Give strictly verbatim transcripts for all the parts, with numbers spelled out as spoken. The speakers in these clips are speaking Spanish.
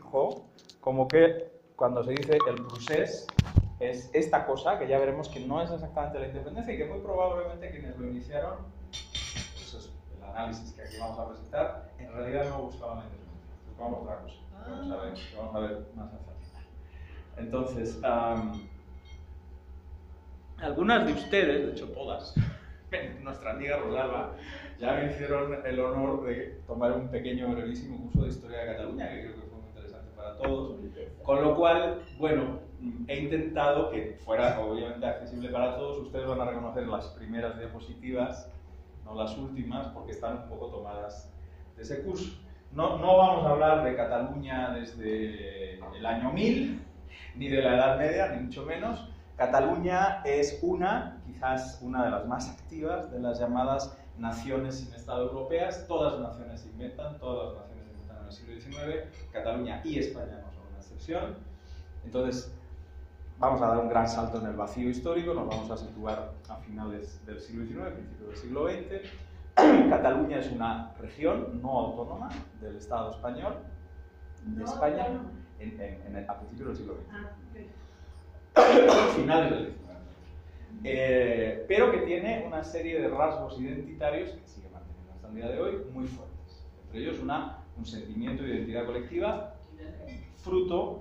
dijo como que cuando se dice el procés es esta cosa, que ya veremos que no es exactamente la independencia y que muy probablemente quienes lo iniciaron, eso es el análisis que aquí vamos a presentar, en realidad no buscaban la independencia, buscaban otra cosa, que vamos a ver, que vamos a ver más hacia el final. Entonces, um, algunas de ustedes, de hecho todas, en nuestra amiga Rosalba, ya me hicieron el honor de tomar un pequeño, brevísimo curso de Historia de Cataluña, que creo que fue muy interesante para todos, con lo cual, bueno, he intentado que fuera obviamente accesible para todos. Ustedes van a reconocer las primeras diapositivas, no las últimas, porque están un poco tomadas de ese curso. No, no vamos a hablar de Cataluña desde el año mil, ni de la Edad Media, ni mucho menos. Cataluña es una, quizás una de las más activas de las llamadas naciones sin Estado europeas. Todas las naciones se inventan, todas las naciones se inventan en el siglo diecinueve. Cataluña y España no son una excepción. Entonces, vamos a dar un gran salto en el vacío histórico, nos vamos a situar a finales del siglo diecinueve, principios del siglo veinte. Cataluña es una región no autónoma del Estado español, de España, en, en, en el, a principios del siglo veinte. Ah, okay. Finales del diecinueve. Eh, pero que tiene una serie de rasgos identitarios que sigue manteniendo hasta el día de hoy muy fuertes. Entre ellos una, un sentimiento de identidad colectiva fruto,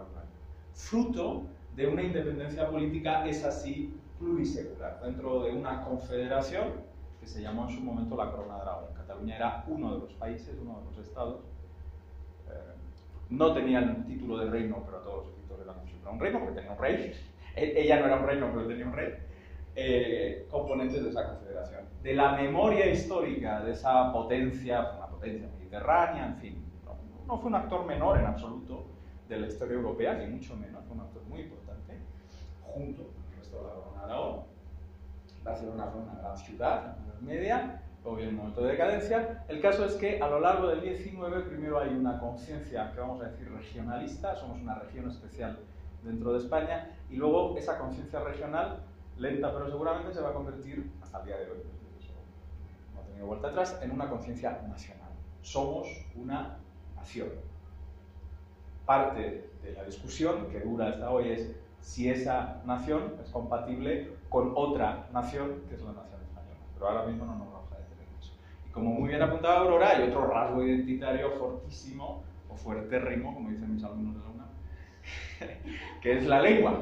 fruto de una independencia política, es así, plurisecular, dentro de una confederación que se llamó en su momento la Corona de Aragón. Cataluña era uno de los países, uno de los estados. Eh, no tenía el título de reino, pero todos los escritores eran siempre un reino, porque tenía un rey. Ella no era un reino, pero tenía un rey. Eh, componentes de esa confederación. De la memoria histórica de esa potencia, una potencia mediterránea, en fin, no, no fue un actor menor en absoluto de la historia europea, ni mucho menos, fue un actor muy importante, junto con el resto de la Corona de Aragón. Barcelona fue una gran ciudad, en la Edad Media, luego viene un momento de decadencia. El caso es que a lo largo del diecinueve primero hay una conciencia que vamos a decir regionalista, somos una región especial dentro de España, y luego esa conciencia regional, lenta pero seguramente, se va a convertir, hasta el día de hoy, eso no ha tenido vuelta atrás, en una conciencia nacional. Somos una nación. Parte de la discusión que dura hasta hoy es si esa nación es compatible con otra nación, que es la nación española. Pero ahora mismo no nos vamos a detener en eso. Y como muy bien apuntaba Aurora, hay otro rasgo identitario fortísimo, o fuertérrimo, como dicen mis alumnos de la UNAM, que es la lengua.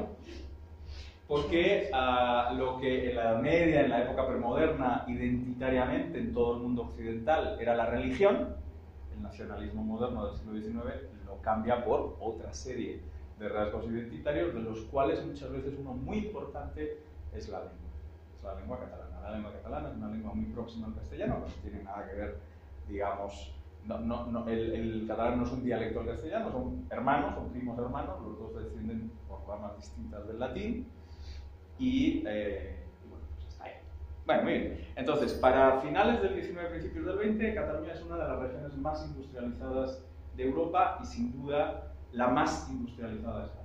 Porque uh, lo que en la Edad Media, en la época premoderna, identitariamente en todo el mundo occidental era la religión, el nacionalismo moderno del siglo diecinueve lo cambia por otra serie de rasgos identitarios, de los cuales muchas veces uno muy importante es la lengua. Es la lengua catalana. La lengua catalana es una lengua muy próxima al castellano, pero no tiene nada que ver, digamos, no, no, no, el, el catalán no es un dialecto del castellano, son hermanos, son primos hermanos, los dos descienden por ramas distintas del latín, y, eh, y bueno, pues está ahí. Bueno, muy bien. Entonces, para finales del diecinueve, principios del veinte, Cataluña es una de las regiones más industrializadas de Europa y sin duda la más industrializada de España.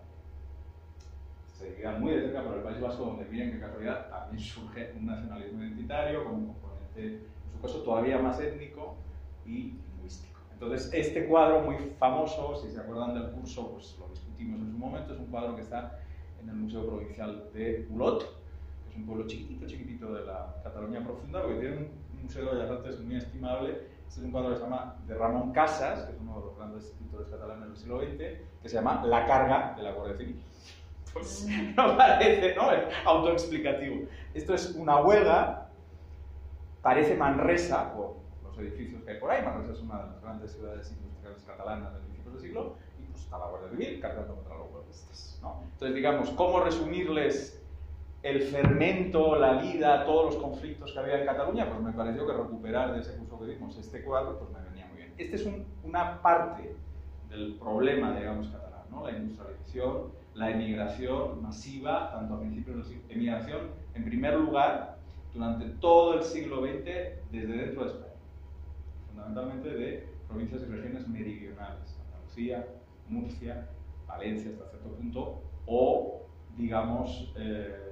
Se seguirá muy de cerca por el País Vasco, donde miren qué casualidad también surge un nacionalismo identitario con un componente, en su caso, todavía más étnico y lingüístico. Entonces, este cuadro muy famoso, si se acuerdan del curso, pues lo discutimos en su momento, es un cuadro que está en el Museo Provincial de Olot, que es un pueblo chiquitito, chiquitito de la Cataluña profunda, porque tiene un museo de bellas artes muy estimable. Este es un cuadro que se llama de Ramón Casas, que es uno de los grandes pintores catalanes del siglo veinte, que se llama La carga de la Guardia Civil. Pues no parece, ¿no? Es autoexplicativo. Esto es una huelga, parece Manresa, por los edificios que hay por ahí. Manresa es una de las grandes ciudades industriales catalanas del principio del siglo, y pues está la Guardia Civil cargando contra los huelguistas, ¿no? Entonces, digamos, ¿cómo resumirles el fermento, la vida, todos los conflictos que había en Cataluña? Pues me pareció que recuperar de ese curso que dimos este cuadro, pues me venía muy bien. Este es un, una parte del problema, digamos, catalán, ¿no? La industrialización, la emigración masiva, tanto a principios del siglo, emigración, en primer lugar, durante todo el siglo veinte, desde dentro de España, fundamentalmente de provincias y regiones meridionales, Andalucía, Murcia, Valencia hasta cierto punto, o, digamos, eh,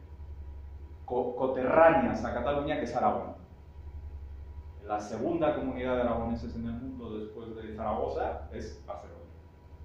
coterráneas a Cataluña, que es Aragón. La segunda comunidad de aragoneses en el mundo después de Zaragoza es Barcelona.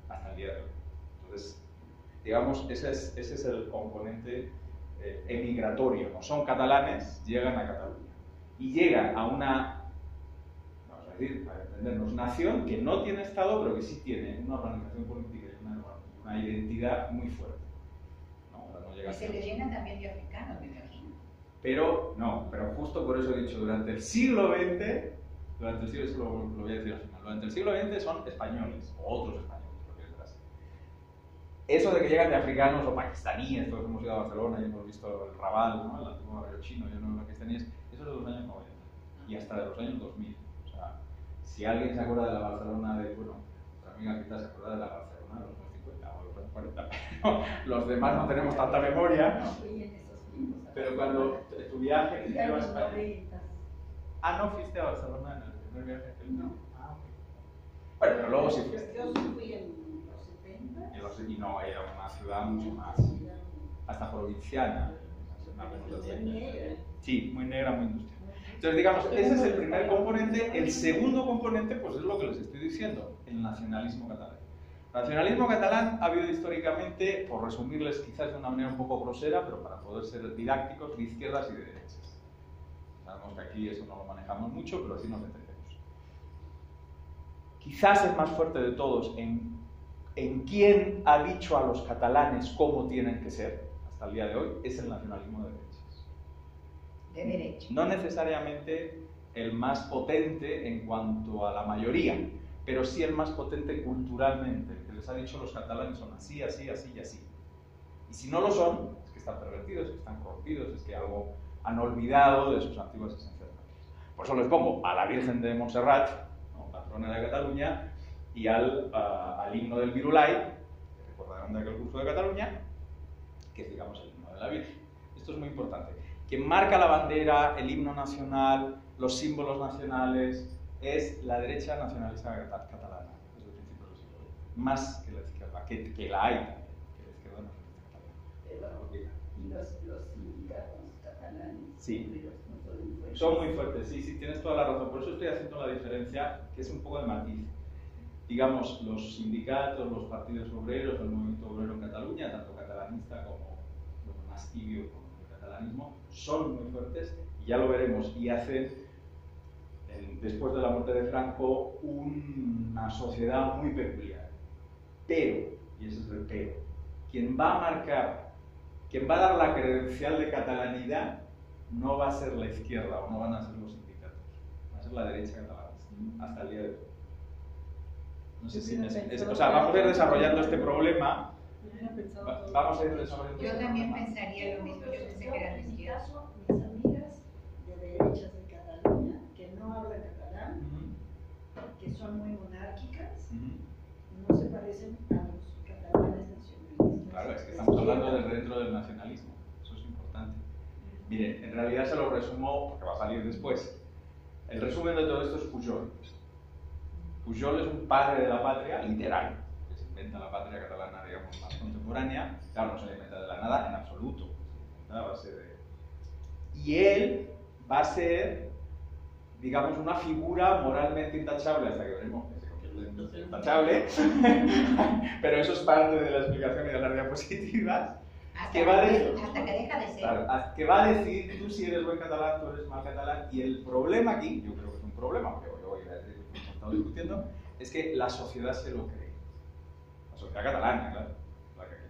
digamos, ese es, ese es el componente eh, emigratorio, no son catalanes, llegan a Cataluña. Y llegan a una, vamos a decir, para entendernos, nación que no tiene Estado, pero que sí tiene una organización política y una, una identidad muy fuerte. ¿No? No llega y se le llenan también de africanos, me imagino. Pero, no, pero justo por eso he dicho, durante el siglo veinte, durante el siglo, eso lo, lo voy a decir al final, durante el siglo veinte son españoles, o otros españoles, porque es así. Eso de que llegan de africanos o pakistaníes, todos hemos ido a Barcelona y hemos visto el Raval, ¿no? El antiguo barrio chino, yo no pakistaníes, eso es de los años noventa y hasta de los años dos mil. O sea, si alguien se acuerda de la Barcelona de, bueno, nuestra amiga quizás se acuerda de la Barcelona de los años cincuenta o los años cuarenta, pero los demás no tenemos tanta memoria. Pero cuando tu viaje y ibas a España. Ah, ¿no fuiste a Barcelona en el primer viaje? No. Ah, ok. Bueno, pero luego sí fuiste. Yo fui en los setenta. Y, los, y no, era una ciudad mucho más, hasta provinciana. Sí, muy negra, muy industrial. Entonces, digamos, ese es el primer componente. El segundo componente, pues es lo que les estoy diciendo, el nacionalismo catalán. El nacionalismo catalán ha habido históricamente, por resumirles quizás de una manera un poco grosera, pero para poder ser didácticos, de izquierdas y de derechas. Sabemos que aquí eso no lo manejamos mucho, pero así nos entendemos. Quizás el más fuerte de todos en, en quién ha dicho a los catalanes cómo tienen que ser, hasta el día de hoy, es el nacionalismo de derechas. De derecha. No necesariamente el más potente en cuanto a la mayoría, pero sí el más potente culturalmente, el que les ha dicho los catalanes son así, así, así y así. Y si no lo son, es que están pervertidos, es que están corrompidos, es que algo han olvidado de sus antiguas esencias. Por eso les pongo a la Virgen de Montserrat, ¿no? Patrona de Cataluña, y al, uh, al himno del Virulai, que recordarán de aquel curso de Cataluña, que es, digamos, el himno de la Virgen. Esto es muy importante. Quien marca la bandera, el himno nacional, los símbolos nacionales, es la derecha nacionalista catalana, desde el principio del siglo veinte, más que la izquierda, que, que la hay también, que la izquierda nacionalista catalana. Pero, ¿y los, los sindicatos catalanes? Sí, Son, son muy fuertes, sí, sí, tienes toda la razón. Por eso estoy haciendo la diferencia, que es un poco de matiz. Digamos, los sindicatos, los partidos obreros, el movimiento obrero en Cataluña, tanto catalanista como lo más tibio como el catalanismo, son muy fuertes y ya lo veremos, y hacen después de la muerte de Franco, una sociedad muy peculiar. Pero, y ese es el pero, quien va a marcar, quien va a dar la credencial de catalanidad, no va a ser la izquierda o no van a ser los sindicatos, va a ser la derecha catalana, hasta el día de hoy. No sé si es, es, o sea, vamos a ir desarrollando este problema. Va, vamos a ir desarrollando Yo este también problema. pensaría lo mismo, yo pensé que era la En mi izquierda. caso, mis amigas de derechas de Cataluña, que no hablan catalán, Uh-huh. que son muy monárquicas, Uh-huh. no se parecen a los catalanes nacionalistas. Claro, es que estamos hablando de dentro del nacionalismo, eso es importante. Miren, en realidad se lo resumo, porque va a salir después. El resumen de todo esto es Pujol. Pujol es un padre de la patria, literal, que se inventa la patria catalana, digamos, más contemporánea. Claro, no se le inventa de la nada en absoluto, se inventa a base de... Y él va a ser, digamos, una figura moralmente intachable, hasta que veremos que se convierte en intachable, pero eso es parte de la explicación y de las diapositivas. Hasta que va a decir, hasta que deja de ser. claro, que va a decir tú si eres buen catalán, tú eres mal catalán, y el problema aquí, yo creo que es un problema, porque hoy voy a decir que hemos estado discutiendo, es que la sociedad se lo cree. La sociedad catalana, claro, la que aquí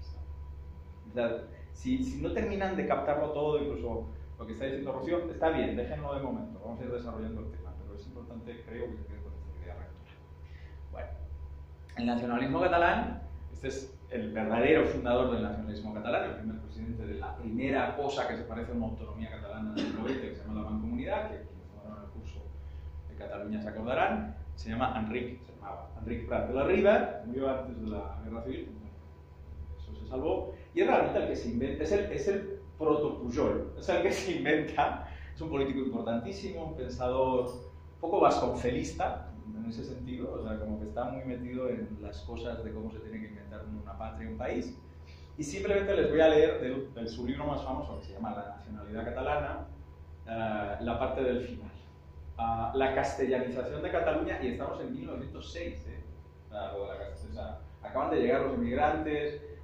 nos interesa. O sea, si, si no terminan de captarlo todo, incluso lo que está diciendo Rocío, está bien, déjenlo de momento, vamos a ir desarrollando el tema, pero es importante, creo, que se quede con esta idea rectora. Bueno, el nacionalismo catalán, este es el verdadero fundador del nacionalismo catalán, el primer presidente de la primera cosa que se parece a una autonomía catalana del siglo veinte, que se llama la Mancomunidad, que quienes tomaron el curso de Cataluña se acordarán, se llama Enric, se llamaba Enric Prat de la Riba, murió antes de la Guerra Civil, eso se salvó, y es realmente el que se inventa, es el, es el proto-Pujol, es el que se inventa, es un político importantísimo, un pensador un poco vasconcelista, en ese sentido, o sea, como que está muy metido en las cosas de cómo se tiene que inventar una patria, un país. Y simplemente les voy a leer del, del su libro más famoso, que se llama La nacionalidad catalana, uh, la parte del final. Uh, la castellanización de Cataluña, y estamos en mil novecientos seis, ¿eh? O sea, lo de la, o sea, acaban de llegar los inmigrantes,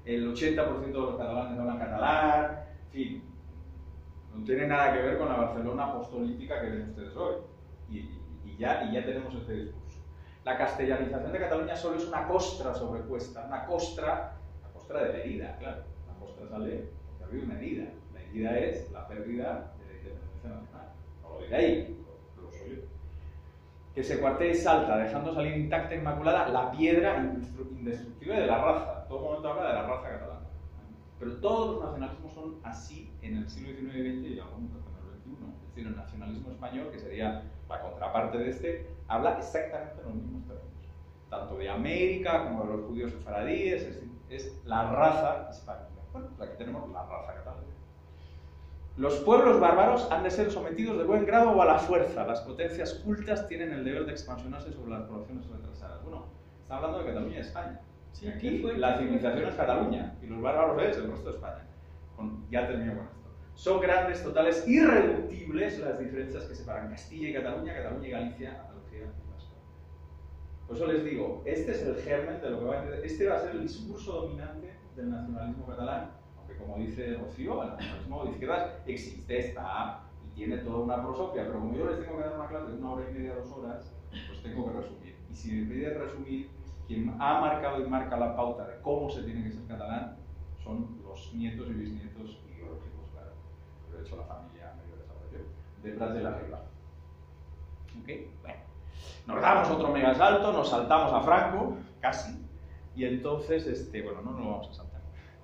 el ochenta por ciento de los catalanes hablan catalán, en fin, no tiene nada que ver con la Barcelona postolítica que ven ustedes hoy. Y, y, ya, y ya tenemos este discurso. La castellanización de Cataluña solo es una costra sobre cuesta, una costra, una costra de la herida, claro. La costra sale porque ha habido una herida. La herida es la pérdida de la independencia nacional. No lo diré ahí, lo, lo soy yo. Que se cuartea y salta, dejando salir intacta e inmaculada la piedra indestructible de la raza. Todo momento habla de la raza catalana. Pero todos los nacionalismos son así en el siglo diecinueve y veinte y algunos en el veintiuno. Es decir, el nacionalismo español, que sería la contraparte de este, habla exactamente en los mismos términos. Tanto de América como de los judíos sefaradíes, es, es la raza hispánica. Bueno, pues aquí tenemos la raza catalana. Los pueblos bárbaros han de ser sometidos de buen grado o a la fuerza. Las potencias cultas tienen el deber de expansionarse sobre las poblaciones retrasadas. Bueno, está hablando de Cataluña y España. Sí, aquí la civilización es Cataluña y los bárbaros es el resto de España. Con, ya termino con esto. Son grandes, totales, irreductibles las diferencias que separan Castilla y Cataluña, Cataluña y Galicia, Andalucía y Vasco. Por eso les digo, este es el germen de lo que va a entender. Este va a ser el discurso dominante del nacionalismo catalán, aunque como dice Rocío, el nacionalismo de izquierdas existe, está y tiene toda una prosopia, pero como yo les tengo que dar una clase de una hora y media, dos horas, pues tengo que resumir. Y si me piden resumir, quien ha marcado y marca la pauta de cómo se tiene que ser catalán son los nietos y bisnietos ideológicos, claro. De hecho, la familia medio desarrolló detrás de la regla. ¿Ok? Bueno. Nos damos otro mega salto, nos saltamos a Franco, casi, y entonces, este, bueno, no nos lo vamos a saltar.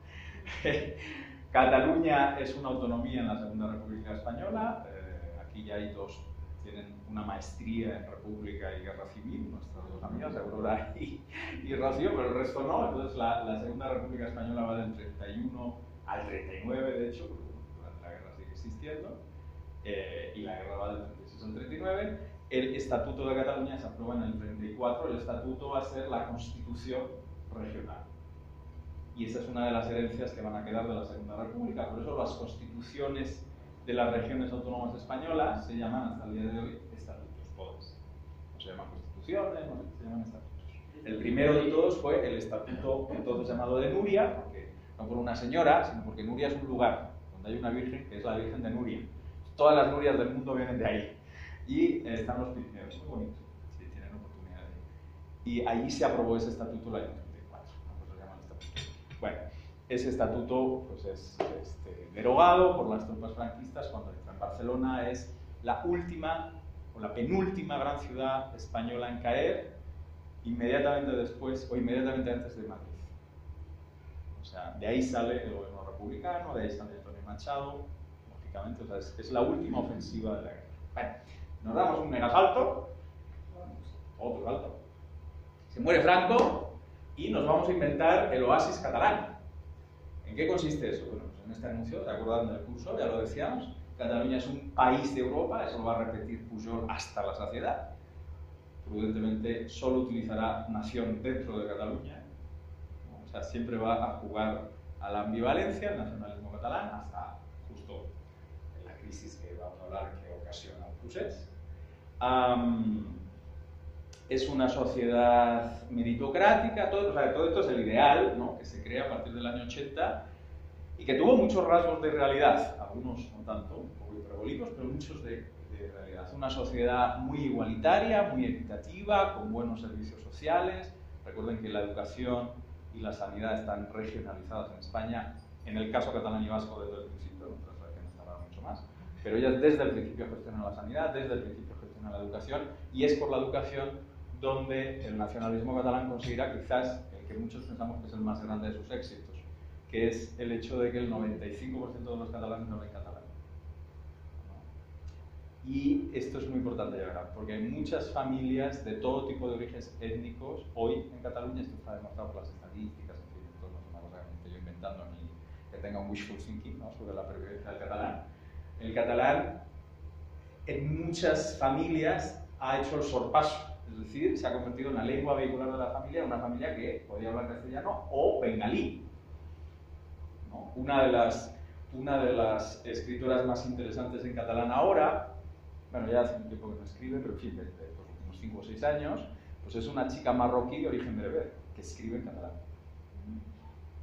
Cataluña es una autonomía en la Segunda República Española. Eh, aquí ya hay dos, tienen una maestría en República y Guerra Civil, nuestras dos amigas, Aurora y, y Rocío, pero el resto no. Entonces la, la Segunda República Española va del treinta y uno al treinta y nueve, de hecho, porque durante la guerra sigue existiendo, eh, y la guerra va del treinta y seis al treinta y nueve. El Estatuto de Cataluña se aprueba en el treinta y cuatro, el Estatuto va a ser la Constitución regional. Y esa es una de las herencias que van a quedar de la Segunda República. Por eso las constituciones de las regiones autónomas españolas se llaman hasta el día de hoy estatutos, todas. No se llaman constituciones, no se llaman estatutos. El primero de todos fue el estatuto entonces llamado de Nuria, porque, no por una señora, sino porque Nuria es un lugar donde hay una virgen que es la Virgen de Nuria. Todas las Nurias del mundo vienen de ahí. Y eh, están los Pirineos, muy bonito, si tienen oportunidad de ir. Y allí se aprobó ese estatuto el año treinta y cuatro, ¿no? Pues lo llaman estatuto. Bueno, ese estatuto pues, es este, derogado por las tropas franquistas cuando entra en Barcelona. Es la última o la penúltima gran ciudad española en caer, inmediatamente después o inmediatamente antes de Madrid. O sea, de ahí sale el gobierno republicano, de ahí sale Antonio Machado, lógicamente, o sea, es, es la última ofensiva de la guerra. Bueno, nos damos un mega salto, otro salto. Se muere Franco y nos vamos a inventar el oasis catalán. ¿En qué consiste eso? Bueno, pues en este anuncio, ¿se acuerdan del curso? Ya lo decíamos. Cataluña es un país de Europa, eso lo va a repetir Pujol hasta la saciedad. Prudentemente solo utilizará nación dentro de Cataluña. O sea, siempre va a jugar a la ambivalencia, el nacionalismo catalán, hasta justo en la crisis que vamos a hablar que ocasiona el procés. Um, es una sociedad meritocrática, todo, o sea, todo esto es el ideal, ¿no? Que se crea a partir del año ochenta y que tuvo muchos rasgos de realidad, algunos no tanto, un poco hiperbólicos, pero muchos de, de realidad. Una sociedad muy igualitaria, muy equitativa, con buenos servicios sociales. Recuerden que la educación y la sanidad están regionalizadas en España, en el caso catalán y vasco desde el principio, en otras regiones tardaron mucho más, pero ellas desde el principio gestionan la sanidad, desde el principio gestionan la educación, y es por la educación donde el nacionalismo catalán conseguirá quizás el que muchos pensamos que es el más grande de sus éxitos, que es el hecho de que el noventa y cinco por ciento de los catalanes no leen catalán. Y esto es muy importante ya verán, porque hay muchas familias de todo tipo de orígenes étnicos hoy en Cataluña, esto está demostrado por las estadísticas, en fin, esto no es una cosa que estoy inventando ni que tenga un wishful thinking, ¿no? Sobre la pervivencia del catalán. El catalán en muchas familias ha hecho el sorpaso, es decir, se ha convertido en la lengua vehicular de la familia, una familia que podía hablar castellano o bengalí, ¿no? Una de las, una de las escritoras más interesantes en catalán ahora, bueno, ya hace un tiempo que no escribe, pero en fin, de, de los últimos cinco o seis años, pues es una chica marroquí de origen bereber, que escribe en catalán.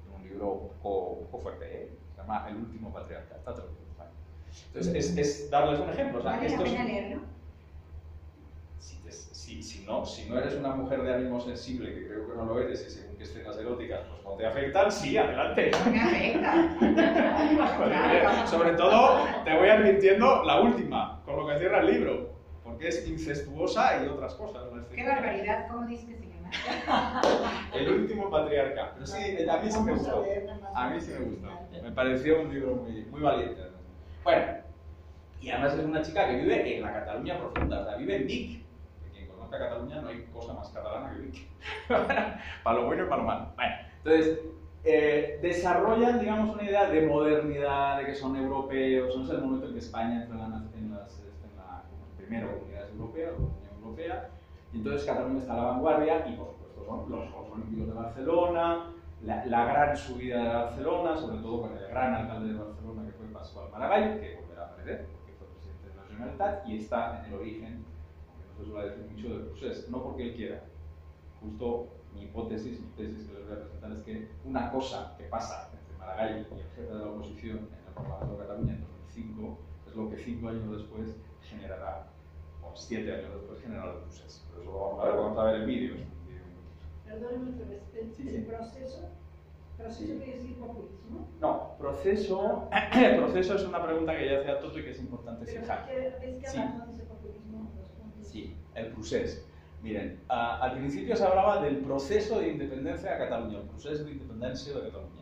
un libro un poco, un poco fuerte, ¿eh? Se llama El último patriarca, está traducido en español. Entonces, es, es darles un ejemplo. O sea, ¿Vale la esto es- pena leerlo? Si, te- si, si, no, si no eres una mujer de ánimo sensible, que creo que no lo eres, y según qué escenas eróticas pues no te afectan, sí, adelante. No me afecta. Claro. Sobre todo, te voy advirtiendo la última, con lo que cierra el libro, porque es incestuosa y otras cosas. ¿No? Qué barbaridad, ¿cómo dices que se llama? El último patriarca. Pero sí, a mí sí me Vamos a gustó. leer nada más. A mí sí me gustó. Me pareció un libro muy, muy valiente. Bueno, y además es una chica que vive en la Cataluña profunda, o sea, vive en Vic. Quien conozca Cataluña no hay cosa más catalana que Vic. Para lo bueno y para lo malo. Bueno, entonces, eh, desarrollan, digamos, una idea de modernidad, de que son europeos. No es el momento en que España entra en, las, en, las, en la como primero comunidades europeas, la Unión Europea, y entonces Cataluña está a la vanguardia y, por supuesto, son los Juegos Olímpicos de Barcelona, la, la gran subida de Barcelona, sobre todo con el gran alcalde de Barcelona, que fue Pascual Maragall, que volverá a aparecer, porque fue presidente de la Generalitat, y está en el origen, aunque no se suele decir mucho, del procés, no porque él quiera. Justo mi hipótesis, mi tesis que les voy a presentar es que una cosa que pasa entre Maragall y el jefe de la oposición en el Parlamento de Cataluña en dos mil cinco es lo que cinco años después generará, o siete años después generará el procés. Por eso lo vamos a ver, vamos a ver el vídeo. Es un vídeo muy- Perdóname otra vez, el, Sí, el sí. proceso, proceso Sí. quiere decir populismo. No, proceso, proceso es una pregunta que ya hacía Toto y que es importante Pero fijar. ¿qué- ves que Sí. abajo dice populismo? Dos puntos. Sí, el procés. Miren, a, al principio se hablaba del proceso de independencia de Cataluña, el proceso de independencia de Cataluña.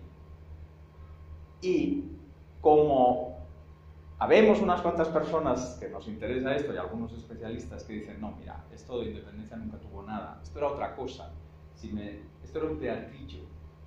Y como habemos unas cuantas personas que nos interesa esto y algunos especialistas que dicen, no, mira, esto de independencia nunca tuvo nada, esto era otra cosa, si me, esto era un teatrillo.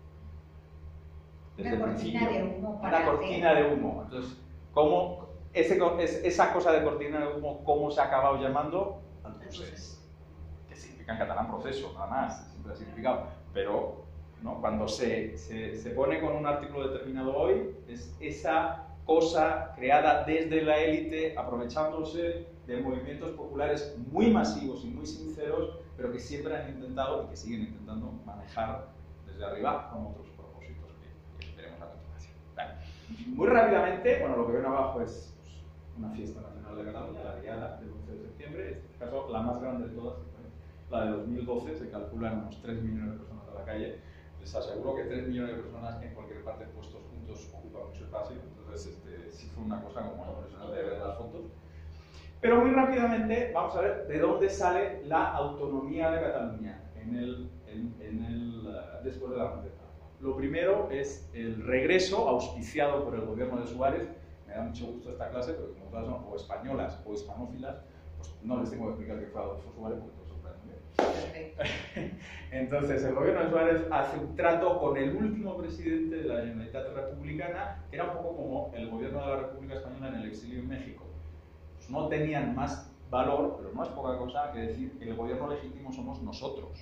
Desde Una el cortina principio, de humo para una cortina hacer. de humo. Entonces, ¿cómo, ese, co- es- esa cosa de cortina de humo, cómo se ha acabado llamando? Al procés. Que significa en catalán proceso, nada más, siempre ha significado. Pero ¿no? cuando se, se, se pone con un artículo determinado hoy, es esa cosa creada desde la élite, aprovechándose de movimientos populares muy masivos y muy sinceros, pero que siempre han intentado y que siguen intentando manejar desde arriba con otros propósitos que, que veremos a continuación. Vale. Muy rápidamente, bueno, lo que ven abajo es pues, una fiesta nacional de Cataluña, la diada del once de septiembre, en este caso la más grande de todas, la de dos mil doce, se calculan unos tres millones de personas a la calle. Les aseguro que tres millones de personas en cualquier parte puestos juntos ocupa mucho espacio, entonces este, sí fue una cosa como impresionante de ver las fotos. Pero muy rápidamente vamos a ver de dónde sale la autonomía de Cataluña en el, en, en el, uh, después de la Constitución. Lo primero es el regreso auspiciado por el gobierno de Suárez. Me da mucho gusto esta clase, porque como todas son o españolas o hispanófilas, pues no les tengo que explicar que fue Adolfo Suárez, porque todos son bien. Perfecto. Entonces, el gobierno de Suárez hace un trato con el último presidente de la Generalitat Republicana, que era un poco como el gobierno de la República Española en el exilio en México. Pues no tenían más valor, pero no es poca cosa, que decir que el gobierno legítimo somos nosotros,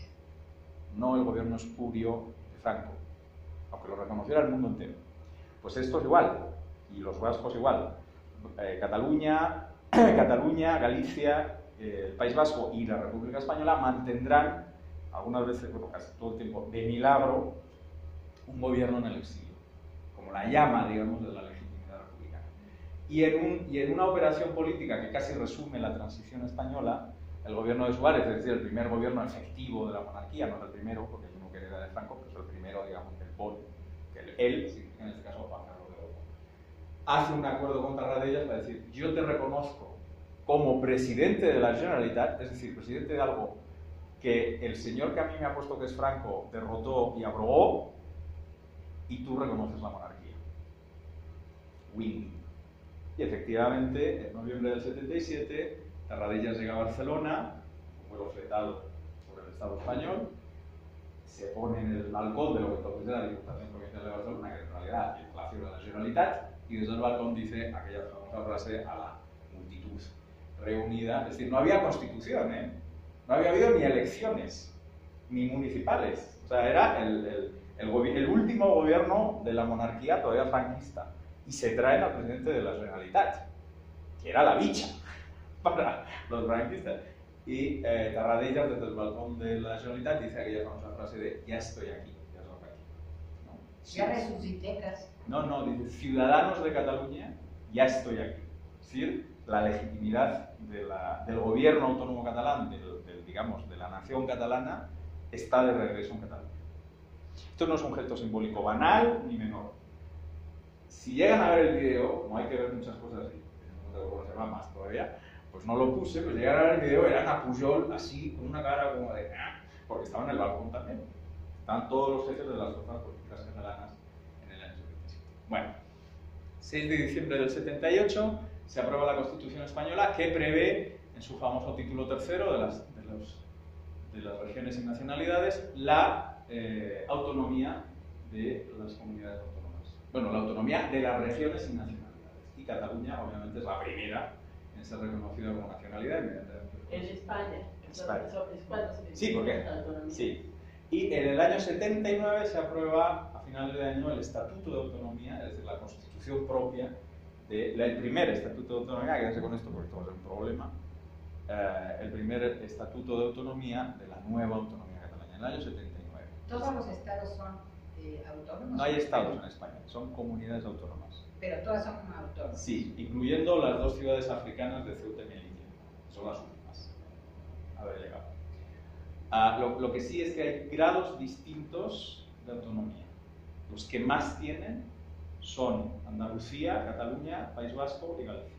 no el gobierno espurio de Franco, aunque lo reconociera el mundo entero. Pues esto es igual, y los vascos igual. Eh, Cataluña, Cataluña, Galicia, eh, el País Vasco y la República Española mantendrán, algunas veces, bueno, casi todo el tiempo, de milagro, un gobierno en el exilio, como la llama, digamos, de la legitimidad republicana. Y en, un, y en una operación política que casi resume la transición española, el gobierno de Suárez, es decir, el primer gobierno efectivo de la monarquía, no es el primero, porque hay uno que era de Franco, pero es el primero, digamos, del Pol, que el, él, significa en este caso Juan Carlos de Borbón, hace un acuerdo con Tarradellas para decir, yo te reconozco como presidente de la Generalitat, es decir, presidente de algo que el señor que a mí me ha puesto que es Franco derrotó y abrogó, y tú reconoces la monarquía. Win. Y efectivamente, en noviembre del setenta y siete, Tarradellas llega a Barcelona, un vuelo fletado por el Estado español, se pone en el balcón de lo que entonces era la Diputación Provincial de Barcelona, que en realidad es el Palacio de la Generalitat, y desde el balcón dice aquella famosa frase a la multitud reunida. Es decir, no había constitución, ¿eh? No había habido ni elecciones, ni municipales. O sea, era el, el, el, el último gobierno de la monarquía todavía franquista. Y se traen al presidente de la Generalitat, que era la bicha para los franquistas. Y eh, Tarradellas, desde el balcón de la Generalitat, dice aquella famosa frase de ya estoy aquí, ya estoy aquí. ¿No? Ya resucité casi. No, no, dice ciudadanos de Cataluña, ya estoy aquí. Es decir, la legitimidad de la, del gobierno autónomo catalán, del, del, digamos, de la nación catalana, está de regreso en Cataluña. Esto no es un gesto simbólico banal ni menor. Si llegan a ver el video, no hay que ver muchas cosas así, no tengo cómo se llama más todavía, pues no lo puse, pues llegan a ver el video, eran a Pujol así, con una cara como de... porque estaba en el balcón también. Estaban todos los jefes de las fuerzas políticas catalanas en el año setenta y siete. Bueno, seis de diciembre del setenta y ocho se aprueba la Constitución española que prevé en su famoso título tercero de las, de los, de las regiones y nacionalidades la eh, autonomía de las comunidades autónomas. Bueno, la autonomía de las regiones y nacionalidades. Y Cataluña, obviamente, es la primera en ser reconocida como nacionalidad inmediatamente. En España. España. España. Sí, ¿por qué? Sí. Y en el año setenta y nueve se aprueba, a finales de año, el Estatuto de Autonomía, es decir, la constitución propia, de, el primer Estatuto de Autonomía, quédense con esto porque esto va a ser un problema, eh, el primer Estatuto de Autonomía de la nueva autonomía catalana, en el año setenta y nueve. ¿Todos los estados son eh, autónomos? No hay estados en España, son comunidades autónomas. Pero todas son autónomas. Sí, incluyendo las dos ciudades africanas de Ceuta y Melilla, son las últimas a haber llegado. Uh, lo, lo que sí es que hay grados distintos de autonomía. Los que más tienen son Andalucía, Cataluña, País Vasco y Galicia.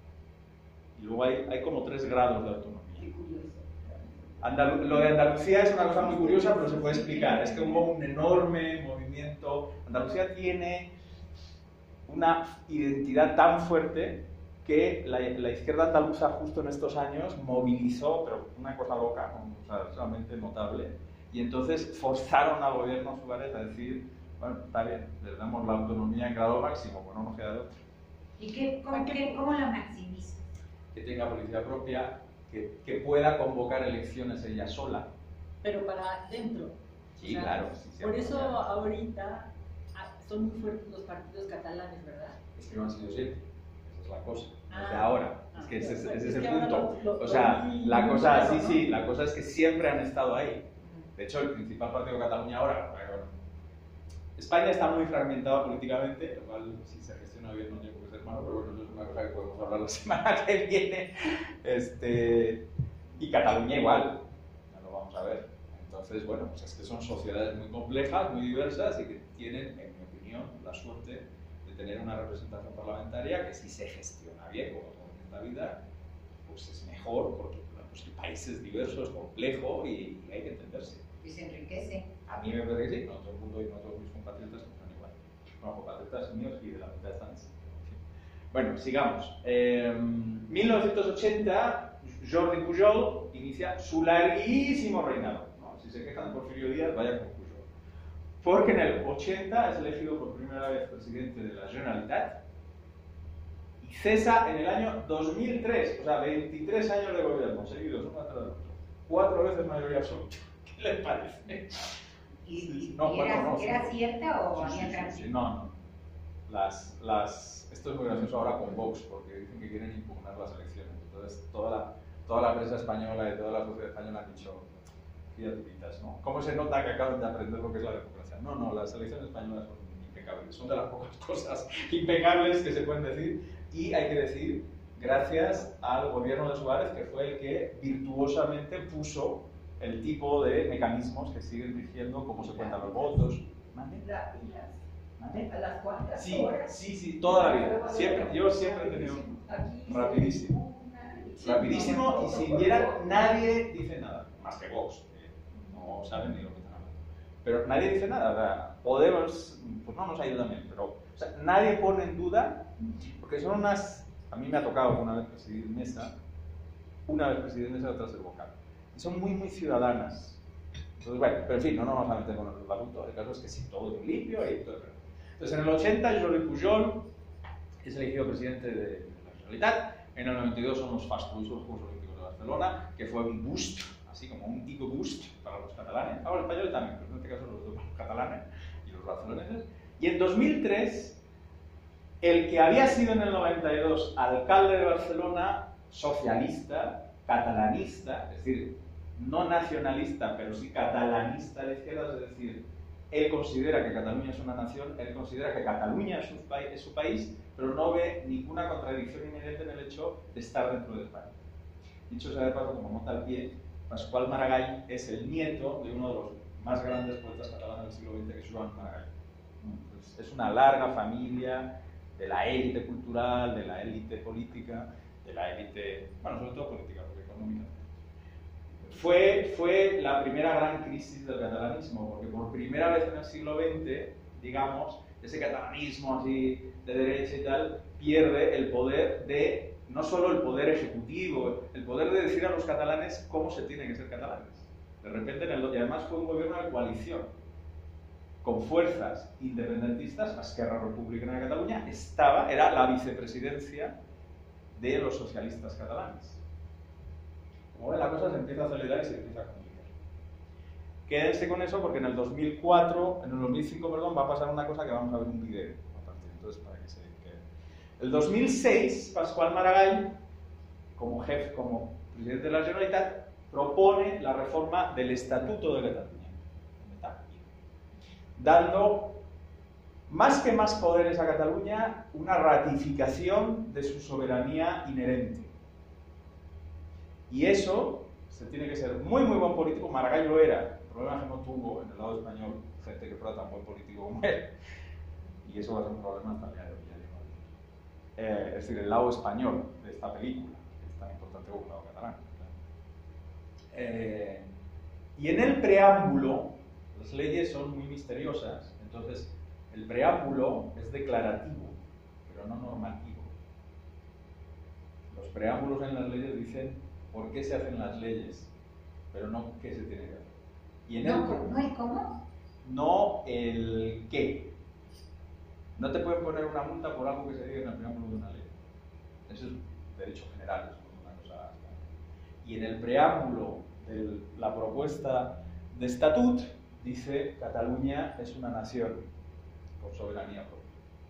Y luego hay, hay como tres grados de autonomía. Qué curioso. Andalu lo de Andalucía es una cosa muy curiosa, pero se puede explicar. Es que hubo un enorme movimiento. Andalucía tiene una identidad tan fuerte que la, la izquierda andaluza justo en estos años movilizó, pero una cosa loca, o sea, realmente notable, y entonces forzaron al gobierno Suárez a decir, bueno, está bien, les damos la autonomía en grado máximo, pues no nos queda de otro. ¿Y qué, cómo, qué, cómo la maximiza? Que tenga policía propia, que, que pueda convocar elecciones ella sola. Pero para dentro. Sí, O sea, claro. Sí, sí, por eso claro. ahorita ah, son muy fuertes los partidos catalanes, ¿verdad? Es que no han sido siete. La cosa, Ah, desde ahora, ah, es que ese, ese es es el que ahora punto. lo- lo- O sea, lo- la lo- cosa, lo- sí, ¿no? sí, la cosa es que siempre han estado ahí. De hecho, el principal partido de Cataluña ahora, bueno, España está muy fragmentada políticamente, lo cual si se gestiona bien no tiene por qué ser malo, pero bueno, eso es una cosa que podemos hablar la semana que viene. Este, y Cataluña igual, ya lo vamos a ver. Entonces, bueno, pues es que son sociedades muy complejas, muy diversas y que tienen, en mi opinión, la suerte de tener una representación parlamentaria que si se gestiona bien, como todo en esta vida, pues es mejor, porque bueno, pues el país es diverso, es complejo y, y hay que entenderse. Y se enriquece. A mí me parece que sí, no todo el mundo y no todos mis compatriotas piensan igual. Bueno, compatriotas míos y de la mitad están así. En fin. Bueno, sigamos. Eh, mil novecientos ochenta, Jordi Pujol inicia su larguísimo reinado. ¿No? Si se quejan de Porfirio Díaz, vaya con Pujol. Porque en el ochenta es elegido por primera vez presidente de la Generalitat y cesa en el año dos mil tres, o sea, veintitrés años de gobierno seguidos, uno tras otro. Cuatro veces mayoría absoluta. ¿Qué les parece? ¿Y, Sí, y no, era, cuatro no, era sí. cierta o Sí, había sí, sí, tránsito? sí, no, no. Las, las, esto es muy gracioso ahora con Vox, porque dicen que quieren impugnar las elecciones. Entonces, toda la, toda la prensa española y toda la sociedad española han dicho, criaturitas, ¿no? ¿Cómo se nota que acaban de aprender lo que es la democracia? No, no, las elecciones españolas son impecables. Son de las pocas cosas impecables que se pueden decir. Y hay que decir, gracias al gobierno de Suárez, que fue el que virtuosamente puso el tipo de mecanismos que siguen rigiendo cómo se cuentan los votos. ¿Mande? La- y las- ¿Mande? a las cuantas Sí, horas. sí, sí, toda la vida. Siempre, yo siempre he tenido Aquí rapidísimo. una- rapidísimo y sin viera nadie dice nada, más que Vox, que no saben ni lo que están hablando. Pero nadie dice nada, o sea, Podemos, pues no nos ayuda bien, pero o sea, nadie pone en duda, porque son unas, a mí me ha tocado una vez presidir mesa, una vez presidir mesa y otra ser vocal, y son muy, muy ciudadanas. Entonces, bueno, pero en fin, no nos vamos a meter con el asunto, el caso es que sí, todo es limpio y todo es verdad. Entonces, en el ochenta, Jordi Pujol es elegido presidente de la Generalitat. En el noventa y dos son los fastuosos Juegos Olímpicos de Barcelona, que fue un boost, así como un tico boost para los catalanes, para los españoles también, pero en este caso los dos catalanes y los barceloneses. Y en dos mil tres, el que había sido en el noventa y dos alcalde de Barcelona, socialista, catalanista, es decir, no nacionalista, pero sí catalanista de izquierda, es decir, él considera que Cataluña es una nación, él considera que Cataluña es su, pa es su país, pero no ve ninguna contradicción inherente en el hecho de estar dentro de España. Dicho sea de paso, como nota al pie, Pascual Maragall es el nieto de uno de los más grandes poetas catalanes del siglo veinte, que es Joan Maragall. Entonces, es una larga familia de la élite cultural, de la élite política, de la élite, bueno, sobre todo política, porque económica. Fue, fue la primera gran crisis del catalanismo, porque por primera vez en el siglo veinte, digamos, ese catalanismo así de derecha y tal, pierde el poder de, no solo el poder ejecutivo, el poder de decir a los catalanes cómo se tienen que ser catalanes. De repente, en el, y además fue un gobierno de coalición, con fuerzas independentistas. La Esquerra Republicana de Cataluña estaba, era la vicepresidencia de los socialistas catalanes. Como ven, la cosa se empieza a acelerar y se empieza a complicar. Quédense con eso porque en el dos mil cuatro, en el dos mil cinco, perdón, va a pasar una cosa que vamos a ver un vídeo a partir de entonces para que se quede. El dos mil seis, Pascual Maragall, como jefe, como presidente de la Generalitat, propone la reforma del Estatuto de Cataluña, dando más que más poderes a Cataluña, una ratificación de su soberanía inherente. Y eso se tiene que ser muy, muy buen político. Maragall lo era. El problema es que no tuvo en el lado español gente que fuera tan buen político como él. Y eso va a ser un problema hasta el día de hoy. Eh, es decir, el lado español de esta película, que es tan importante como el lado catalán. Eh, y en el preámbulo, las leyes son muy misteriosas. Entonces, el preámbulo es declarativo, pero no normativo. Los preámbulos en las leyes dicen por qué se hacen las leyes, pero no qué se tiene que hacer. Y en no, el, ¿no es cómo? No el qué. No te pueden poner una multa por algo que se diga en el preámbulo de una ley. Eso es derecho general, eso es una cosa. Y en el preámbulo de la propuesta de estatut dice Cataluña es una nación con soberanía propia.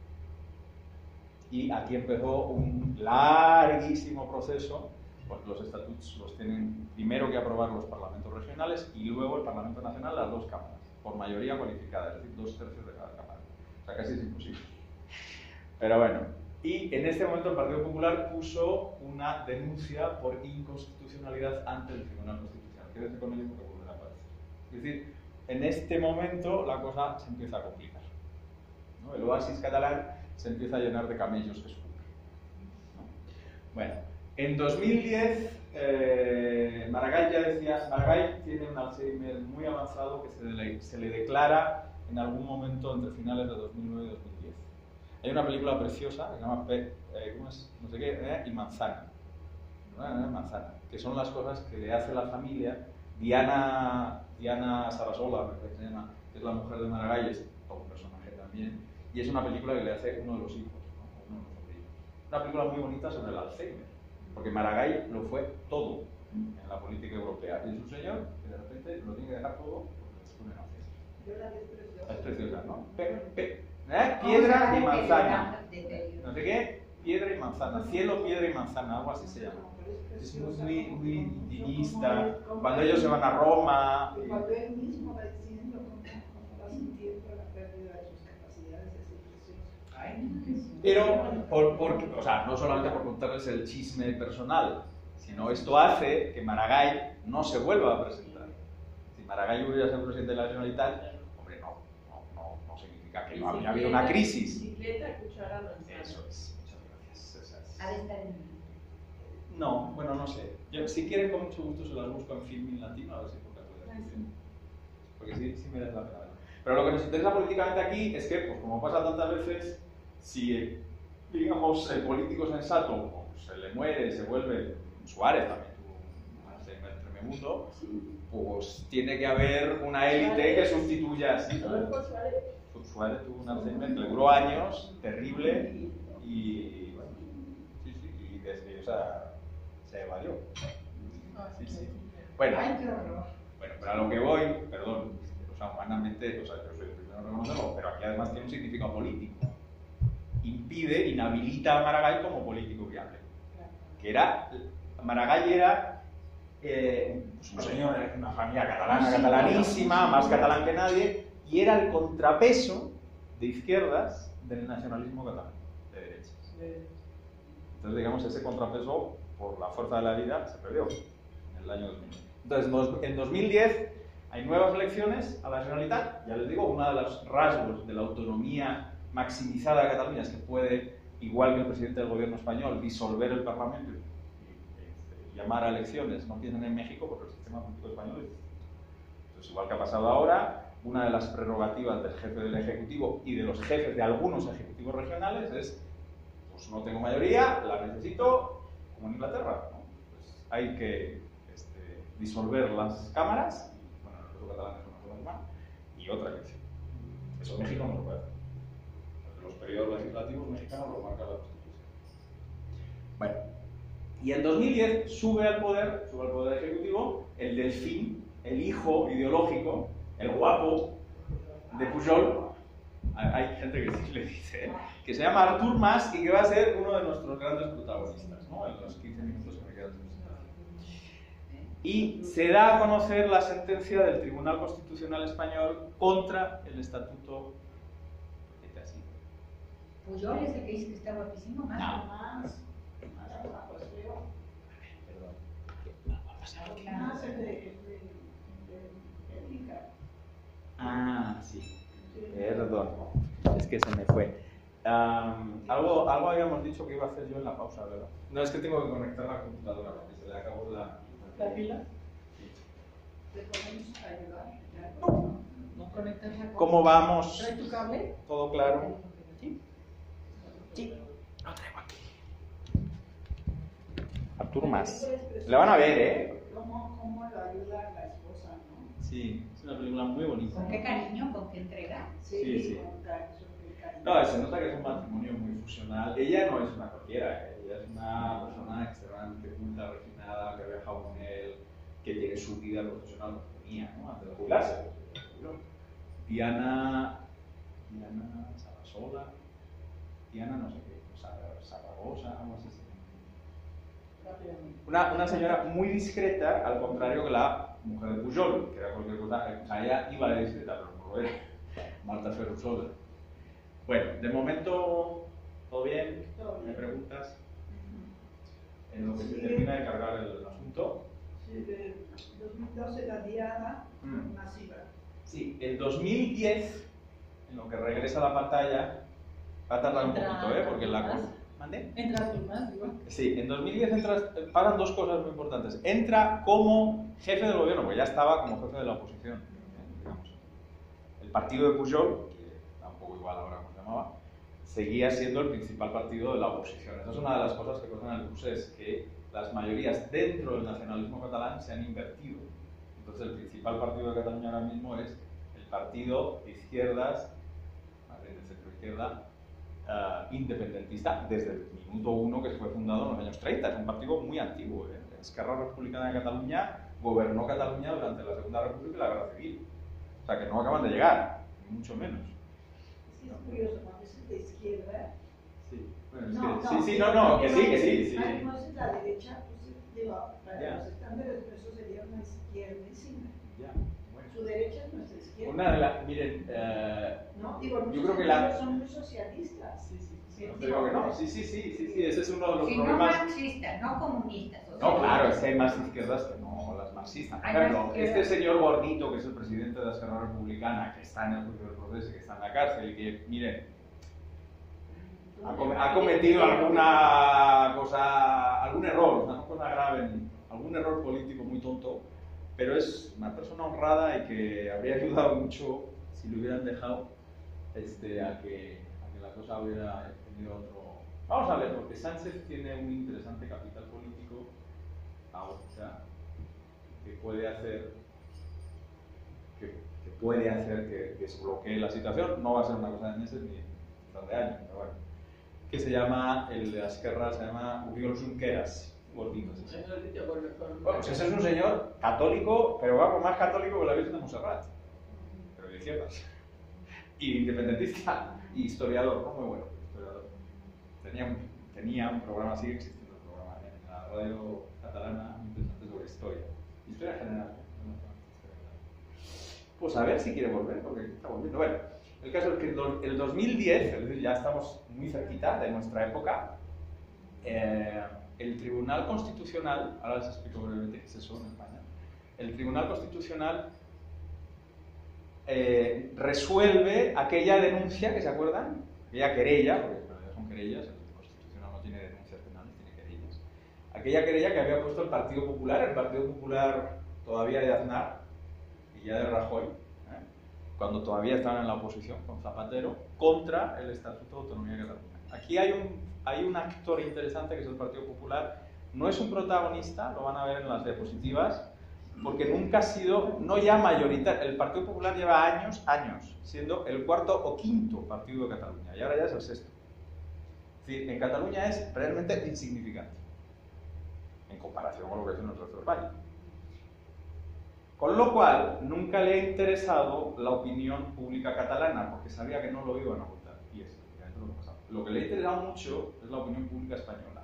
Y aquí empezó un larguísimo proceso, porque los estatutos los tienen primero que aprobar los parlamentos regionales y luego el Parlamento Nacional, las dos cámaras, por mayoría cualificada, es decir, dos tercios de cada cámara. O sea, casi es imposible. Pero bueno, y en este momento el Partido Popular puso una denuncia por inconstitucionalidad ante el Tribunal Constitucional. Quédese con ello porque volverá a aparecer. Es decir, en este momento la cosa se empieza a complicar, ¿no? El oasis catalán se empieza a llenar de camellos que escupen, ¿no? Bueno, en dos mil diez, eh, Maragall ya decía, Maragall tiene un Alzheimer muy avanzado que se le, se le declara en algún momento entre finales de dos mil nueve y dos mil diez. Hay una película preciosa que se llama Pe, eh, ¿cómo es? No sé qué, eh, y Manzana, ¿no? Manzana, que son las cosas que le hace la familia. Diana, Diana Sarasola, que se llama, que es la mujer de Maragall, es todo un personaje también, y es una película que le hace uno de los hijos, ¿no? Uno de los sobrinos. Una película muy bonita sobre el Alzheimer. Porque Maragall lo fue todo en la política europea. Y es un señor que de repente lo tiene que dejar todo porque les ponen Alzheimer. Yo la vi preciosa. Es preciosa, ¿no? Pe, pe, ¿eh? Piedra y manzana. No sé qué, piedra y manzana. Cielo, piedra y manzana, algo así se llama. Es muy, muy intimista. Cuando ellos se van a Roma. Y cuando él mismo va diciendo cómo va sintiendo la pérdida de sus capacidades, es precioso. Pero, por, por, o sea, no solamente por contarles el chisme personal, sino esto hace que Maragall no se vuelva a presentar. Si Maragall hubiera sido presidente de la Generalitat, hombre, no, no, no, no significa que no habría habido una crisis. Bicicleta, cuchara, manzana. Eso es, muchas gracias. Esa es. Ha de estar en... No, bueno, no sé. Yo, si quieren, con mucho gusto se las busco en Filmin Latino, a ver si por casualidad. Porque sí, sí merece la pena. Pero lo que nos interesa políticamente aquí es que, pues como pasa tantas veces, si, digamos, el político sensato pues, se le muere, se vuelve, Suárez también tuvo un Alzheimer tremendo, pues tiene que haber una élite que sustituya así. Suárez tuvo un Alzheimer que le duró años, terrible, y bueno, sí, sí, y desde, o sea, se evadió. Sí, sí. Bueno, bueno, pero a lo que voy, perdón, o sea, humanamente, o sea, yo soy el primero en reconocerlo, pero aquí además tiene un significado político. Impide, inhabilita a Maragall como político viable. Que era, Maragall era eh, pues un señor de una familia catalana, catalanísima, más catalán que nadie, y era el contrapeso de izquierdas del nacionalismo catalán, de derechas. Entonces, digamos, ese contrapeso, por la fuerza de la vida, se perdió en el año dos mil. Entonces, en dos mil diez hay nuevas elecciones a la Generalitat. Ya les digo, uno de los rasgos de la autonomía maximizada de Cataluña es que puede, igual que el presidente del gobierno español, disolver el Parlamento y, y, y llamar a elecciones. No tienen en México porque el sistema político español es distinto. Entonces, igual que ha pasado ahora, una de las prerrogativas del jefe del Ejecutivo y de los jefes de algunos ejecutivos regionales es: pues no tengo mayoría, la necesito, como en Inglaterra, ¿no? Pues hay que este, disolver las cámaras. Bueno, en el caso catalán es una cosa normal, y otra elección. Eso México no lo puede hacer. Los periodos legislativos mexicanos lo marca la Constitución. Bueno, y en dos mil diez sube al poder, sube al poder ejecutivo, el delfín, el hijo ideológico, el guapo de Pujol. Hay gente que sí le dice, ¿eh? Que se llama Artur Mas y que va a ser uno de nuestros grandes protagonistas, ¿no? En los quince minutos que me quedan de presentación. Y se da a conocer la sentencia del Tribunal Constitucional Español contra el Estatuto. Pujol es el que dice que está guapísimo, más. No. Más, más abajo, es feo. Perdón. ¿Qué va a pasar? Más el de, de, de Erika. Ah, sí. Perdón. Es que se me fue. Um, algo, algo habíamos dicho que iba a hacer yo en la pausa, ¿verdad? No, es que tengo que conectar la computadora porque se le acabó la... ¿La pila? ¿Te podemos ayudar? ¿No conectas la ¿Cómo vamos? ¿Trae tu cable? ¿Todo claro? Sí. Sí. Lo traigo aquí. Artur Mas. Le van a ver, ¿eh? ¿Cómo, cómo lo ayuda la esposa, no? Sí, es una película muy bonita. ¿Con qué cariño? ¿Con qué entrega? Sí, sí. Con cariño, con cariño. No, se nota que es un matrimonio muy fusional. Ella no es una cualquiera, ¿eh? Ella es una persona extremadamente culta, refinada, que ha viajado con él, que tiene su vida profesional, lo tenía, ¿no? Antes de jubilarse. Diana... Diana Sarasola... Diana no sé qué, Zaragoza, algo así. Una, una señora muy discreta, al contrario que la mujer de Pujol, que era cualquier cosa, o sea, ella iba de discreta, pero no lo era. Marta Ferrusola. Bueno, de momento, ¿todo bien? ¿Me preguntas? En lo que se termina de cargar el asunto. Sí, de dos mil doce la diada Mm. masiva. Sí, el dos mil diez, en lo que regresa a la pantalla, va a tardar un poquito, ¿eh? Porque la... ¿Mande? Entra tú más, digo. Sí, en dos mil diez entras, pasan dos cosas muy importantes. Entra como jefe del gobierno, porque ya estaba como jefe de la oposición, digamos. El partido de Pujol, que tampoco igual ahora como se llamaba, seguía siendo el principal partido de la oposición. Esa es una de las cosas que pasa en el procés, que las mayorías dentro del nacionalismo catalán se han invertido. Entonces el principal partido de Cataluña ahora mismo es el partido de izquierdas, más bien de centro-izquierda, Uh, independentista desde el minuto uno que fue fundado en los años treinta. Es un partido muy antiguo. ¿eh? Esquerra Republicana de Cataluña gobernó Cataluña durante la Segunda República y la Guerra Civil. O sea que no acaban de llegar, ni mucho menos. Sí, es curioso, cuando es de izquierda. Sí, bueno, es No, que, no, sí, sí, no, no, que sí, que sí. sí. Ay, no es la derecha, pues digo, para Ya. los estándares, eso sería una izquierdísima. Ya, bueno. Su derecha es nuestra izquierda. Una de las, miren, uh, No, digo, yo muchos creo que la... son muy socialistas. Sí, sí, sí, no Sí, digo que no. digo, Sí, sí, sí, sí, sí, ese es uno de los Si no problemas. marxistas, no comunistas. O No, sea, claro, es que hay más izquierdas que no las marxistas. Por Hay más ejemplo, izquierdas. este señor gordito, que es el presidente de la Esquerra Republicana, que está en el juicio del proceso y que está en la cárcel, y que, miren, ha, com- ha cometido alguna cosa, algún error, una cosa grave, algún error político muy tonto, pero es una persona honrada y que habría ayudado mucho si lo hubieran dejado este, a, que, a que la cosa hubiera tenido otro... Vamos a ver, porque Sánchez tiene un interesante capital político ahora que puede hacer que, que puede hacer que, que se bloquee la situación. No va a ser una cosa de meses ni de años, pero bueno. Que se llama, el de la Esquerra se llama Oriol Junqueras, gordito. ¿Sí? Bueno, pues ese es un señor católico, pero vamos, más católico que la Virgen de Montserrat, pero de izquierdas. Y independentista y historiador, no muy bueno, historiador. Tenía un, tenía un programa, sigue existiendo el programa en la radio catalana, muy interesante sobre historia. Historia general. pues a ver si quiere volver, porque está volviendo. Bueno, el caso es que el dos mil diez, es decir, ya estamos muy cerquita de nuestra época, eh, el Tribunal Constitucional, ahora les explico brevemente qué es eso en España, el Tribunal Constitucional eh, resuelve aquella denuncia, que se acuerdan, aquella querella, porque bueno, son querellas, el Constitucional no tiene denuncias penales, tiene querellas, aquella querella que había puesto el Partido Popular, el Partido Popular todavía de Aznar y ya de Rajoy, ¿eh? cuando todavía estaban en la oposición con Zapatero, contra el Estatuto de Autonomía de Cataluña. Aquí hay un, hay un actor interesante que es el Partido Popular, no es un protagonista, lo van a ver en las diapositivas, porque nunca ha sido, no ya mayoritario, el Partido Popular lleva años, años, siendo el cuarto o quinto partido de Cataluña, y ahora ya es el sexto. Es decir, en Cataluña es realmente insignificante, en comparación con lo que es en el resto de España. Con lo cual, nunca le ha interesado la opinión pública catalana, porque sabía que no lo iban a votar, y es lo que pasa. Lo que le ha interesado mucho es la opinión pública española.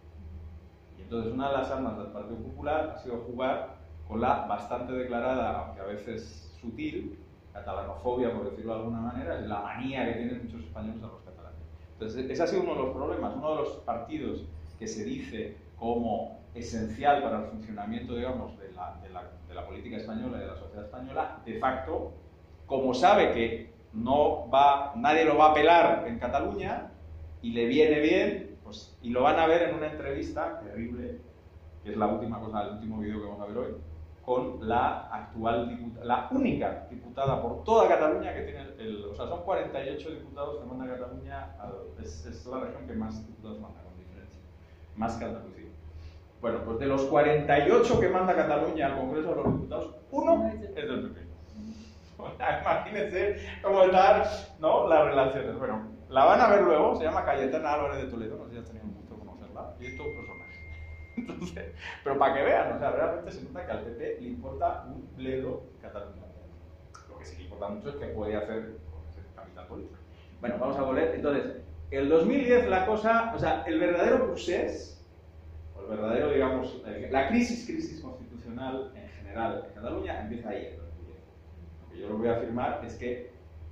Y entonces una de las armas del Partido Popular ha sido jugar con la bastante declarada, aunque a veces sutil, catalanofobia, por decirlo de alguna manera, es la manía que tienen muchos españoles a los catalanes. Entonces, ese ha sido uno de los problemas, uno de los partidos que se dice como esencial para el funcionamiento, digamos, de la, de la, de la política española y de la sociedad española, de facto, como sabe que no va, nadie lo va a apelar en Cataluña y le viene bien, pues, y lo van a ver en una entrevista terrible, que es la última cosa, el último vídeo que vamos a ver hoy, con la actual diputada, la única diputada por toda Cataluña que tiene el, o sea, son cuarenta y ocho diputados que manda Cataluña, es, es la región que más diputados manda, con diferencia, más que Andalucía. Bueno, pues de los cuarenta y ocho que manda Cataluña al Congreso de los Diputados, uno es del P P. O sea, imagínense cómo están, ¿no?, las relaciones. Bueno, la van a ver luego, se llama Cayetana Álvarez de Toledo, no sé si has tenido un gusto de conocerla, y es todo un personaje. Entonces, pero para que vean, o sea, realmente se nota que al P P le importa un bledo Cataluña. Lo que sí le importa mucho es qué puede hacer con ese capital político. Bueno, vamos a volver. Entonces, el dos mil diez la cosa, o sea, el verdadero procés, o el verdadero, digamos, la crisis, crisis constitucional en general en Cataluña empieza ahí, en dos mil diez. Lo que yo lo voy a afirmar es que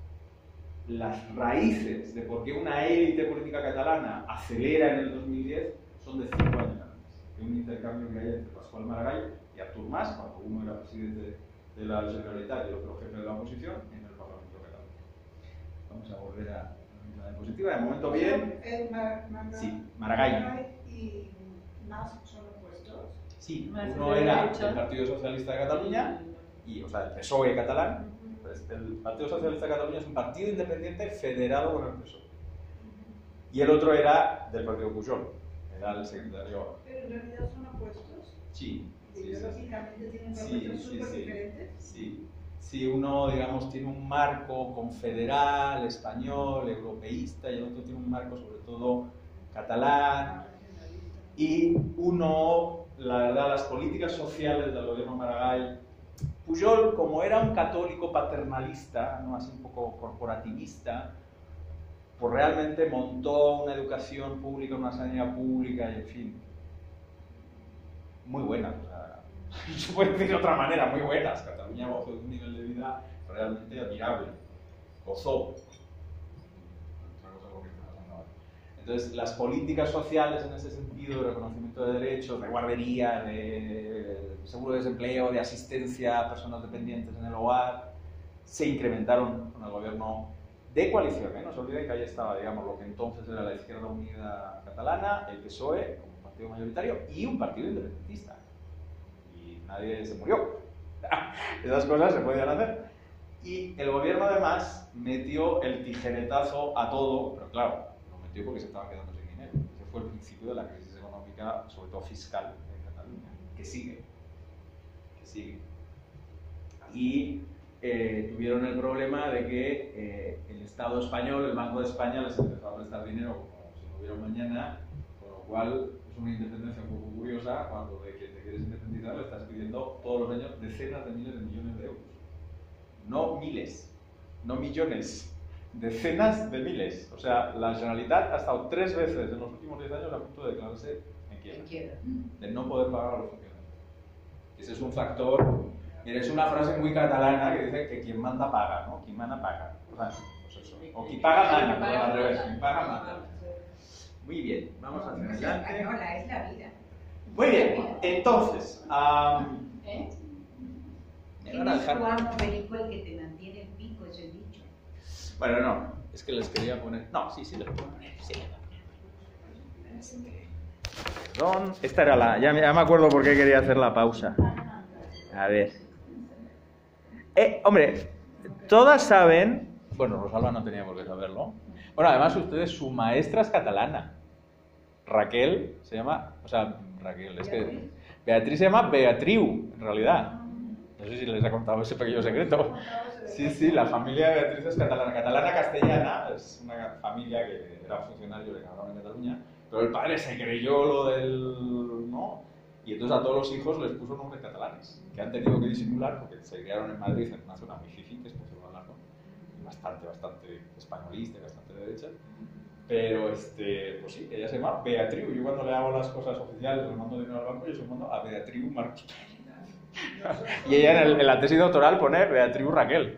las raíces de por qué una élite política catalana acelera en el dos mil diez son de cinco años antes. De un intercambio que hay entre Pascual Maragall y Artur Mas, cuando uno era presidente de la Generalitat y el otro jefe de la oposición, en el Parlamento catalán. Vamos a volver a la diapositiva. De momento bien. El Mar Mar Sí, Maragall. Y Mas son opuestos. Sí, Mas uno de era derecha. el Partido Socialista de Cataluña, y, o sea, el P S O E catalán. Pues el Partido Socialista de Cataluña es un partido independiente federado con el P S O E. Y el otro era del Partido Pujol, era el secretario. Pero en realidad son opuestos. Sí, sí, sí. Ideológicamente tienen Sí, propuestas sí, súper sí. diferentes. Sí. Si uno, digamos, tiene un marco confederal, español, europeísta, y el otro tiene un marco sobre todo catalán, y uno, la verdad, las políticas sociales del gobierno Maragall, Pujol, como era un católico paternalista, ¿no?, así un poco corporativista, pues realmente montó una educación pública, una sanidad pública, y en fin, muy buena. O sea, se puede decir de otra manera, muy buenas. Cataluña gozó de un nivel de vida realmente admirable. Gozó. Entonces, las políticas sociales en ese sentido, de reconocimiento de derechos, de guardería, de seguro de desempleo, de asistencia a personas dependientes en el hogar, se incrementaron con el gobierno de coalición, ¿eh? No se olviden que ahí estaba, digamos, lo que entonces era la Izquierda Unida Catalana, el P S O E como partido mayoritario y un partido independentista. Y nadie se murió. Esas cosas se podían hacer. Y el gobierno además metió el tijeretazo a todo, pero claro, lo metió porque se estaban quedando sin dinero. Ese fue el principio de la crisis económica, sobre todo fiscal, en Cataluña, que sigue. Que sigue. Y eh, tuvieron el problema de que eh, el Estado español, el Banco de España, les empezó a prestar dinero como si no hubiera un mañana, con lo cual es una independencia un poco curiosa cuando de que te quieres independizar le estás pidiendo todos los años decenas de miles de millones de euros. No miles, no millones, decenas de miles. O sea, la Generalitat ha estado tres veces en los últimos diez años a punto de declararse en quiebra, Quiero. de no poder pagar a los funcionarios. Ese es un factor Mira, es una frase muy catalana que dice que quien manda paga, ¿no? Quien manda paga. O sea, pues eso. O quien paga manda, pero al revés, quien paga manda. Muy bien, vamos hacia No es adelante. española, es la vida. Muy bien, entonces, um, ¿Eh? me ¿Quién van a es tu dejar... amo perico el que te mantiene el pico? Es el dicho. Bueno, no, es que les quería poner... No, sí, sí, les puedo poner, sí, les puedo poner. Perdón, esta era la... Ya me, ya me acuerdo por qué quería hacer la pausa. A ver. Eh, hombre, todas saben... Bueno, Rosalba no tenía por qué saberlo. Bueno, además ustedes, su maestra es catalana. Raquel se llama... O sea, Raquel, es que... Beatriz se llama Beatriu, en realidad. No sé si les he contado ese pequeño secreto. Sí, sí, la familia de Beatriz es catalana. Catalana-castellana, es una familia que era funcionario de Cataluña en Cataluña, pero el padre se creyó lo del... ¿no? Y entonces a todos los hijos les puso nombres catalanes, que han tenido que disimular porque se criaron en Madrid, en una zona muy fifí, que es Pozuelo de Alarcón, y bastante, bastante españolista, bastante de derecha. Pero, este, pues sí, ella se llama Beatriu. Yo cuando le hago las cosas oficiales, le mando dinero al banco, yo se lo mando a Beatriu Marquita. Y ella en, el, en la tesis doctoral pone Beatriu Raquel.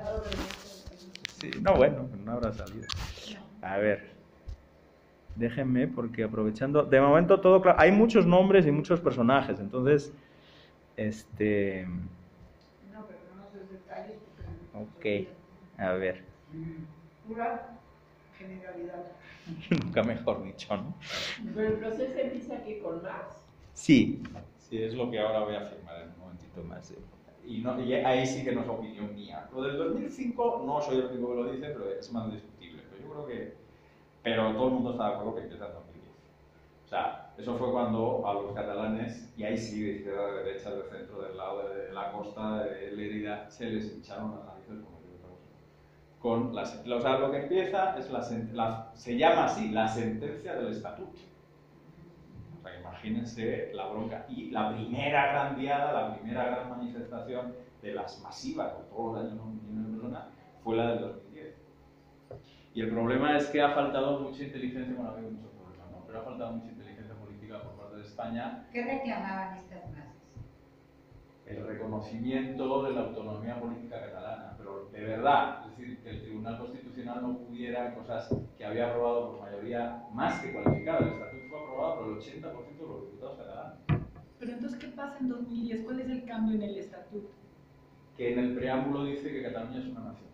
Sí, no, bueno, no habrá salido. A ver, déjenme, porque aprovechando... De momento todo claro. Hay muchos nombres y muchos personajes, entonces... Este... No, pero no sé detalles. Porque Ok, a ver. pura generalidad. Nunca mejor dicho, ¿no? Pero el proceso empieza aquí con más. Sí, sí, es lo que ahora voy a afirmar en un momentito más. ¿eh? Y, no, y ahí sí que no es opinión mía. Lo del dos mil cinco no soy el único que lo dice, pero es más discutible. Pero yo creo que... Pero todo el mundo está de acuerdo que empieza en dos mil diez. O sea, eso fue cuando a los catalanes, y ahí sí, de izquierda, de derecha, de centro, del lado de la costa, de Lérida, se les hincharon las narices como yo otra cosa. Con la, o sea, lo que empieza es la, la... Se llama así, la sentencia del estatuto. O sea, imagínense la bronca. Y la primera gran diada, la primera gran manifestación de las masivas, con todos los años millones de personas, fue la del dos mil diez. Y el problema es que ha faltado mucha inteligencia, bueno, ha habido muchos problemas, ¿no? Pero ha faltado mucha inteligencia política por parte de España. ¿Qué reclamaban estas masas? El reconocimiento de la autonomía política catalana, pero de verdad, es decir, que el Tribunal Constitucional no pudiera cosas que había aprobado por mayoría más que cualificada. El estatuto fue aprobado por el ochenta por ciento de los diputados catalanes. Pero entonces, ¿qué pasa en dos mil diez? ¿Cuál es el cambio en el estatuto? Que en el preámbulo dice que Cataluña es una nación.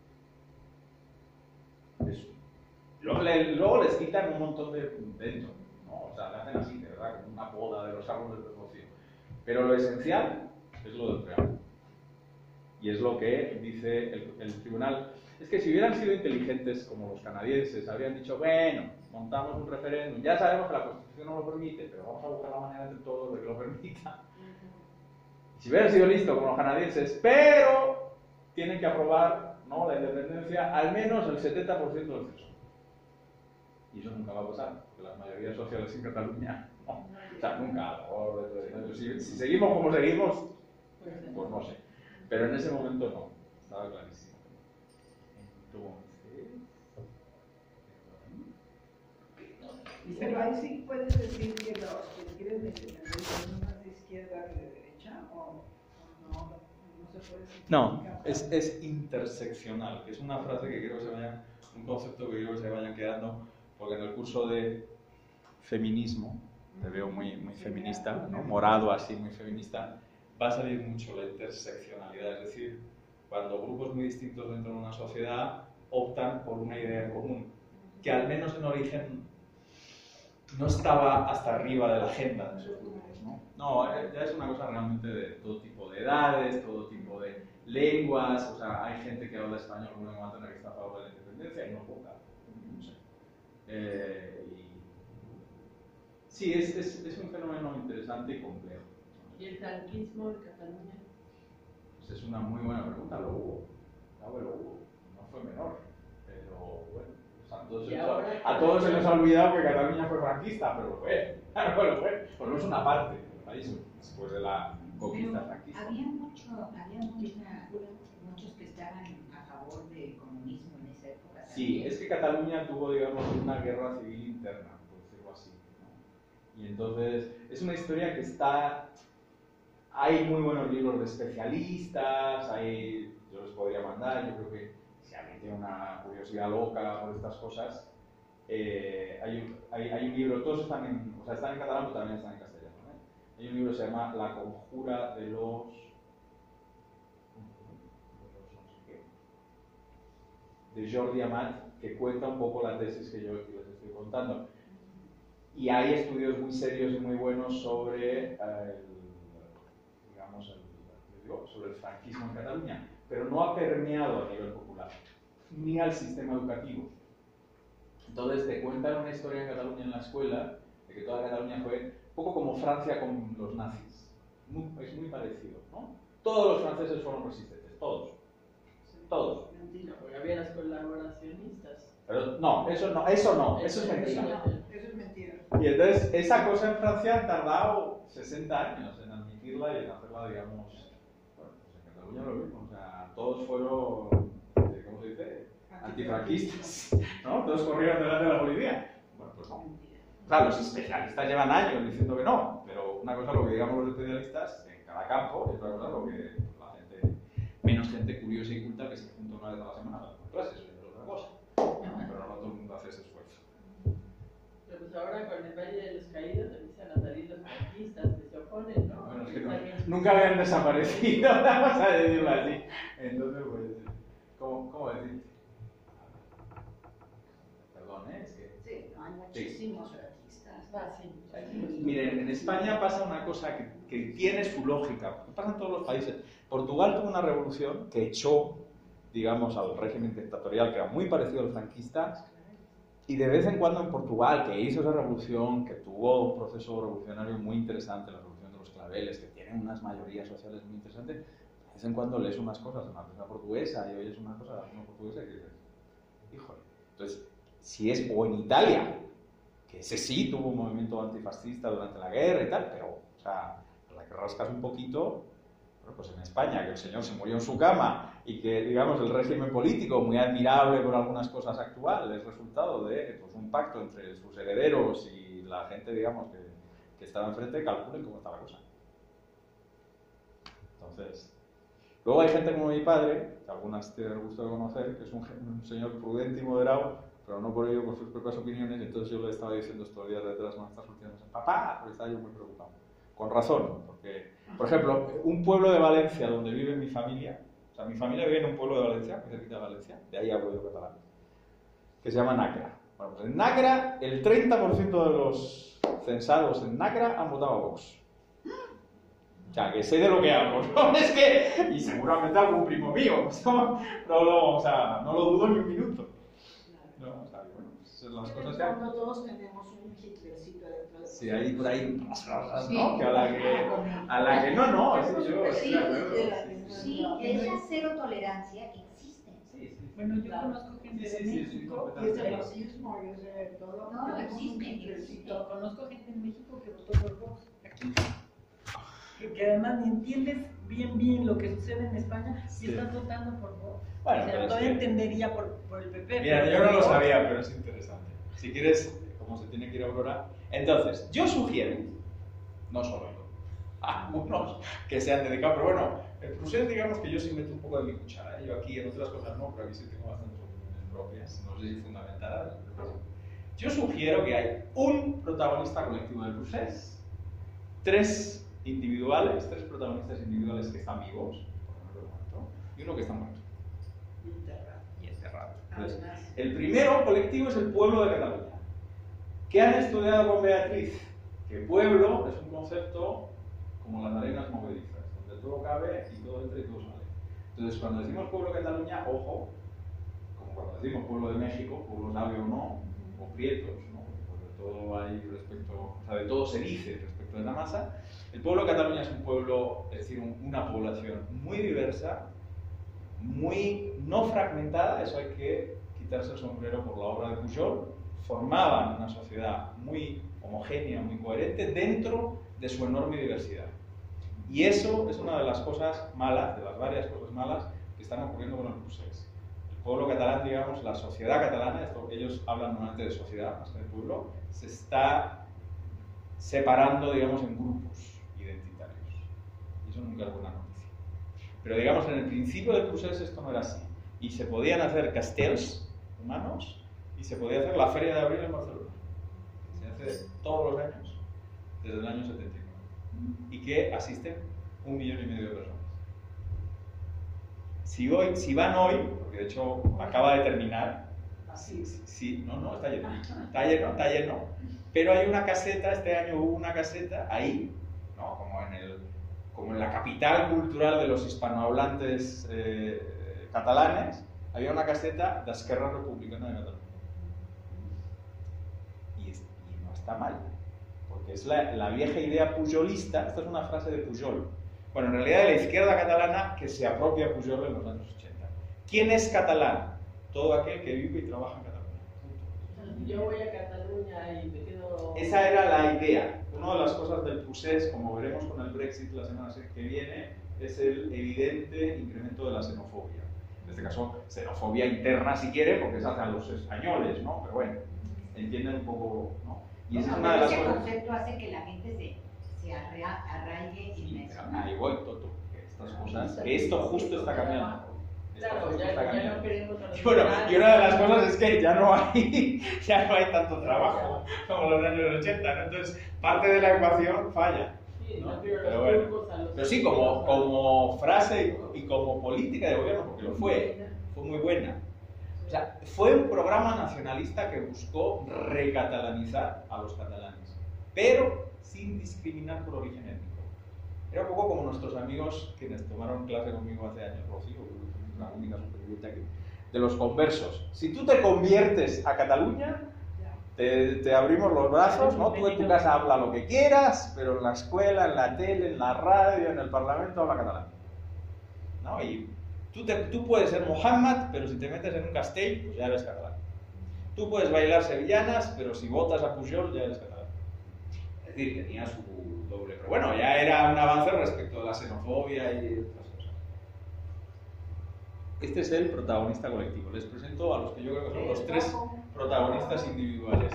Eso. Luego, le, luego les quitan un montón de dentro, ¿no? O sea, le hacen así, de verdad, como una poda de los árboles del rocío. Pero lo esencial es lo del preámbulo. Y es lo que dice el, el tribunal. Es que si hubieran sido inteligentes como los canadienses, habrían dicho, bueno, montamos un referéndum, ya sabemos que la Constitución no lo permite, pero vamos a buscar la manera de todo de que lo permita. Si hubieran sido listos como los canadienses, pero tienen que aprobar, ¿no?, la independencia al menos el setenta por ciento del censo. Y eso nunca va a pasar, porque las mayorías sociales en Cataluña, no. O sea, nunca. O, si, si seguimos como seguimos, pues no sé. Pero en ese momento no, estaba clarísimo. Entonces... Pero ahí sí puedes decir que los que quieren independencia son más de izquierda que de derecha, o, o no, no se puede decir. No, es, es interseccional, que es una frase que quiero que se vayan, un concepto que quiero que se vayan quedando, porque en el curso de feminismo, te veo muy, muy feminista, ¿no? Morado así, muy feminista, va a salir mucho la interseccionalidad, es decir, cuando grupos muy distintos dentro de una sociedad optan por una idea común, que al menos en origen no estaba hasta arriba de la agenda de esos grupos, ¿no? No, ya es una cosa realmente de todo tipo de edades, todo tipo de lenguas, o sea, hay gente que habla español como una materna que está a favor de la independencia y no poca, no sé. Eh, y... Sí, es, es, es un fenómeno interesante y complejo. ¿Y el franquismo en Cataluña? Pues es una muy buena pregunta, lo hubo, claro, lo hubo, no fue menor, pero bueno, pues a, todos se nos, a todos se nos ha olvidado que Cataluña fue franquista, pero lo fue, claro, lo fue, pues no es una parte del país después de la conquista Pero franquista. había, mucho, había mucha, muchos que estaban a favor del comunismo en esa época. Sí, también. es que Cataluña tuvo, digamos, una guerra civil interna, por decirlo así, ¿no? Y entonces, es una historia que está... hay muy buenos libros de especialistas, hay, yo les podría mandar, yo creo que si alguien tiene una curiosidad loca por estas cosas, eh, hay, un, hay, hay un libro, todos están en, o sea, están en catalán, pero también están en castellano. ¿eh? Hay un libro que se llama La conjura de los... de Jordi Amat, que cuenta un poco la tesis que yo aquí les estoy contando. Y hay estudios muy serios y muy buenos sobre, eh, el, digamos, el, digo, sobre el franquismo en Cataluña, pero no ha permeado a nivel popular, ni al sistema educativo. Entonces te cuentan una historia en Cataluña en la escuela, de que toda Cataluña fue un poco como Francia con los nazis. Muy, es muy parecido, ¿no? Todos los franceses fueron resistentes, todos. Todos. Mentira, porque había las colaboracionistas. Pero no, eso no, eso no, eso es mentira. Eso es mentira. Y entonces, esa cosa en Francia han tardado sesenta años en admitirla y en hacerla, digamos, bueno, pues en Cataluña lo mismo, o sea, todos fueron, ¿cómo se dice? Antifranquistas, ¿no? Todos corrieron delante de la policía. Bueno, pues no. Claro, los especialistas llevan años diciendo que no, pero una cosa es lo que digamos los especialistas en cada campo y otra cosa es lo que la gente, menos gente curiosa y culta que se junta una vez a la semana a las clases, eso es otra cosa. Pero no todo el mundo hace ese esfuerzo. Pero pues ahora con el Valle de los Caídos empiezan a salir los franquistas que se oponen, ¿no? Bueno, es que no, nunca habían desaparecido, vamos a decirlo así. Entonces, pues, ¿cómo, cómo decir? Perdón, ¿eh? Es que... Sí, hay muchísimos franquistas. Ah, sí, sí. Miren, en España pasa una cosa que, que tiene su lógica, porque pasa en todos los países. Portugal tuvo una revolución que echó, digamos, al régimen dictatorial, que era muy parecido al franquista, y de vez en cuando en Portugal, que hizo esa revolución, que tuvo un proceso revolucionario muy interesante, la revolución de los claveles, que tiene unas mayorías sociales muy interesantes, de vez en cuando lees unas cosas en la prensa portuguesa y oyes una cosa en la portuguesa y dices, híjole. Entonces, si es, o en Italia, que ese sí tuvo un movimiento antifascista durante la guerra y tal, pero, o sea, a la que rascas un poquito, bueno, pues en España, que el señor se murió en su cama y que, digamos, el régimen político, muy admirable por algunas cosas actuales, es resultado de pues, un pacto entre sus herederos y la gente, digamos, que, que estaba enfrente, calculen cómo está la cosa. Entonces, luego hay gente como mi padre, que algunas tienen el gusto de conocer, que es un, un señor prudente y moderado, pero no por ello con sus propias opiniones, y entonces yo le estaba diciendo estos días detrás, no, estas últimas, papá, porque estaba yo muy preocupado. Con razón, porque, por ejemplo, un pueblo de Valencia donde vive mi familia, o sea, mi familia vive en un pueblo de Valencia, muy cerquita de Valencia, de ahí hablo yo catalán, que se llama Nacra. Bueno, pues en Nacra, el treinta por ciento de los censados en Nacra han votado a Vox. O sea, que sé de lo que hablo, ¿no? Es que, y seguramente algún primo mío, ¿no? No, lo, o sea, no lo dudo ni un minuto. No, o sea, bueno, pues las cosas que hay. Cuando todos tenemos un Hitlercito dentro de Sí, hay por ahí, ¿no? Sí. Que a la que, a la que no, no, es que yo... Sí, claro, sí, esa cero tolerancia existe. sí, sí. Bueno, yo conozco gente Sí, de sí, sí, sí, México. Y ese completamente. racismo, y ese todo. No, tenemos un existe, Hitlercito. Conozco gente en México que votó por Vox. Aquí. Que, que además ni entiendes bien bien lo que sucede en España Sí. y estás votando por Vox. Bueno, o sea, pero es todavía que- entendería por, por el P P. Mira, pero yo por no lo Vox, sabía, pero es interesante. Si quieres, como se tiene que ir a Aurora. Entonces, yo sugiero, no solo yo, a algunos que se han dedicado, pero bueno, el Prusés, digamos que yo sí meto un poco de mi cuchara. ¿eh? Yo aquí en otras cosas no, pero aquí sí tengo bastantes opiniones propias, no sé si fundamentadas. Pero sí. Yo sugiero que hay un protagonista colectivo del Prusés, tres individuales, tres protagonistas individuales que están vivos, por ejemplo, de momento, y uno que está muerto y enterrado. Entonces, Además, el primero colectivo es el pueblo de Cataluña. ¿Qué han estudiado con Beatriz? Que pueblo es un concepto como las arenas movedizas, donde todo cabe y todo entra y todo sale. Entonces, cuando decimos pueblo de Cataluña, ojo, como cuando decimos pueblo de México, pueblo sabe o no, o prietos, ¿no? Porque de todo hay respecto, o sea, de todo se dice respecto de la masa. El pueblo de Cataluña es un pueblo, es decir, un- una población muy diversa, muy no fragmentada, eso hay que quitarse el sombrero por la obra de Pujol, formaban una sociedad muy homogénea, muy coherente dentro de su enorme diversidad. Y eso es una de las cosas malas, de las varias cosas malas que están ocurriendo con el Prusés. El pueblo catalán, digamos, la sociedad catalana, esto, ellos hablan normalmente de sociedad más que de pueblo, se está separando, digamos, en grupos identitarios. Y Eso nunca es buena noticia. Pero digamos, en el principio del procés esto no era así. Y se podían hacer castells humanos y se podía hacer la Feria de Abril en Barcelona. Se hace todos los años, desde el año setenta y nueve. Y que asisten un millón y medio de personas. Si, hoy, si van hoy, porque de hecho acaba de terminar, sí, sí, sí, no, no, está lleno, está lleno, está lleno, pero hay una caseta, este año hubo una caseta ahí, ¿no? como, en el, como en la capital cultural de los hispanohablantes eh, catalanes, había una caseta de Esquerra Republicana de Cataluña. Y, es, y no está mal, porque es la, la vieja idea pujolista, esta es una frase de Pujol, bueno, en realidad de la izquierda catalana que se apropia Pujol en los años ochenta. ¿Quién es catalán? Todo aquel que vive y trabaja en Cataluña. Yo voy a Cataluña y me quedo... Esa era la idea. Una de las cosas del procés, como veremos con el Brexit la semana que viene, es el evidente incremento de la xenofobia. En este caso, xenofobia interna si quiere, porque es hacia los españoles, ¿no? Pero bueno, entienden un poco, ¿no? Y esa es una de las ese cosas... concepto hace que la gente se, se arra, arraigue Sí, en eso. ahí voy, Toto, que estas cosas, que esto justo está cambiando. Esto Claro, justo ya, está ya cambiando. no queremos a los Bueno, ciudadanos. y una de las cosas es que ya no hay, ya no hay tanto trabajo como los años ochenta, ¿no? Entonces, parte de la ecuación falla. Sí, ¿no? no quiero Pero los bueno. turcos a los... Pero sí, como, como frase y como política de gobierno, porque lo fue, fue muy buena. O sea, fue un programa nacionalista que buscó recatalanizar a los catalanes, pero sin discriminar por origen étnico. Era un poco como nuestros amigos quienes tomaron clase conmigo hace años, Rocío, la única superviviente aquí, de los conversos. Si tú te conviertes a Cataluña, te, te abrimos los brazos, ¿no? Tú en tu casa habla lo que quieras, pero en la escuela, en la tele, en la radio, en el parlamento habla catalán, ¿no? Y tú, te, tú puedes ser Mohammed, pero si te metes en un castell, pues ya eres catalán. Tú puedes bailar sevillanas, pero si votas a Pujol, ya eres catalán. Es decir, tenía su doble. Pero bueno, ya era un avance respecto a la xenofobia y otras cosas. Este es el protagonista colectivo. Les presento a los que yo creo que son los tres protagonistas individuales.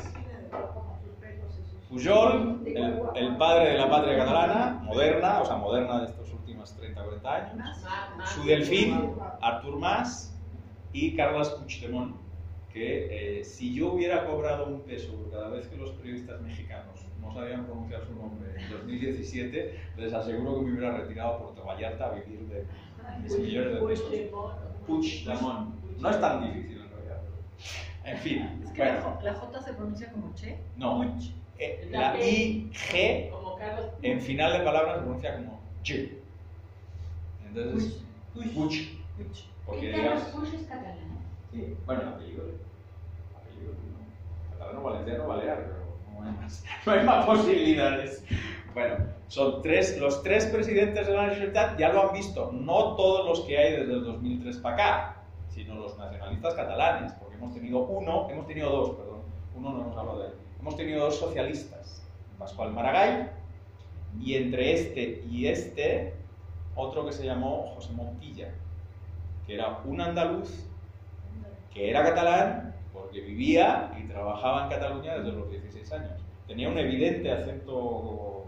Pujol, el, el padre de la patria catalana, moderna, o sea, moderna de estos últimos treinta a cuarenta años. Su delfín, Artur Mas, y Carles Puigdemont, que eh, si yo hubiera cobrado un peso por cada vez que los periodistas mexicanos no sabían pronunciar su nombre en dos mil diecisiete, les aseguro que me hubiera retirado por Vallarta a vivir de mis millones de pesos. Puigdemont. No es tan difícil en realidad. En fin. Es que Bueno, la, J, la J se pronuncia como che. no. Puig. Eh, la I G Como Carlos... en final de palabra se pronuncia como G. Entonces, Puig. Puig. Puig. Porque ¿Y Carlos digamos. Puig es catalán? Sí, bueno, el apellido. El apellido, no. Catalano, valenciano, balear, pero no hay más. No hay más posibilidades. Bueno, son tres, los tres presidentes de la Generalitat ya lo han visto, no todos los que hay desde el dos mil tres para acá, sino los nacionalistas catalanes, porque hemos tenido uno, hemos tenido dos, perdón, uno no hemos hablado de él, hemos tenido dos socialistas, Pascual Maragall, y entre este y este, otro que se llamó José Montilla, que era un andaluz que era catalán porque vivía y trabajaba en Cataluña desde los dieciséis años. Tenía un evidente acento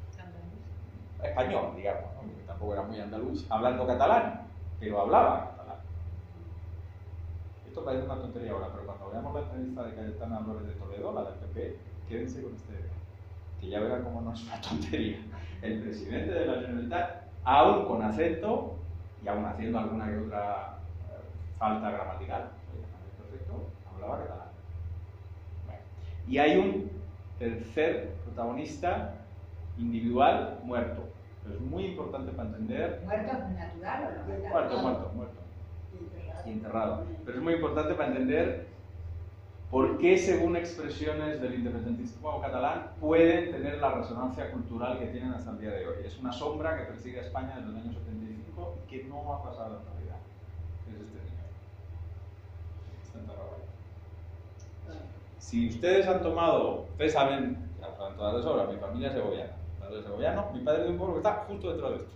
español, digamos, ¿no? Porque tampoco era muy andaluz, hablando catalán, pero hablaba catalán. Esto parece una tontería ahora, pero cuando veamos la entrevista de Cayetana Álvarez de Toledo, la del P P, quédense con este, que ya verán cómo no es una tontería. El presidente de la Generalitat, aún con acento, y aún haciendo alguna que otra eh, falta gramatical, perfecto, hablaba catalán. Bueno. Y hay un tercer protagonista individual muerto. Pero es muy importante para entender. ¿Muerto natural o no? Muerto, muerto, muerto. Y enterrado. Pero es muy importante para entender por qué, según expresiones del independentismo catalán, pueden tener la resonancia cultural que tienen hasta el día de hoy. Es una sombra que persigue a España desde el año setenta y cinco y que no ha pasado en realidad. Es este señor. Está enterrado ahí. Si ustedes han tomado, ustedes saben, ya lo saben todas de sobra, mi familia es segoviana. Mi padre es segoviano, mi padre de un pueblo que está justo detrás de esto.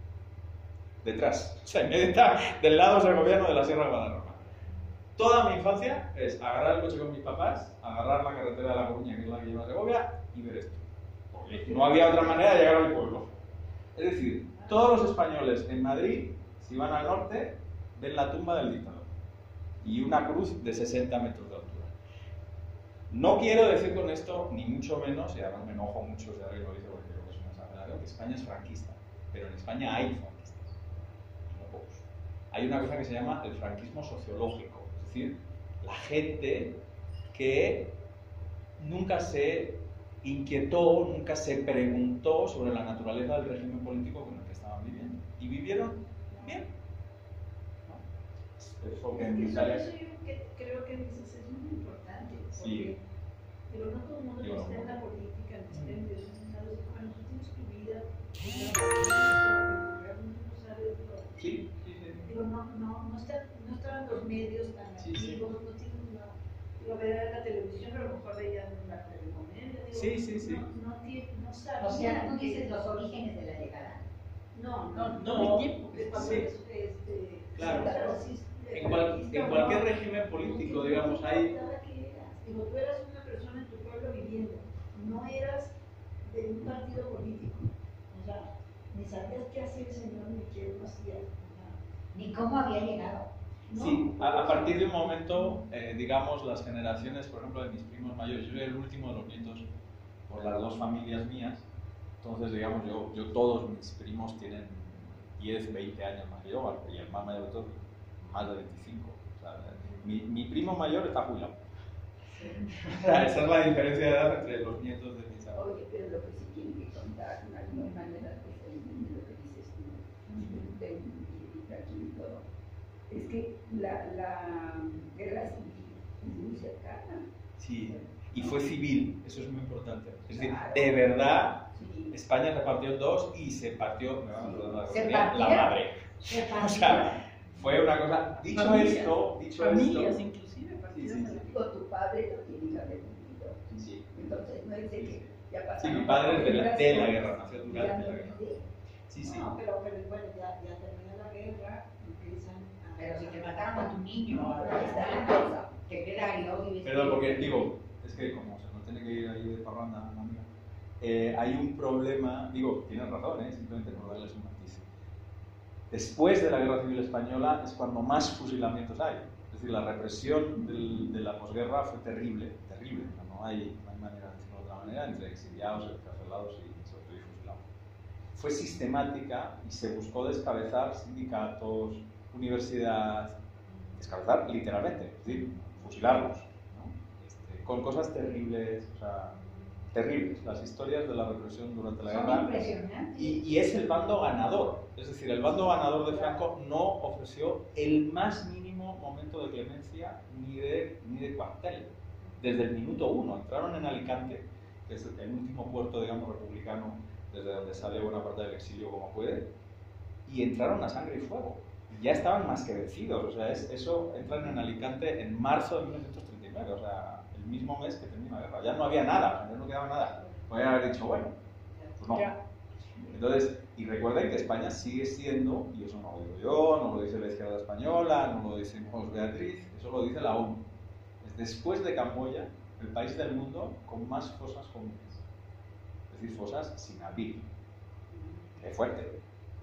Detrás. O sea, inmediata del lado segoviano de la Sierra de Guadarrama. Toda mi infancia es agarrar el coche con mis papás, agarrar la carretera de La Coruña, que es la que lleva a Segovia, y ver esto. Porque no había otra manera de llegar al pueblo. Es decir, Todos los españoles en Madrid, si van al norte, ven la tumba del dictador y una cruz de sesenta metros de altura. No quiero decir con esto, ni mucho menos, y además me enojo mucho si alguien lo dice porque creo que es una exageración, que España es franquista, pero en España hay franquistas, no pocos. Hay una cosa que se llama el franquismo sociológico, es decir, la gente que nunca se inquietó, nunca se preguntó sobre la naturaleza del régimen político con el que estaban viviendo. Y vivieron bien. ¿No? Eso que en Es que Italia... eso yo que- creo que dices es muy importante. Porque, Sí. pero no todo el mundo que Digo, está en no. la política, que está en Dios, sabes, cuando tú tienes tu vida, realmente no sabes lo. Sí, sí, sí. Digo, no, no, no, está, no estaban los medios tan Sí, sí. activos, no tienen una. Digo, ver la televisión, pero a lo mejor veían una telecomedia. Digo, Sí, sí, sí. No, no, tiene- no sabían. O sea, tú que- dices los orígenes de la llegada. No, No, no, no, el tiempo. Es cuando Sí. es, este, Claro. sí, En, cual- en cualquier régimen político, digamos, hay... Nada que eras. Digo, tú eras una persona en tu pueblo viviendo, no eras de un partido político. O sea, ni sabías qué hacía el señor ni qué no hacía. O sea, Ni cómo había llegado. no, Sí, a, a partir de un momento, eh, digamos, las generaciones, por ejemplo, de mis primos mayores, yo soy el último de los nietos por las dos familias mías, entonces, digamos, yo, yo todos mis primos tienen diez, veinte años más que yo, y el más mayor de todos, más de veinticinco. O sea, mi, mi primo mayor está jubilado. O sea, esa es la diferencia de edad entre los nietos de mis abuelos. Oye, pero lo que sí tiene que contar, una no hay manera de salir de lo que dices tú, de y aquí y todo, es que la, la guerra civil es muy cercana. Sí, y fue civil, eso es muy importante. Es decir, Claro. de verdad, Sí. España se partió en dos y se partió, me van a perdonar la ¿Se grosería, la partieron? madre. Se O partió. sea, fue una cosa. Dicho Familias. esto, dicho Familias, esto. inclusive, partidas Sí, sí, a la- Digo, tu padre lo tiene que haber vivido. Sí, Entonces, no es de que ya sí, pasaron. mi padre es de la, guerras, de la guerra, nació ya durante no la guerra. vive. Sí, sí. no, pero, pero bueno, ya, ya termina la guerra, empiezan a. Pero si te mataron a tu niño, Ahí está la cosa. te queda y luego vives. Perdón, porque digo, es que como se nos tiene que ir ahí de parranda, una amiga, eh, hay un problema, digo, tienes razón, ¿eh? Simplemente por darles un matiz. Después de la Guerra Civil Española es cuando más fusilamientos hay. Es decir, la represión del, de la posguerra fue terrible, terrible. O sea, no, hay, no hay manera de decirlo de otra manera, entre exiliados, encarcelados y sobre todo y fusilados. Fue sistemática y se buscó descabezar sindicatos, universidad, descabezar literalmente, es decir, fusilarlos, ¿no? Este, con cosas terribles, o sea, terribles, las historias de la represión durante la Son guerra. impresionantes. Y, y es el bando ganador, es decir, el bando ganador de Franco no ofreció el más mínimo momento de clemencia ni de, ni de cuartel. Desde el minuto uno, entraron en Alicante, que es el último puerto, digamos, republicano, desde donde sale buena parte del exilio como puede, y entraron a sangre y fuego. Y ya estaban más que vencidos, o sea, es, eso, entran en Alicante en marzo de mil novecientos treinta y nueve, o sea, el mismo mes que terminó la guerra. Ya no había nada, o sea, ya no quedaba nada. Podrían haber dicho, bueno, pues no. Ya. Entonces, y recuerden que España sigue siendo, y eso no lo digo yo, no lo dice la izquierda española, no lo dice José Beatriz, eso lo dice la ONU. Es después de Camboya, el país del mundo con más fosas comunes. Es decir, fosas sin abrir. Qué fuerte.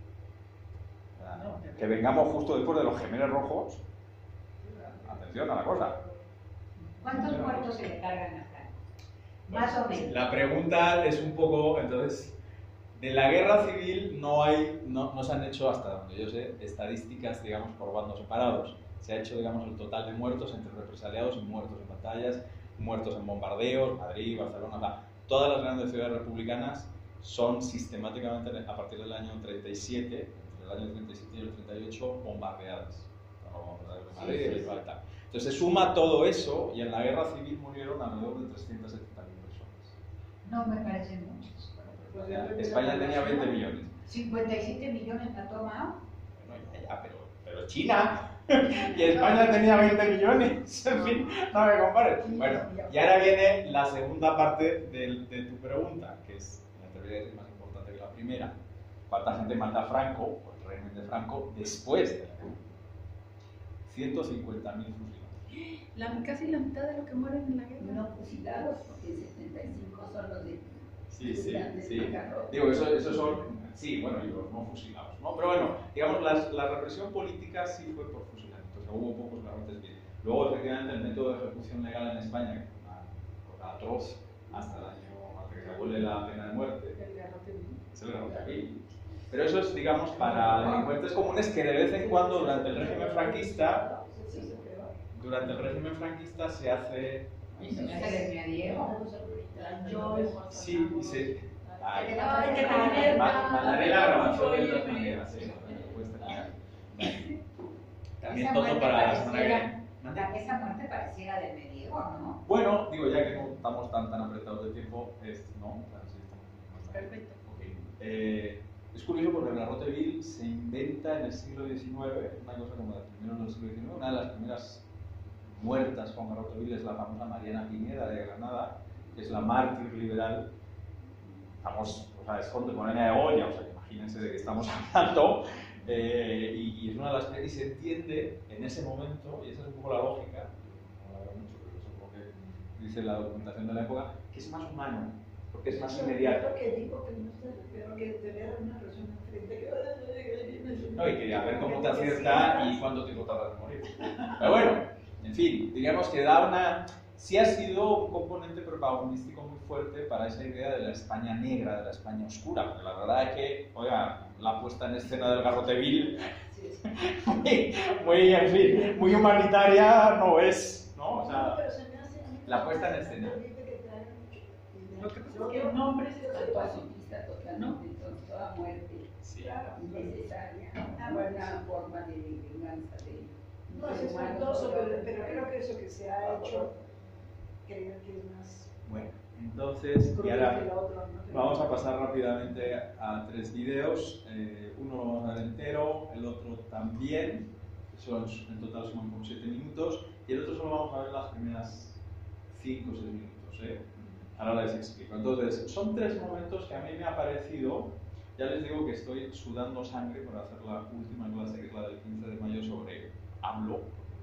O sea, No, que vengamos justo después de los gemelos rojos. Atención a la cosa. ¿Cuántos muertos se le cargan a Franco? Más o menos. La pregunta es un poco, entonces, de la guerra civil no hay, no, no se han hecho, hasta donde yo sé, estadísticas, digamos, por bandos separados. Se ha hecho, digamos, el total de muertos entre represaliados y muertos en batallas, muertos en bombardeos, Madrid, Barcelona, o sea, todas las grandes ciudades republicanas son sistemáticamente, a partir del año treinta y siete, entre el año treinta y siete y el treinta y ocho, bombardeadas. De Madrid, Sí, sí, de sí. Gibraltar. Entonces se suma todo eso y en la guerra civil murieron alrededor de trescientas setenta mil personas. No me parecen muchos. Pues ya le España digo, tenía veinte millones. cincuenta y siete millones mató a Mao. Bueno, ya, ya, pero, pero China. Y España tenía veinte millones. En fin, no me compares. Bueno, y ahora viene la segunda parte de, de tu pregunta, que es, me atrevería a decir, más importante que la primera. ¿Cuánta gente mata a Franco, o el régimen de Franco, después de la guerra? ciento cincuenta mil fusilados. La, casi la mitad de lo que mueren en la guerra. No fusilados, porque setenta y cinco son los de Sí, sí, grandes sí. bancarrotas. Digo, eso, eso son Sí, bueno, y los no fusilados, ¿no? Pero bueno, digamos, las, la represión política sí fue por fusilamiento, o sea, hubo pocos garrotes bien. Luego, efectivamente, el método de ejecución legal en España, que es una cosa atroz, hasta el año, hasta que se abole la pena de muerte, El garrote vil. es el garrote vil. Pero eso es, digamos, para delincuentes comunes que de vez en cuando, durante el régimen franquista, durante el régimen franquista se hace... ¿No se les medievo? Sí, y se... Ay, Ay, ma- que también- mandaré la grabación de todas maneras, sí, puesta aquí. También Esa todo muerte para la semana que pareciera- viene. ¿Mande? la- Esa muerte pareciera del medievo, ¿no? Bueno, digo, ya que no estamos tan, tan apretados de tiempo, es, ¿no? Claro, sí, estamos más Perfecto. Ok. Eh, es curioso porque el garrote vil se inventa en el siglo diecinueve, una cosa como de primeros del siglo diecinueve. Una de las primeras muertas con garrote vil es la famosa Mariana Pineda de Granada, que es la mártir liberal, famosa, o sea, es contemporánea de Goya, o sea, que imagínense de qué estamos hablando. Eh, y, y es una de las que y se entiende en ese momento, y esa es un poco la lógica, no la veo mucho, pero eso es lo que dice la documentación de la época, que es más humano, porque es más inmediato. Lo que digo que no está, pero que tener a una persona enfrente que... No, y que a ver cómo te acierta y cuánto tiempo tardas en morir. Pero bueno, en fin, digamos que da una... Sí ha sido un componente protagonístico muy fuerte para esa idea de la España negra, de la España oscura, porque la verdad es que, oiga, la puesta en escena del garrote vil, muy, muy, en fin, muy humanitaria no es, ¿no? O sea, la puesta en escena. Lo que pasa es que el nombre es Es pacifista totalmente, entonces toda muerte Sí. innecesaria, una forma de venganza de No, un es ser humano espantoso, sobre pero, otro. pero creo que eso que se ha hecho, creo que es más Bueno, entonces, y cruel que ahora lo otro, ¿no? vamos a pasar rápidamente a tres vídeos. Eh, uno lo vamos a ver entero, el otro también. Son, en total suman como siete minutos. Y el otro solo vamos a ver las primeras cinco o seis minutos. ¿eh? Ahora les explico. Entonces, son tres momentos que a mí me ha parecido. Ya les digo que estoy sudando sangre para hacer la última clase, que es la del quince de mayo, sobre AMLO.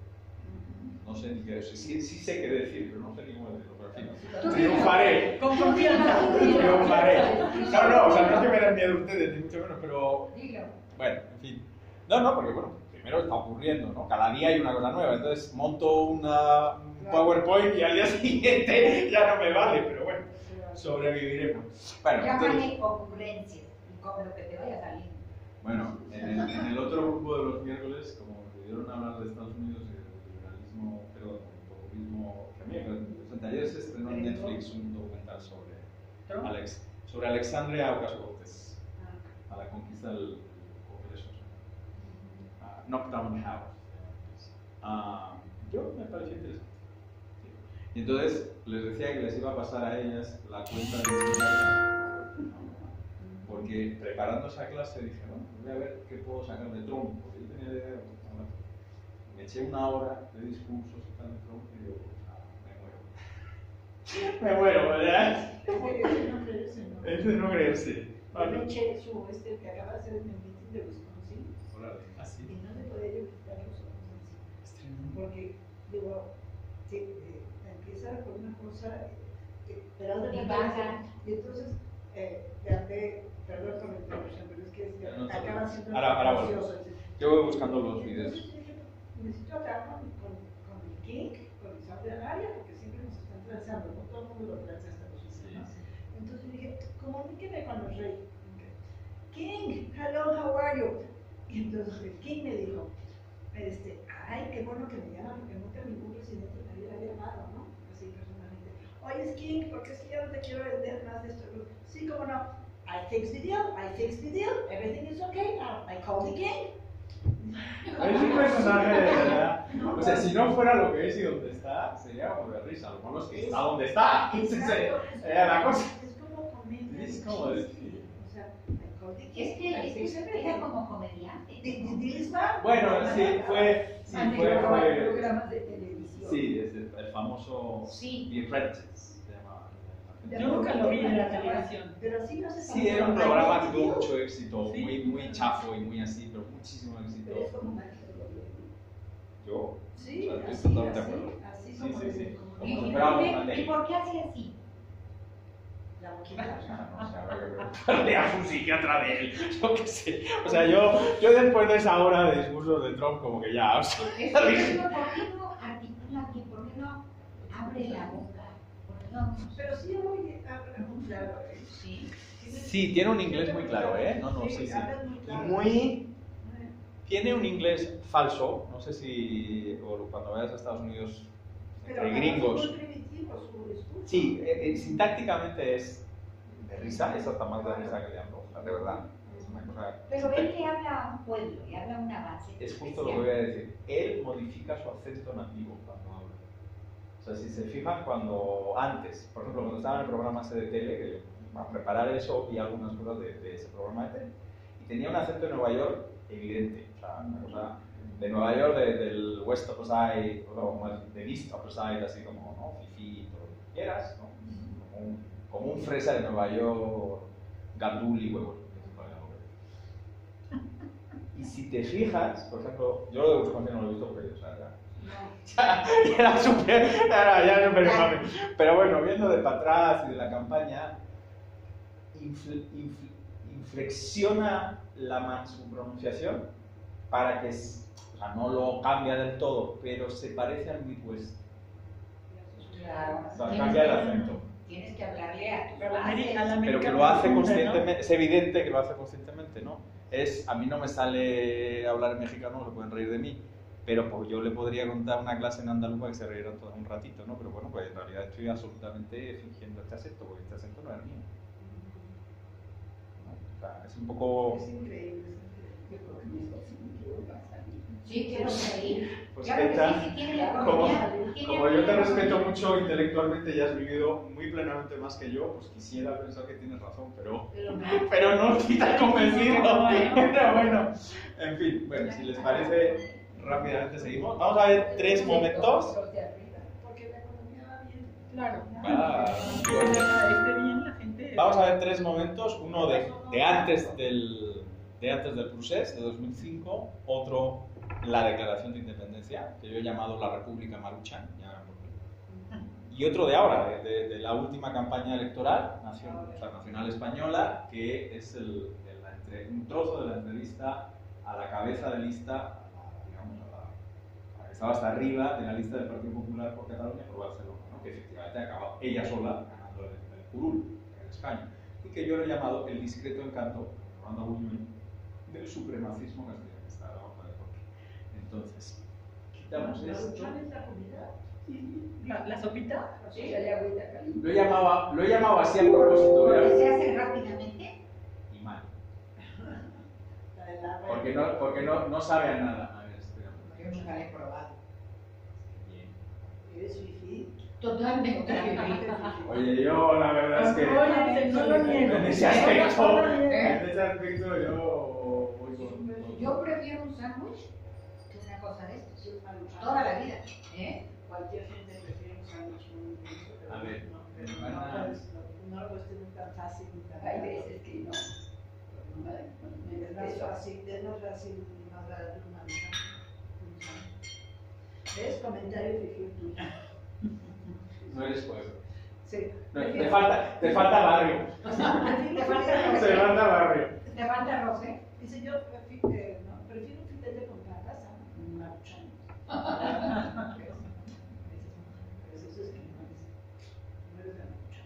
No sé ni qué decir. Sí, sí sé qué decir, pero no sé ni cómo decirlo. Pero en fin, triunfaré. Con confianza. Triunfaré. No, no, o sea, no es que me den miedo ustedes, ni mucho menos, pero Dilo. bueno, en fin. No, no, porque bueno, primero está ocurriendo, ¿no? Cada día hay una cosa nueva, entonces monto una, un PowerPoint y al día siguiente ya no me vale, pero bueno, sobreviviremos. Bueno, entonces, Llámame ocurrencias y con lo que te vaya saliendo. bueno, en el, en el otro grupo de los miércoles, como me pidieron hablar de Estados Unidos y del liberalismo, pero del populismo, que a mí me interesante. Ayer se estrenó en Netflix un documental sobre, Alex, sobre Alexandria Ocasio-Cortez, a la conquista del Congreso. Uh, Knockdown House. Uh, yo me pareció interesante. Sí. Y entonces les decía que les iba a pasar a ellas la cuenta de Instagram, porque preparando esa clase dije, bueno, voy a ver qué puedo sacar de Trump, porque yo tenía idea de, bueno, me eché una hora de discursos y tal de Trump y digo, ah, me muero. Me muero, ¿verdad? Ese no creerse, ¿no? Ese no creerse. Yo me eché su, este, que acaba de hacer el meeting de Wisconsin, Órale, así. y no me podía yo quitar los ojos encima. Es tremendo. Porque, digo, sí, eh, empieza con una cosa, eh, pero haz de Y cuenta baja. que- y entonces, eh, ya ve, perdón por la interrupción, pero es que es, Ya no te acaba preocupes. siendo Ahora- ahora vuelvo. gracioso. Yo voy buscando los Entonces videos. dije, necesito hablar con, con, con el King, con Isabel de Arabia, porque siempre nos están transando, no todo el mundo lo transa hasta los Sí, ¿no? sí. Entonces dije, comuníqueme con los reyes. King, hello, how are you? Y entonces el King me dijo, este, ay, qué bueno que me llaman, porque nunca ningún presidente me había llamado, ¿no? Así personalmente. Oye, King, porque es que ya no te quiero vender más de esto. Sí, cómo no. I fixed the deal, I fixed the deal, everything is okay now. I called the King. Es un personaje de verdad. O sea, si no fuera lo que es y donde está, sería como de risa. Lo malo es que está donde está. Exacto. Era la cosa. Es como comedia. Es como decir. O sea, I called the King. Es que I es fixed que everything. era como comediante. The, the deal is done. Bueno, sí, fue. Sí, fue. Manejaba fue programas de televisión. sí, es el, el famoso Sí. The Apprentice. Se llama. Yo nunca lo vi en la televisión. Pero así no se Sí, era un programa que tuvo mucho éxito, Sí. muy, muy chafo y muy así, pero muchísimo éxito. Pero es como mágico. Yo, Sí, o sea, estoy así, totalmente de así, acuerdo. así Sí, como sí, de- sí. como Como ¿Y, de- si y fuera por un qué, mandé. ¿Y por qué hace así? La la boquita. O sea, no sé, habrá que preguntarle a un psiquiatra de él, yo qué sé. O sea, yo, yo después de esa hora de discursos de Trump, como que ya, o sea, Es que digo, ¿por qué no articula aquí? ¿Por qué no abre la boca? ¿Por qué no? Pero sí hoy habla muy claro, ¿eh? Sí. sí, tiene un inglés muy claro, ¿eh? No, no, sí, sí. habla muy Y claro. muy... Tiene un inglés falso, no sé si o cuando vayas a Estados Unidos, Pero entre además gringos... es muy primitivo su discurso. Sí, eh, eh, sintácticamente es de risa, es hasta más de risa que de hablo, o sea, de verdad. Es una cosa... Pero él le habla a un pueblo, le habla a una base. Es justo lo que voy a decir. Él modifica su acento nativo cuando habla. O sea, si se fijan, cuando antes, por ejemplo, cuando estaba en el programa ese de tele, que, para preparar eso y algunas cosas de, de ese programa de tele, y tenía un acento de Nueva York evidente, o sea, una cosa de Nueva York, de, del West Upper Side, o como el del East Upper Side, así como, ¿no? Fifi, todo lo que quieras, ¿no? Como un, como un fresa de Nueva York, gandul y huevos. Y si te fijas, por ejemplo, yo lo de Buscante no lo he visto porque, o sea, ya, ya, ya era súper, ya era súper infame. Pero bueno, viendo de para atrás y de la campaña, infle, infle, inflexiona la, su pronunciación para que, o sea, no lo cambia del todo, pero se parece al Midwest. Claro. O sea, cambia el acento. Tienes que hablarle a tus A la Ameri- bases. a la Pero que americana lo hace profunda, conscientemente, ¿no? es evidente que lo hace conscientemente, ¿no? Es, a mí no me sale hablar en mexicano, se pueden reír de mí, pero pues yo le podría contar una clase en andaluz para que se rieran todo un ratito, ¿no? Pero bueno, pues en realidad estoy absolutamente fingiendo este acento, porque este acento no es mío. ¿No? O sea, es un poco... Es increíble. Yo creo que me está haciendo bastante. Sí, quiero reír. Pues Claro que Keita, sí, sí, tiene la como, oportunidad, tiene como yo te la respeto oportunidad. mucho intelectualmente y has vivido muy plenamente más que yo, pues quisiera pensar que tienes razón, pero... Pero no. Pero no quita convencido. Pero bueno, en fin, bueno, si les parece, rápidamente seguimos. Vamos a ver tres momentos. Porque la economía va bien. Claro. Ah, Ojalá esté bien la gente. Vamos a ver tres momentos, uno de, de antes del de antes del procés de dos mil cinco, otro la declaración de independencia, que yo he llamado la República Maruchan, ya, y otro de ahora, de, de, de la última campaña electoral nación, o sea, nacional española, que es el, el, la entre, un trozo de la entrevista a la cabeza de lista, a la, digamos, a la, a la que estaba hasta arriba de la lista del Partido Popular por Cataluña por Barcelona, ¿no? Que efectivamente ha acabado ella sola ganando el, el curul en España, y que yo lo he llamado el discreto encanto, Rolando Buñuel, del supremacismo castellano, que está abajo de Jorge. Entonces, quitamos ¿La esto. lucha es la comida? ¿La, la sopita? Sí, hay agüita caliente. Lo he llamado, lo he llamado así a propósito, Porque ¿verdad? se hace rápidamente. Y mal. La del agua. Porque no, porque no, no sabe a nada. A ver, espera. Yo nunca la he probado. Bien. Eres fifí. Totalmente. Oye, yo la verdad es que Oye, no lo niego. en ese aspecto, No lo niego. en ese aspecto yo voy con... Yo prefiero un sándwich que una cosa de estas. Sí, maruchan. Toda la vida. ¿Eh? Cualquier gente prefiere un sándwich muy intenso, pero A ver, no, pero van no, a- pues, no, no lo esté tan fácil ni tan Hay barato. veces que no. No me- no me Es más despeso. fácil, es más fácil y más barato un maruchan. Un sándwich. ¿Ves? Comentario fifí tuyo. No eres pueblo. Sí. No, te falta, te falta barrio. Te falta Te roce. falta barrio. Te falta roce. Dice yo, prefiero, eh, no, prefiero un filete con patas a un maruchan. Pues eso es que no eres, no eres de maruchan.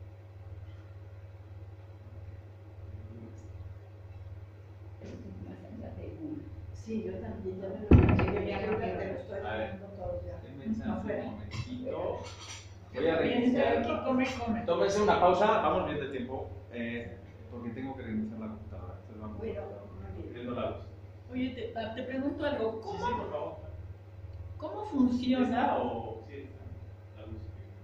Más allá de una. Sí, yo también, ya me lo Sí, yo ya yo lo te quiero. lo estoy A ver. dando todos ya. Denme chance No fue. un momentito. Voy a Bien, reiniciar. aquí come, come. Tómense una pausa, vamos bien de tiempo, eh, porque tengo que reiniciar la computadora. Entonces vamos Bueno, muy bien. viendo la luz. Oye, te, ah, te pregunto algo. Sí, ¿Cómo, sí, por favor. cómo ¿Está funciona? o sí está? La luz.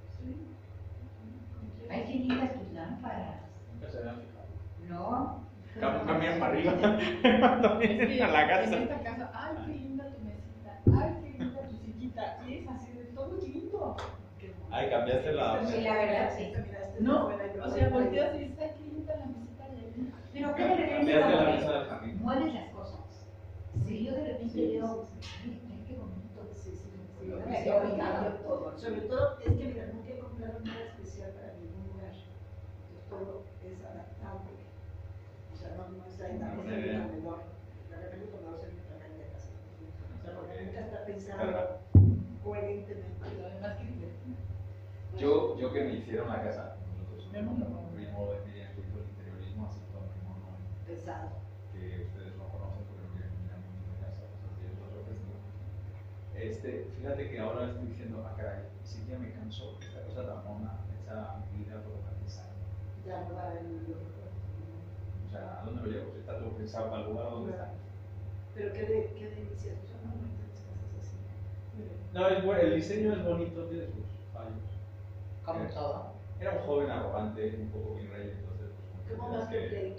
Ay, qué lindas tus lámparas. Nunca se habían fijado. No. Cam- Cambian para arriba. Cuando Es vienen que a la en casa. esta casa, ay, qué linda tu mesita, ay, qué linda tu sillita, y es así de todo lindo. Ay, cambiaste la. Sí, la verdad, sí. No, o sea, volteas y dices, ay, qué linda la mesita de ahí. Pero que de repente Cambiaste la como mesa que del jardín. mueves las cosas. Si yo de repente veo, ay, ay, qué bonito. Sí, sí, sí. Lo sí, que sí, se ha olvidado sí. todo. Sobre todo es que, mira, nunca he comprado nada especial para ningún lugar. Entonces, todo es adaptable. O sea, no, no está en la Buena mesa del idea. comedor. De repente el comedor se encuentra en la casa. O sea, porque nunca está pensado Verdad. coherentemente. Pero además que divertido. Yo, yo que me hicieron la casa, nosotros Yo no lo- primo de Miriam que hizo el interiorismo, así todo primo no, Pesado. que ustedes no conocen porque no quieren venir a mi casa, cosas de otros festival. Este, fíjate que ahora estoy diciendo, ah caray, si ya me canso, esta cosa tan mona, hecha a mi vida por organizar. Ya no va a haber lo O sea, ¿a dónde lo llevo? Si está todo pensado para el lugar donde está. Pero qué de, qué de iniciativa, son muy bonitas las casas así. No, es bueno, el diseño es bonito, tiene sus fallos. Como Eh, todo. Era un joven arrogante, un poco virrey, entonces. Pues, ¿Cómo es vas que- con pleito?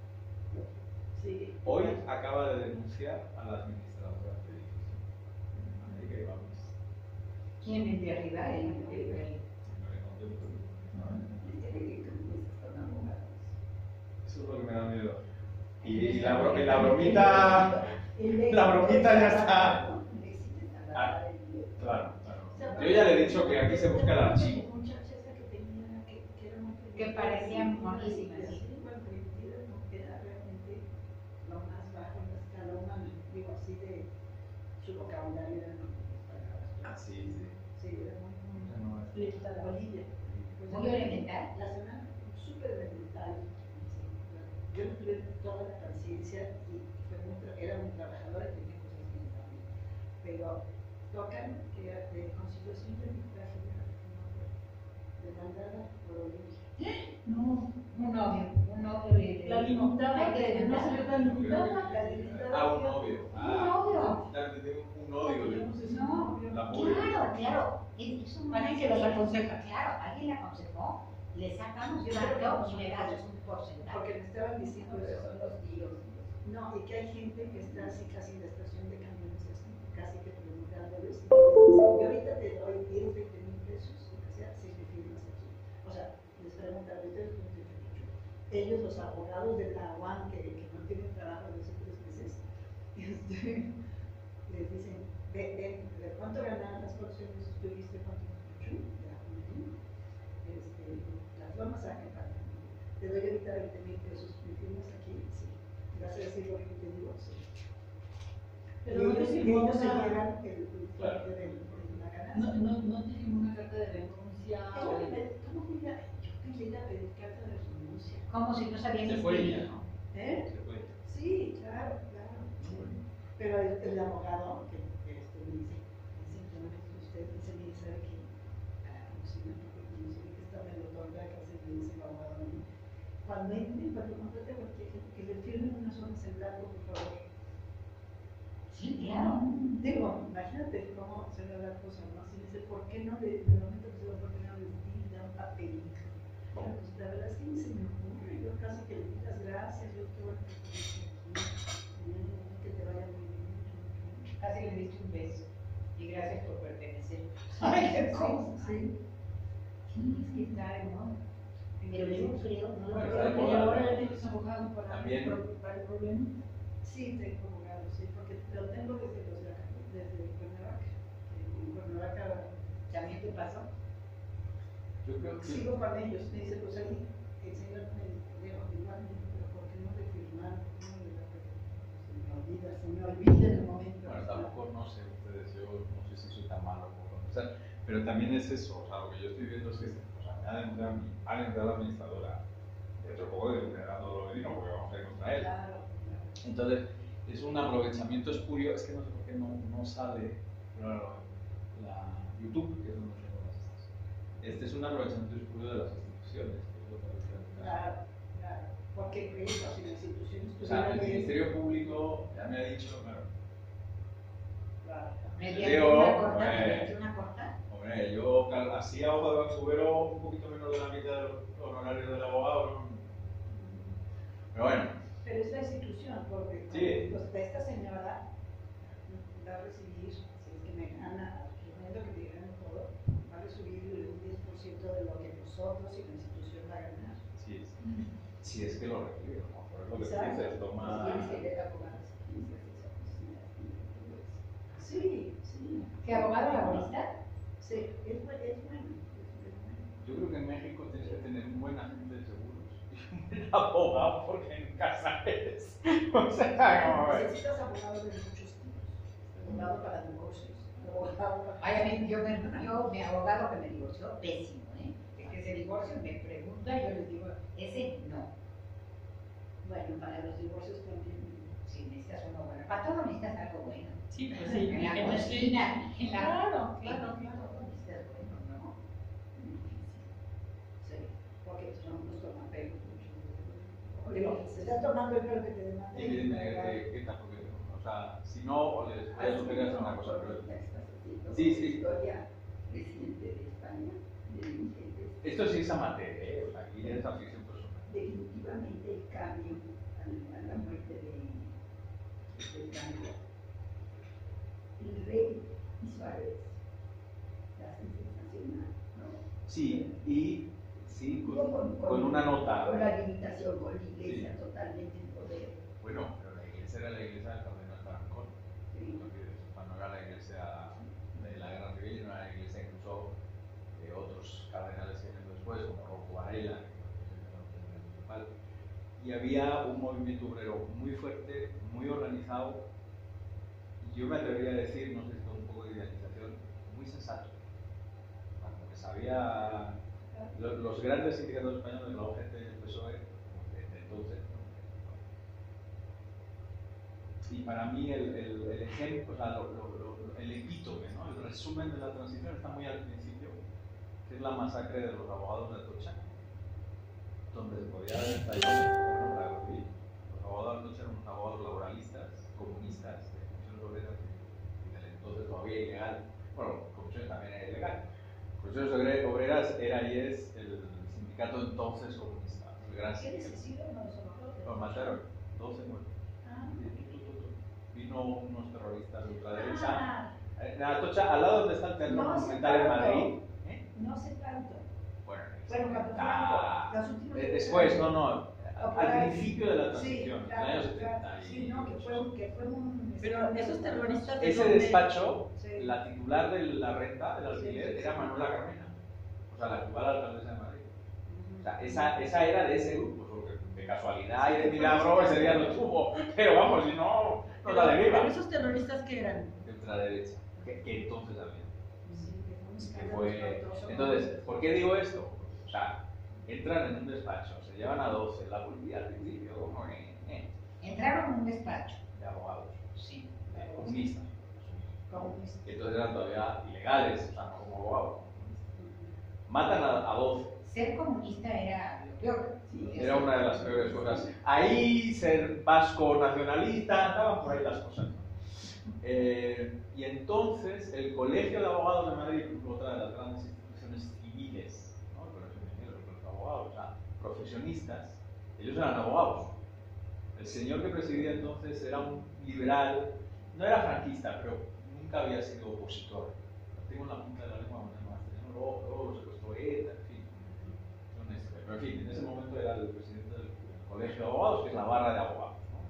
Sí. Hoy acaba de denunciar a la administradora del edificio. Así que vamos. ¿Quién es de arriba? El, el, el, No le conté, pero- el que están abogados. Eso es lo que me da miedo. Y, y la, bro- y la bromita. El La bromita ya está. No, necesitan Ah, agarrar el- Claro, claro. Yo ya le he dicho que aquí se busca el archivo. Muchacha esa que tenía, que, que era muy Que parecían monísimas, sí. sí. Bueno, primitiva, no, era realmente lo más bajo en la escala humana. Digo, así de su vocabulario era no, Ah, sí, sí. sí, era muy, muy, Ya no es- lista la bolilla. Pues, Muy elemental. La semana súper elemental. Yo no tuve toda la paciencia y fue muy tra- era muy trabajadora y tenía cosas bien también. Pero tocan que era de constitución de arbitraje demandada por Olimpia. No, Un odio, un odio de... la limitada, que no se ve tan limitada. La limitada Ah, un fue- novio. Un Ah, odio. ya entendí, un odio. de- No, La pobre. claro, claro. Es, es un Alguien que los aconseja. Claro, alguien le aconsejó. Le sacamos tanto y le damos un porcentaje. Porque me estaban diciendo Pero eso. son los tíos. No, y que hay gente que está así casi en la estación de camiones, así, casi que preguntándoles. Y les dicen, yo ahorita te doy diez, veinte mil pesos, lo que sea, si me firmas aquí. O sea, les preguntan, ahorita les pregunté mucho. Ellos, los abogados de la U A M, que, que no tienen trabajo desde hace tres meses, este, les dicen, ven, ven, ¿de cuánto ganaban las porciones? ¿Estuviste cuánto mucho? Ya, muy bien. Este, las formas sacan para mí. Te doy ahorita veinte mil pesos, ¿me firmas aquí? Sí. ¿Vas a decir lo que te digo? Sí. Pero Y no te ellos, firmó ellos se una- llevan el, el Claro. fuerte de, de la ganancia. No, no, no te firmó una carta de renuncia. Es lo que me- ¿Cómo voy a, yo quería ir a pedir carta de renuncia? Como si no sabían Se ni fue escribir, ella. ¿no? ¿Eh? Se fue. Sí, claro, claro. Sí. Pero el, el abogado que, que este, me dice, me dice, yo no me dice usted, me dice, mire, ¿sabe qué? Ah, no sé, no, porque no sé que está en el otorga, que se me dice el abogado a mí. Cuando entren, para que contrate a cualquier gente, que le firmen unas hojas en blanco, por favor. Sí, claro. Digo, imagínate cómo se le da la cosa, ¿no? Si dice, ¿por qué no le, de momento que se va, ¿por qué no le di, da un papelito? Bueno, pues la verdad es que ni se me ocurre, yo casi que le di las gracias, yo qué bueno que estuviste aquí, mm, que te vaya muy bien. Casi le diste un beso. Y gracias por pertenecer. Ay, qué Sí, cosa. sí. Sí, es que está de moda. Pero yo creo, no lo Bueno, creo. está de Y moda. ahora ya tienes abogado para, También. para el problema. Sí, tengo abogado, sí, porque lo tengo desde los de acá, desde Cuernavaca. En Cuernavaca ¿También te pasó? Yo creo que. sigo con ellos, me dice, pues ahí el señor me dijo, igual, pero ¿por qué no le firmaron? No le da pena. Se me olvida, se me olvida en el momento. Bueno, tampoco no sé ustedes, yo no sé si soy tan malo como contestar, pero también es eso, o sea, lo que yo estoy viendo es que o sea, al entrar, al entrar la administradora, dentro de poco de generando lo digo, porque vamos a ir contra él. Claro, claro. Entonces, es un aprovechamiento espurio, es que no sé por qué no, no sale, claro, la YouTube, que es donde tengo las estas. Este es un aprovechamiento espurio de las instituciones, que es lo que decía el caso. Claro, claro. Porque pues, las instituciones O sea, el tuvieran Ministerio Público ya me ha dicho, claro, Claro. Mediante Digo, una corta, eh, mediante una corta. hombre, yo cal- así a ojo de bancubero un poquito menos de la mitad de los honorarios del abogado, ¿no? Pero bueno, Pero es la institución, porque Sí. pues, de esta señora va a recibir, si es que me gana, suponiendo que me gane todo, va a recibir el diez por ciento de lo que nosotros y la institución va a ganar. sí, si es que lo recibe, a lo mejor es lo que tú Exacto. dices, toma. Tienes que ver abogados, tienes que hacer esa oficina, todo eso. Sí, sí. ¿Qué abogado laborista? Sí, es, bu- es bueno. Es, es bueno. Yo creo que en México tienes que tener un buen agente de seguros. abogado porque en casa eres. O sea, como ves. Necesitas abogados de muchos tipos. Abogado para divorcios, abogado para... Ay, a mí, yo, me- yo, mi abogado que me divorció, pésimo, ¿eh? De que se divorcia, me pregunta, yo le digo, ese no. Bueno, para los divorcios también. Si necesitas uno bueno, para todo necesitas algo bueno. Sí, pues sí. En la en el- cocina, en la... Claro, en claro, todo claro. necesitas bueno, ¿no? Sí, porque son los toman pelo mucho. Digo, se está tomando el pelo que te demanda. Y dime, ¿qué, qué tal? Porque, o sea, si no, les voy a sugerir hacer una cosa, pero Sí, sí. Historia reciente de España, de dirigentes. esto sí es amateur, ¿eh? O sea, aquí es afición personal. Definitivamente el cambio al- a la muerte de, de Franco. El rey y Suárez la hacen sensacional, ¿no? Sí, y sí, con, Con- con- con una nota. Con la limitación, con la iglesia totalmente en poder. Bueno, pero la iglesia era la iglesia del cardenal Tarancón. Sí. O sea, no era la iglesia de la guerra civil, no era la iglesia incluso de otros cardenales que vinieron después, como Rocco Varela, que fue el cardenal principal. Y había un movimiento obrero muy fuerte, muy organizado, y yo me atrevería a decir, no sé si con un poco de idealización, muy sensato. O sea, como que sabía los, los grandes sindicatos españoles, la O G T y el P S O E, desde entonces, ¿no? Y para mí el, el, el ejemplo, o sea, lo, lo, lo, el epítome, ¿no? El resumen de la transición está muy al principio, que es la masacre de los abogados de Atocha, donde se podía haber estallado una guerra civil. Los abogados de Atocha eran unos abogados laboralistas, comunistas, de comisiones obreras, y del entonces todavía ilegal. Bueno, comisiones también era ilegal. Comisiones obreras era y es el sindicato entonces comunista, el gran ¿Qué sindicato. necesidad no los abogados? Los mataron, doce muertos. Ah. Vino unos terroristas de ultraderecha. Ah, En Atocha, al lado donde está el Teatro No sé Monumental en tanto. Madrid. ¿Eh? no sé tanto. Bueno, en el Bueno, cuando setenta. Franco, las últimas... Eh, Después, no, no. O por Al ahí. principio de la Sí, transición, en los claro, años claro. setenta. Sí, no, que fue, un- que fue un... Pero esos terroristas de Ese dónde- despacho, Sí. la titular de la renta, del alquiler, Sí, sí, era sí. Manuela Carmena. O sea, la actual alcaldesa de Madrid. O sea, esa, esa era de ese grupo, solo que de casualidad y de milagro ese día lo tuvo. Pero vamos, si no, no sale Pero viva. esos terroristas que eran, De ultraderecha, que, que entonces había. Sí, que fue un Que escándalo fue... espantoso. Entonces, ¿por qué digo esto? O sea, entran en un despacho, se llevan a doce, la policía al principio, como eh, eh, Entraron en un despacho. de abogados, Sí. eh, comunistas. Comunista. Que entonces eran todavía ilegales, o sea, no como abogados. Matan a, a doce. Ser comunista era lo peor. Sí, Era una de las peores cosas. Ahí ser vasco nacionalista, andaban por ahí las cosas. ¿No? Eh, y entonces el Colegio de Abogados de Madrid, otra de las grandes instituciones civiles, ¿no? El Colegio de Ingenieros, el Colegio de Abogados, o sea, profesionistas, ellos eran abogados. El señor que presidía entonces era un liberal, no era franquista, pero nunca había sido opositor. Lo tengo en la punta de la lengua, no, luego, luego lo secuestró ETA, en fin. Son este, pero en fin, en ese momento era el presidente del Colegio de Abogados, que es la barra de abogados. ¿No?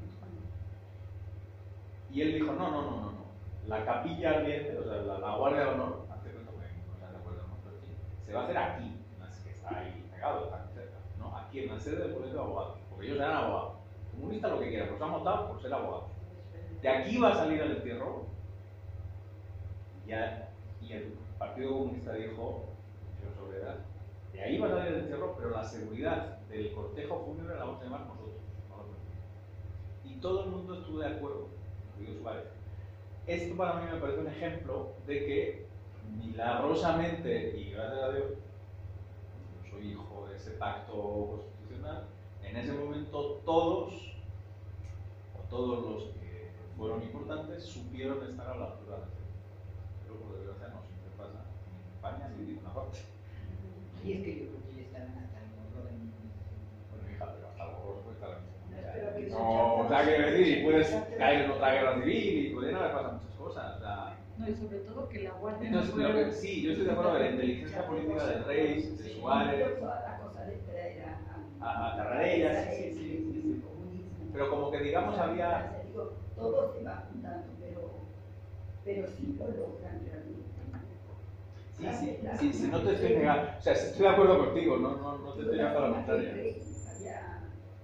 Y él dijo, no, no, no, no, no. La capilla ardiente, o sea, la, la guardia de honor, antes no me no recuerdo, ¿no? Pero sí, se va a hacer aquí, en la- que está ahí pegado, está cerca, ¿no? Aquí en la sede del Colegio de Abogados, porque ellos eran abogados. Comunistas lo que quieran, pues han votado por ser abogados. De aquí va a salir el entierro, y, ya, y el Partido Comunista dijo, Comisiones Obreras, de ahí va a salir el entierro, pero la seguridad del cortejo fúnebre la vamos a llevar nosotros. No lo permitimos. Y todo el mundo estuvo de acuerdo, incluido Suárez. Esto para mí me parece un ejemplo de que milagrosamente, y gracias a Dios, yo soy hijo de ese pacto constitucional, en ese momento todos, o todos los que fueron importantes, supieron estar a la altura de hacerlo. Pero por desgracia no siempre pasa, ni en España ni en ninguna parte. Y es que yo creo que ya estaban hasta el gorro de mi Bueno, hija, pero hasta el gorro puede estar Espero que en se No, o sea, echen quiero decir, y puedes atrás. caer en otra guerra civil y pueden haber pasado muchas cosas. O sea, no, y sobre todo que la guardia entonces, no lo que, fuera- sí, yo estoy de acuerdo de la inteligencia política del rey, de Suárez, Toda la cosa de traer a, a- a Tarradellas, sí, sí, sí, sí, sí. el comunismo. pero como que digamos había... Digo, todo se va juntando, pero, pero sí lo logran realmente. Sí, sí, sí, sí, no te estoy negando, o sea, estoy de acuerdo contigo, no, no, no te estoy negando la contraria. Había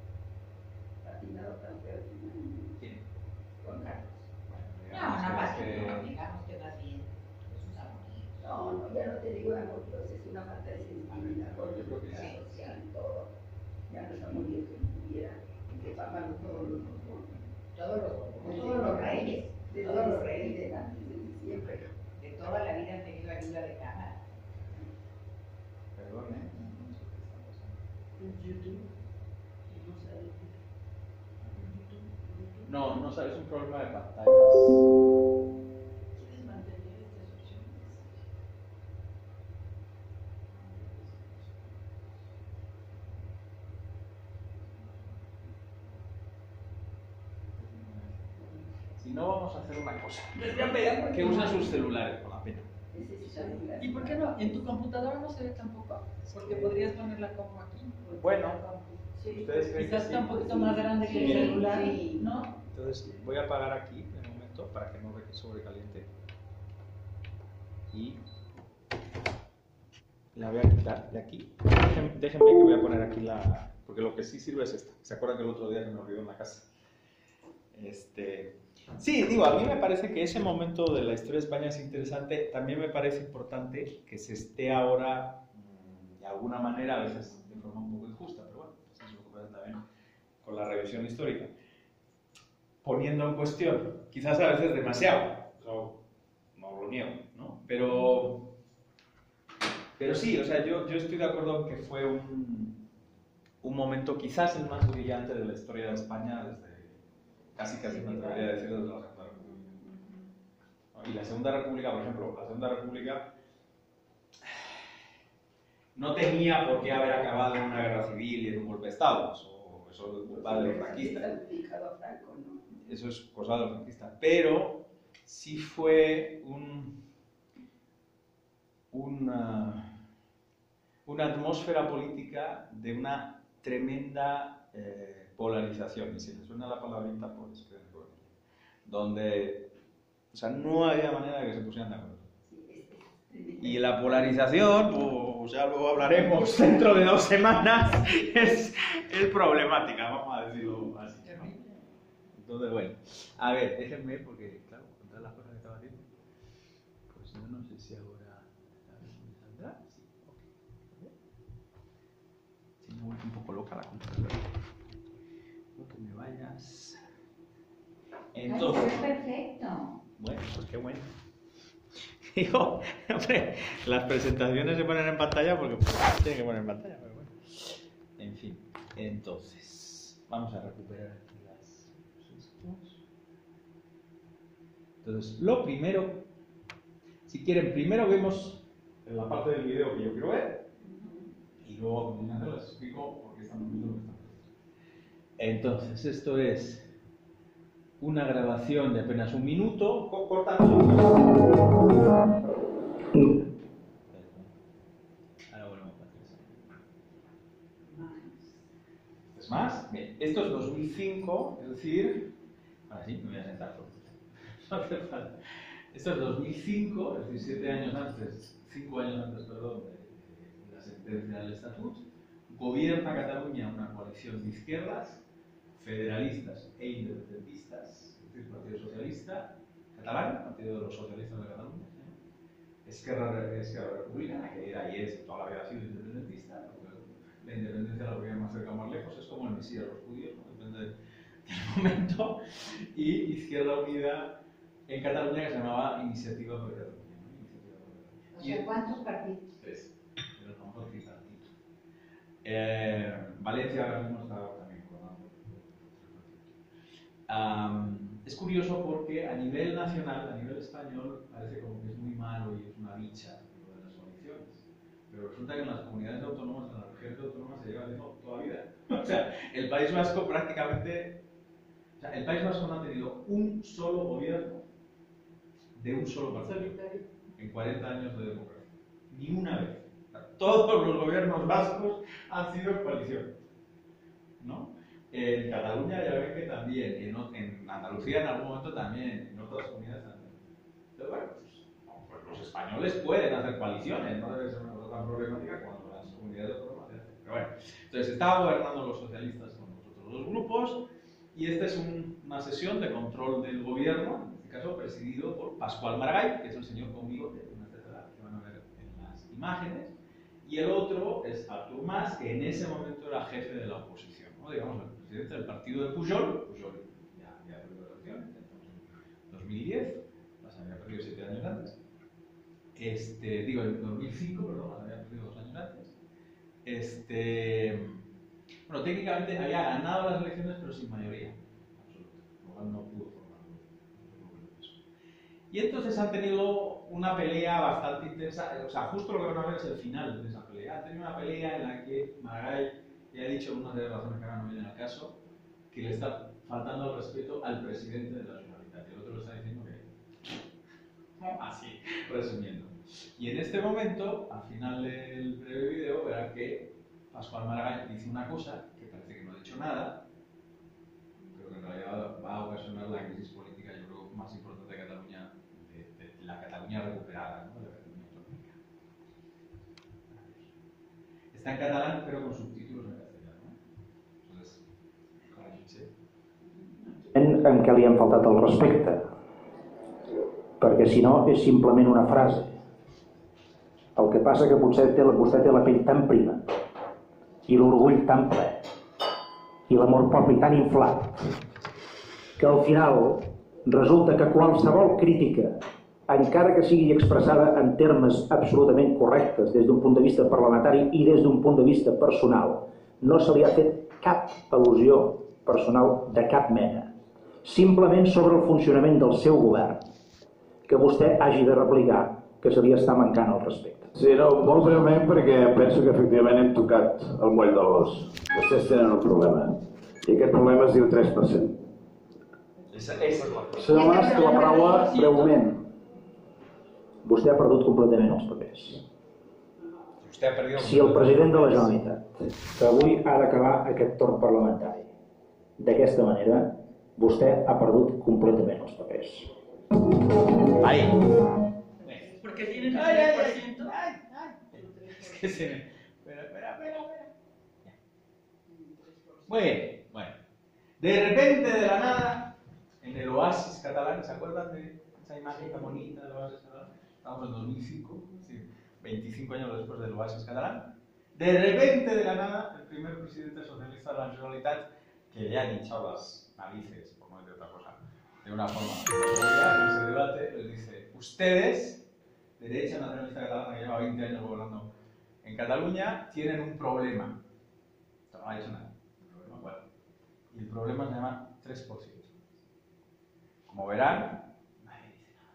patinado tan feo. ¿Quién? Juan Carlos. No, no, más que que- no, digamos que más bien es un amorío. No, no, ya no te digo amoroso, es una falta de sensibilidad, Yo creo que política, sí. social, todo. Ya no es amorío que tuviera, que pagan todos los Todos los, Desde- todos los reyes, desde todos los el rey reyes de antes, desde siempre. de toda la vida han tenido ayuda de cámara. Perdón, ¿eh? No sé qué está pasando. En YouTube. Y no sale. No, no sabes, es un problema de pantallas. ¿Quieres mantener estas opciones? Si no, vamos a hacer una cosa. Desde pegando Que usen sus celulares, con la pena. Necesitan las- ¿Y por qué no? ¿En tu computadora no se ve tampoco? Porque podrías ponerla como aquí. Bueno, Sí. ¿ustedes creen que Quizás sí? está un poquito más grande que Sí, el celular, sí. ¿no? Entonces voy a apagar aquí de momento para que no re- sobrecaliente. Y la voy a quitar de aquí. Déjenme, déjenme que voy a poner aquí la... Porque lo que sí sirve es esta. ¿Se acuerdan que el otro día se me olvidó en la casa? Este... Sí, digo, a mí me parece que ese momento de la historia de España es interesante. También me parece importante que se esté ahora, mm, de alguna manera, a veces de forma un poco injusta, pero bueno, eso es lo que pasa también con la revisión histórica, poniendo en cuestión, quizás a veces demasiado, eso no lo niego, ¿no? Pero, pero sí, o sea, yo, yo estoy de acuerdo en que fue un, un momento quizás el más brillante de la historia de España desde casi casi me atrevería a decir desde la Segunda República. ¿No? Y la Segunda República, por ejemplo, la Segunda República no tenía por qué haber acabado en una guerra civil y en un golpe de Estado, eso, eso es culpa de los franquistas. Está dedicado a Franco, ¿no? Eso es cosa de los franquistas, pero sí fue un, una, una atmósfera política de una tremenda eh, polarización, y si les suena la palabrita, pues quédense con ella, donde, o sea, no había manera de que se pusieran de acuerdo. Sí, es- es- Y la polarización, pues ya luego hablaremos dentro de dos semanas, es, es problemática, vamos a decirlo así. ¿No? Entonces, bueno, a ver, déjenme, porque claro, con todas las cosas que estaba haciendo, pues yo no sé si ahora, a ver, ¿me saldrá? Sí, ok. A ver. Si me vuelve un poco loca la computadora. No que me vayas. Entonces, Ay, pero es perfecto. bueno, pues qué bueno. Digo, hombre, las presentaciones se ponen en pantalla porque pues, se tienen que poner en pantalla, pero bueno. En fin, entonces, vamos a recuperar aquí las estos. Entonces, lo primero, si quieren, primero vemos en la parte del video que yo quiero ver y luego a continuación les explico por qué estamos viendo lo que estamos viendo. Entonces, esto es una grabación de apenas un minuto, co- corta nosotros. Ahora volvemos a hacer eso. ¿Es más? Bien, esto es dos mil cinco, es decir, ahora sí, me voy a sentar solo. No hace falta. Esto es dos mil cinco, es decir, siete años antes, cinco años antes, perdón, de, de la sentencia del Estatut. Gobierna Cataluña una coalición de izquierdas, federalistas e independentistas, es decir, Partido Socialista Catalán, Partido de los Socialistas de Cataluña, ¿eh? Esquerra, Esquerra Republicana, que era y es toda la vida ha sido independentista, porque la independencia la veía más cerca o más lejos, es como el Mesías de los judíos, ¿no? Depende del momento, y Izquierda Unida en Cataluña, que se llamaba Iniciativa per Catalunya, ¿no? Iniciativa per Catalunya. O sea, ¿cuántos partidos? Tres, pero vamos a decir tantito. Eh, Valencia ahora mismo está también gobernando. Um, es curioso porque a nivel nacional, a nivel español, parece como que es muy malo y es una bicha lo de las coaliciones. Pero resulta que en las comunidades autónomas, en las regiones autónomas, se lleva haciendo toda la vida. O sea, el País Vasco prácticamente. O sea, el País Vasco no ha tenido un solo gobierno de un solo partido en cuarenta años de democracia. Ni una vez. O sea, todos los gobiernos vascos han sido en coalición. ¿No? En Cataluña ya ven que también, en, en Andalucía en algún momento también, en otras comunidades también. Entonces, bueno, pues, no, pues los españoles pueden hacer coaliciones, no debe ser una cosa tan problemática cuando las comunidades autónomas hacen. Pero bueno, entonces estaban gobernando los socialistas con los otros dos grupos Y esta es un, una sesión de control del gobierno, en este caso presidido por Pascual Maragall, que es el señor conmigo, que van a ver en las imágenes, y el otro es Artur Mas, que en ese momento era jefe de la oposición, ¿no? Digamos, el presidente del partido de Pujol. Pujol ya había perdido las elecciones en dos mil diez, las había perdido siete años antes. Este, digo, en dos mil cinco, perdón, las había perdido dos años antes. Este, bueno, técnicamente había ganado las elecciones, pero sin mayoría absoluta, por lo cual no pudo formar un gobierno. Y entonces han tenido una pelea bastante intensa, o sea, justo lo que van a ver es el final de esa pelea. Han tenido una pelea en la que Maragall le ha dicho unas declaraciones que ahora no vienen al caso, que le está faltando el respeto al presidente de la Generalitat, y el otro le está diciendo que... así, resumiendo. Y en este momento, al final del breve video, verá que Pascual Maragall dice una cosa que parece que no ha dicho nada, pero que en realidad va a ocasionar la crisis política, yo creo, más importante de Cataluña, de, de la Cataluña recuperada, ¿no? De la Cataluña autonómica. Está en catalán, pero con subtítulos en castellano. Entonces, corregir-se. En, en què li han faltat el respecte, perquè si no és simplement una frase. El que passa que potser té, vostè té la pell tan prima i l'orgull tan ple i l'amor propi tan inflat que al final resulta que qualsevol crítica, encara que sigui expressada en termes absolutament correctes des d'un punt de vista parlamentari i des d'un punt de vista personal, no se li ha fet cap al·lusió personal de cap mena, simplement sobre el funcionament del seu govern, que vostè hagi de replicar que se li està mancant el respecte. Sí, no, molt breument, perquè penso que efectivament hem tocat el moll de l'os. Vostès tenen un problema, i aquest problema es diu tres per cent. Senyor Mas, la paraula breument. Vostè ha perdut completament els papers. Si el president de la Generalitat, que avui ha d'acabar aquest torn parlamentari, d'aquesta manera, vostè ha perdut completament els papers. Ai. Porque tiene el tres por ciento. Es que se me... Espera, espera, espera, espera. Muy bien, bueno. De repente, de la nada, en el oasis catalán, ¿se acuerdan de esa imagen tan bonita del oasis catalán? Estamos en dos mil cinco, sí, veinticinco años después del oasis catalán. De repente, de la nada, el primer presidente socialista de la Generalitat, que le han hinchado las narices, por no decir otra cosa, de una forma en ese debate, les dice: ustedes, derecha nacionalista catalana que lleva veinte años gobernando en Cataluña, tienen un problema. Esto no ha dicho nada. Un problema, bueno. Y el problema se llama tres por ciento. Como verán, nadie dice nada.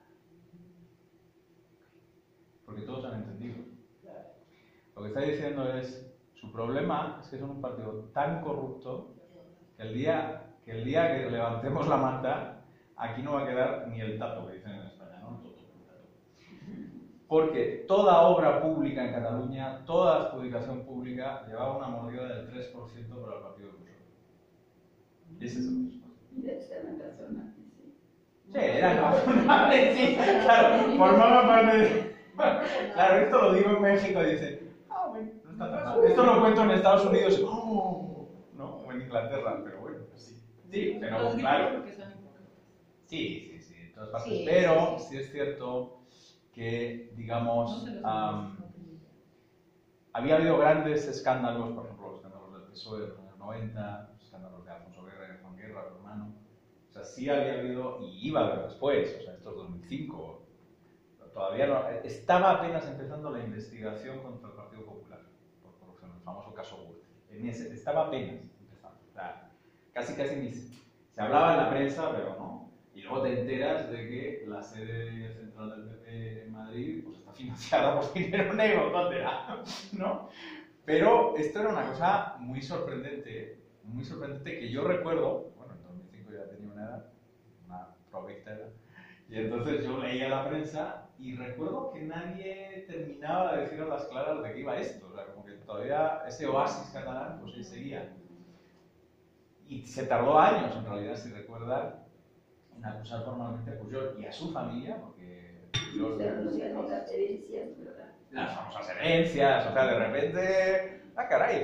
Porque todos han entendido. Lo que está diciendo es, su problema es que son un partido tan corrupto que el día que, el día que levantemos la manta, aquí no va a quedar ni el tato, que dicen en España, ¿no? Toto, el tato. Porque toda obra pública en Cataluña, toda adjudicación pública, llevaba una mordida del tres por ciento por el partido de Pujol. Y ese es el tres por ciento. Y de ser razonable, sí. Sí, era razonable, sí, claro, formaba parte de... Claro, esto lo digo en México y dice, ah, bueno, no está tan mal. Esto lo cuento en Estados Unidos y, oh, no, o en Inglaterra, pero bueno, pues sí. Sí, pero claro. Sí, sí, sí, en todas partes. Sí, pero sí es cierto que, digamos, um, había habido grandes escándalos, por ejemplo, los escándalos del P S O E de los años noventa, los escándalos de Alfonso Guerra y de Juan Guerra, su hermano. O sea, sí había habido, y iba a haber después, o sea, estos dos mil cinco, todavía no, estaba apenas empezando la investigación contra el Partido Popular, por corrupción, el famoso caso Gürtel. En ese, estaba apenas empezando, o sea, casi casi ni se, se hablaba en la prensa, pero no. Y luego te enteras de que la sede central del P P en Madrid pues está financiada por dinero negro, ¿dónde era? ¿No? Pero esto era una cosa muy sorprendente, muy sorprendente que yo recuerdo, bueno, en dos mil cinco ya tenía una edad, una provecta edad, y entonces yo leía la prensa y recuerdo que nadie terminaba de decir a las claras de qué iba esto, o sea, como que todavía ese oasis catalán pues ahí seguía. Y se tardó años, en realidad, si recuerdan, en acusar formalmente a Pujol y a su familia, porque Pujol... las herencias, ¿verdad? Las famosas herencias, o sea, de repente... ¡Ah, caray!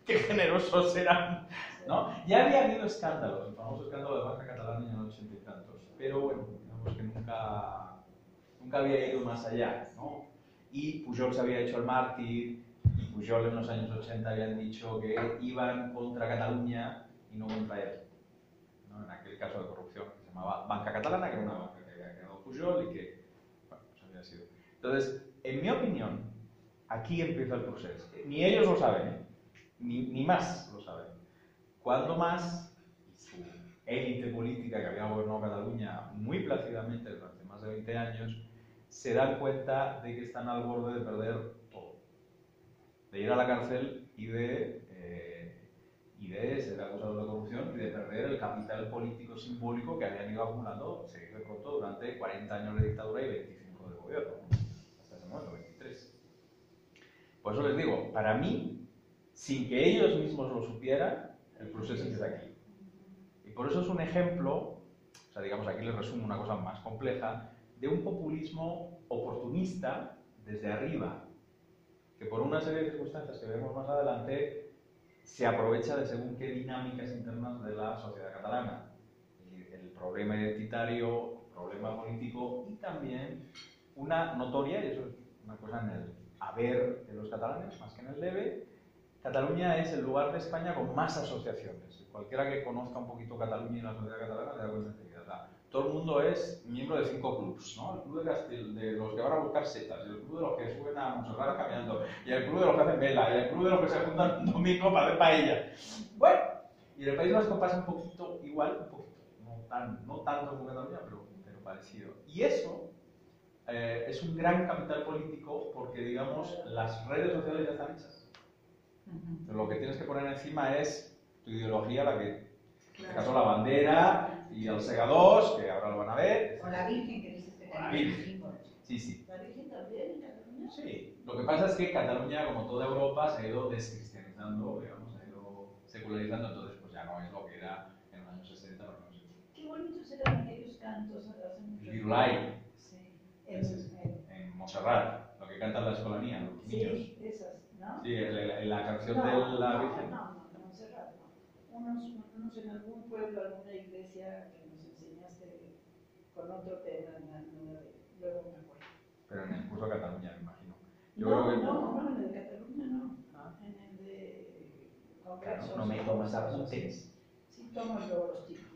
qué generosos eran, ¿no? Ya había habido escándalos, el famoso escándalo de Banca Catalana en los ochenta y tantos, pero bueno, digamos que nunca, nunca había ido más allá, ¿no? Y Pujol se había hecho el mártir, y Pujol en los años ochenta habían dicho que iban contra Cataluña y no contra él, ¿no? En aquel caso de corrupción que se llamaba Banca Catalana, que era una banca que había creado Pujol y que, bueno, pues había sido. Entonces, en mi opinión, aquí empieza el proceso. Ni ellos lo saben, ¿eh? ni, ni más lo saben. Cuando más su élite política que había gobernado Cataluña muy plácidamente durante más de veinte años, se dan cuenta de que están al borde de perder todo. De ir a la cárcel y de, eh, y de ser acusados de corrupción y de perder el capital político simbólico que habían ido acumulando, se dice pronto, durante cuarenta años de dictadura y veinticinco de gobierno, hasta ese momento, veintitrés. Por eso les digo, para mí, sin que ellos mismos lo supieran, el proceso empieza aquí. Y por eso es un ejemplo, o sea, digamos, aquí les resumo una cosa más compleja, de un populismo oportunista desde arriba, que por una serie de circunstancias que veremos más adelante, se aprovecha de según qué dinámicas internas de la sociedad catalana. El, el problema identitario, el problema político y también una notoria, y eso es una cosa en el haber de los catalanes, más que en el debe, Cataluña es el lugar de España con más asociaciones. Cualquiera que conozca un poquito Cataluña y la sociedad catalana se da cuenta enseguida. O sea, todo el mundo es miembro de cinco clubs, ¿no? El club de, Castil, de los que van a buscar setas, el club de los que suben a Montserrat caminando, y el club de los que hacen vela, y el club de los que se juntan un domingo para hacer paella. Bueno, y en el País Vasco pasa un poquito igual, un poquito, no, tan, no tanto como Cataluña, pero, pero parecido. Y eso eh, es un gran capital político porque, digamos, las redes sociales ya están hechas. Pero lo que tienes que poner encima es tu ideología, la que, en este caso, la bandera y el Sega dos, que ahora lo van a ver. O la Virgen, que dices que O la también es Virgen. símbolo. Sí, sí. ¿La Virgen también en Cataluña? Sí. Lo que pasa es que Cataluña, como toda Europa, se ha ido descristianizando, digamos, se ha ido secularizando, entonces pues ya no es lo que era en los años sesenta, los años setenta. Qué bonitos eran aquellos cantos hace mucho El Virulai, Sí. ese, en Montserrat, lo que cantan la escolanía, los niños. Sí, esas, ¿no? Sí, el- el- la canción no, de la no, Virgen. No, no, de Montserrat, no. Unos, unos en algún pueblo, alguna iglesia que nos enseñaste con otro tema, no, no, luego me acuerdo. Pero en el curso de Cataluña, me imagino. Yo no, creo que... no, no, en el de Cataluña no. Ah. En el de Claro, congresos. no me tomas apuntes. Sí, tomo luego los chicos.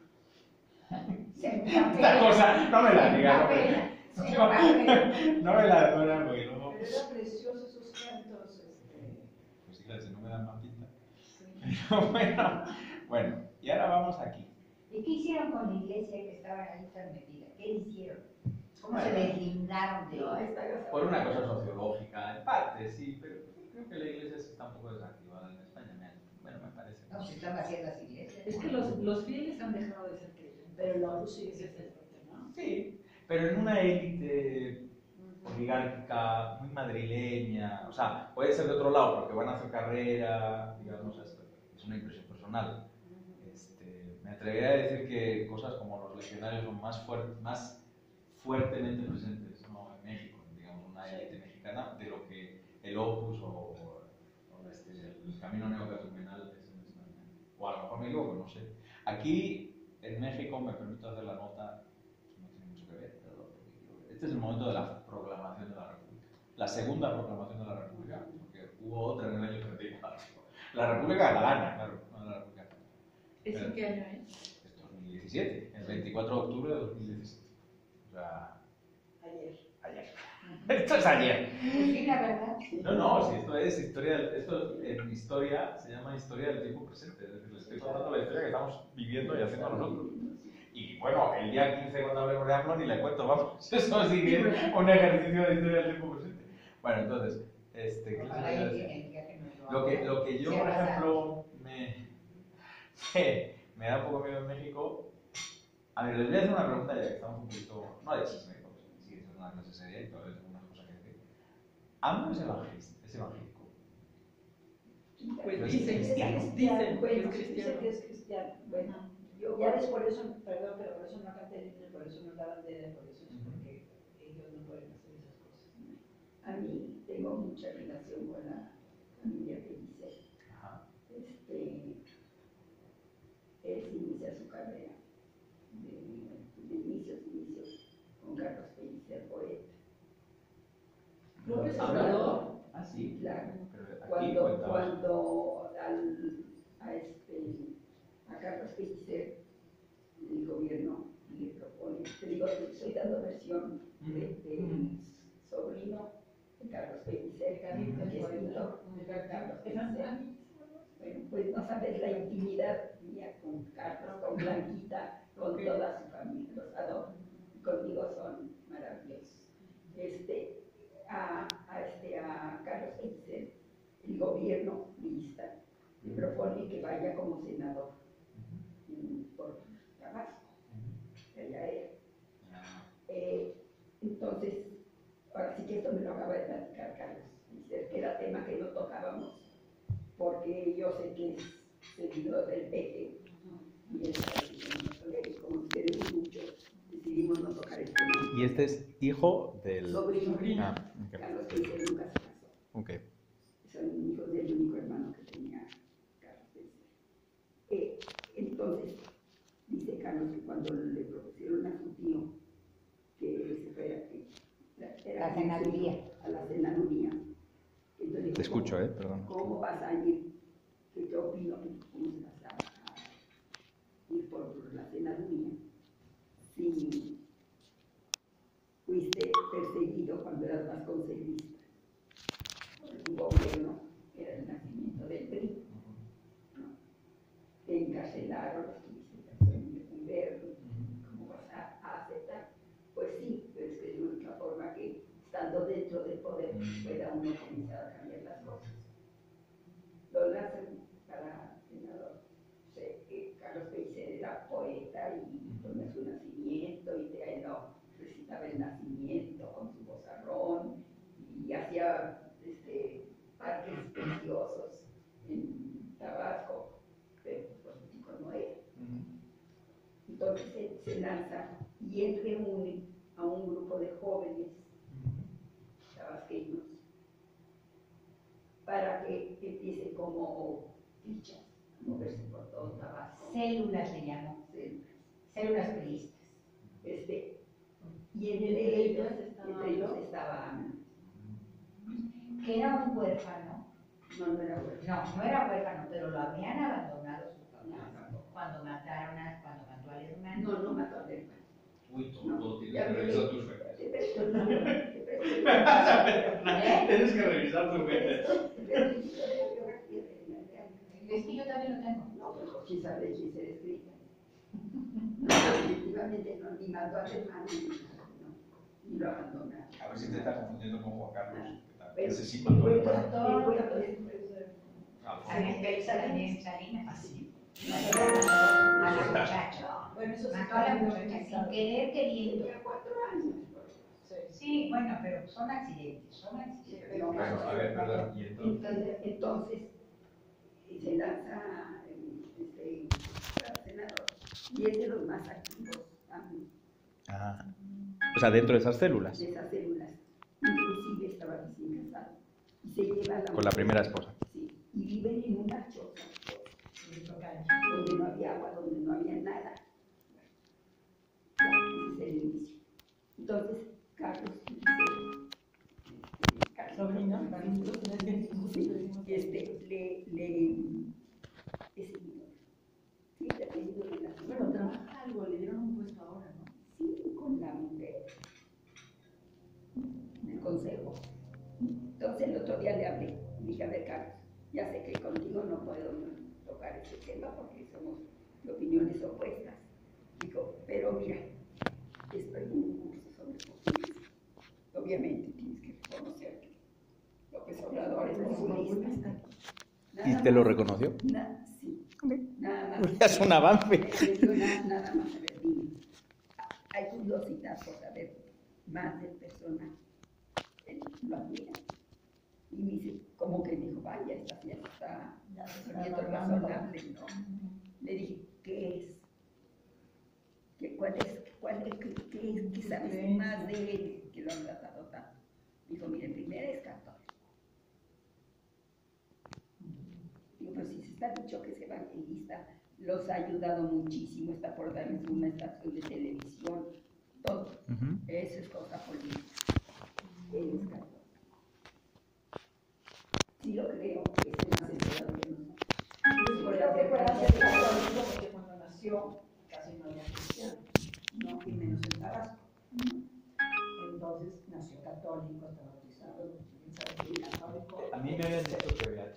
Esta cosa, no me la digas, hombre. Sí, No, la pena. no me la digas, porque luego... Pero eran preciosos esos cantos. Este, Pues sí, claro, si no me dan más pinta. sí. Pero bueno, bueno, y ahora vamos aquí. ¿Y qué hicieron con la iglesia que estaba ahí tan metida? ¿Qué hicieron? ¿Cómo se deslindaron de No, ella? está casado. Por una cosa sociológica, en parte, sí, pero creo que la iglesia está un poco desactivada en España, me- bueno, me parece. No, se están haciendo las iglesias. Es que los, los fieles han dejado de ser creyentes. Pero la luz sigue siendo fuerte, ¿no? Sí, pero en una élite oligárquica, muy madrileña, o sea, puede ser de otro lado, porque van a hacer carrera, digamos, esto es una impresión personal. Este, me atrevería a decir que cosas como los legionarios son más, fuert- más fuertemente presentes, ¿no? En México, digamos, una élite mexicana, de lo que el Opus o, o, o este, el camino neocatecumenal es en España. O a lo mejor me equivoco, no sé. Aquí, en México, me permito hacer la nota, no tiene mucho que ver, pero este es el momento de la proclamación de la República. La segunda proclamación de la República, porque hubo otra en el año treinta y cuatro. La República Catalana, claro, no la República Catalana. ¿Eso Pero- qué año es? Es dos mil diecisiete, el veinticuatro de octubre de dos mil diecisiete. O sea, Ayer. ayer. Esto es ayer. Pues sí, la verdad. Sí. No, no, si esto es historia, del- esto en historia se llama historia del tiempo presente. Es decir, les estoy contando la historia que estamos viviendo y haciendo nosotros. Y bueno, el día quince cuando hablemos de AMLO ni le cuento, vamos. Eso sí que es un ejercicio de historia del tiempo presente. Bueno, entonces, este, ¿qué les Ojalá voy a y decir? tienen que hacer nuestro Lo que, amor. lo que yo, Se por abrazaron. ejemplo, me, me, me da un poco miedo en México. A ver, les voy a hacer una pregunta ya que estamos un poquito, no de chisme, porque sí, es una clase seria y todavía tengo unas cosas que decir. ¿AMLO es evangelista? ¿Es evangélico? Pues Es dicen, cristiano. dicen que es Bueno, cristiano. dice que es cristiano. Bueno, Yo, ya ves, por eso, perdón, pero por eso no canta el himno, por eso no la bandera, por eso es Ujú. porque ellos no pueden hacer esas cosas. ¿no? a mí tengo mucha relación con la familia Pellicer. Ajá. Es cuando al, a, este, a Carlos Pellicer, el gobierno le propone, te digo, te estoy dando versión del de sobrino de Carlos Pellicer, que es pintor, Carlos Pellicer. Bueno, pues no sabes la intimidad mía con Carlos, con Blanquita, con toda su familia, los adoro, conmigo son maravillosos. Este, a, a, este, a Carlos Pellicer, el gobierno priista le propone que vaya como senador por Tabasco, allá era. Eh, entonces, ahora sí que esto me lo acaba de platicar Carlos Pellicer, que era tema que no tocábamos, porque yo sé que es seguidor del P T, y él está diciendo, como queremos mucho, decidimos no tocar el tema. Y este es hijo del... Sobrino, Ah, okay. Carlos Pellicer nunca se casó. Okay. Son hijos del único hermano que tenía Carlos Pellicer. Eh, entonces, dice Carlos que cuando le propusieron a su tío que se fuera, que era La senaduría. a la senaduría, entonces dijo, Te escucho, ¿eh? Perdón. ¿cómo vas a ir? ¿Qué yo opino? ¿Cómo se vas a ir por la senaduría si fuiste perseguido cuando eras vasconcelista? Tu gobierno era el nacimiento del P R I, ¿no? Te encarcelaron, estuviste en Lecumberri, ¿cómo vas a, a aceptar? Pues sí, pero es que es la única forma que, estando dentro del poder, pueda uno comenzar a cambiar las cosas. Lo lanzan para senador. Sé que Carlos Pellicer era poeta y ponía su nacimiento y te no, recitaba el nacimiento con su vozarrón y hacía este, parques preciosos en Tabasco, pero político no era. Entonces se, se lanza y él reúne a un grupo de jóvenes tabasqueños para que empiece como fichas a moverse por todo Tabasco. Células le llamo. Células. Células priistas. Este, y entre ellos, entre ellos estaba Que era un huérfano. No, no era huérfano. No, no era huérfano, pero lo habían abandonado sus papás cuando mataron a, cuando mató al hermano. No, no mató al hermano. Uy, tú, No, tú tienes ya que me- revisar tus fechas. Te presto el número, te presto el número. Tienes que revisar tus fechas. Es que yo también lo tengo. No, pero sí sabe si se escrita. No, definitivamente no, ni mató al hermano, ni nada, no, ni lo abandonaron. A ver si te estás confundiendo con Juan Carlos. que tal. Pero- Ese sí mató a pero- hermano. pero- pero- pero- También también Salinas. Así. Mató a la muchacha. Bueno, eso sí Mató a la está muchacha muy sin querer queriendo. Tenía cuatro años. Sí, bueno, pero son accidentes, son accidentes. No, Bueno, a ver, perdón. Y entonces. Entonces, entonces se lanza este, para senador y es de los más activos también, Ah. O sea, dentro de esas células. de esas células. Inclusive estaba recién casado y se lleva a la Con la mujer. primera esposa. Sí, y viven en una choza donde no había agua, donde no había nada. Ya, ese es el inicio. Entonces, Carlos dice, este, Carlos, Sobrino, sí, este, le, le, ese niño, sí, le ha tenido relación. Bueno, trabaja algo, le dieron un puesto ahora, ¿no? Sí, con la mujer del consejo. Entonces el otro día le hablé y dije, a ver, Carlos, ya sé que contigo no puedo tocar ese tema porque somos de opiniones opuestas. Digo, pero mira, estoy en un curso sobre populismo. Obviamente tienes que reconocer que López Obrador es populista. ¿Y te lo reconoció? Na, sí, nada más. Ya es un avance. Yo na- nada más, a ver, dime. Hay curiosidad por saber más del personaje. Él lo admira. Y me dice, como que dijo, vaya, esta fiesta está razonando razonable, ¿no? Le dije, ¿qué es? ¿Qué, ¿Cuál es? ¿Cuál es? ¿Qué, qué es? ¿Qué sabes más de él que lo han tratado tanto? Dijo, mire, primero es católico. Digo, pero si se está dicho que es evangelista, los ha ayudado muchísimo, está por darles una estación de televisión, todo. Ujú. Eso es cosa política. Él es católico. Sí lo creo, es el más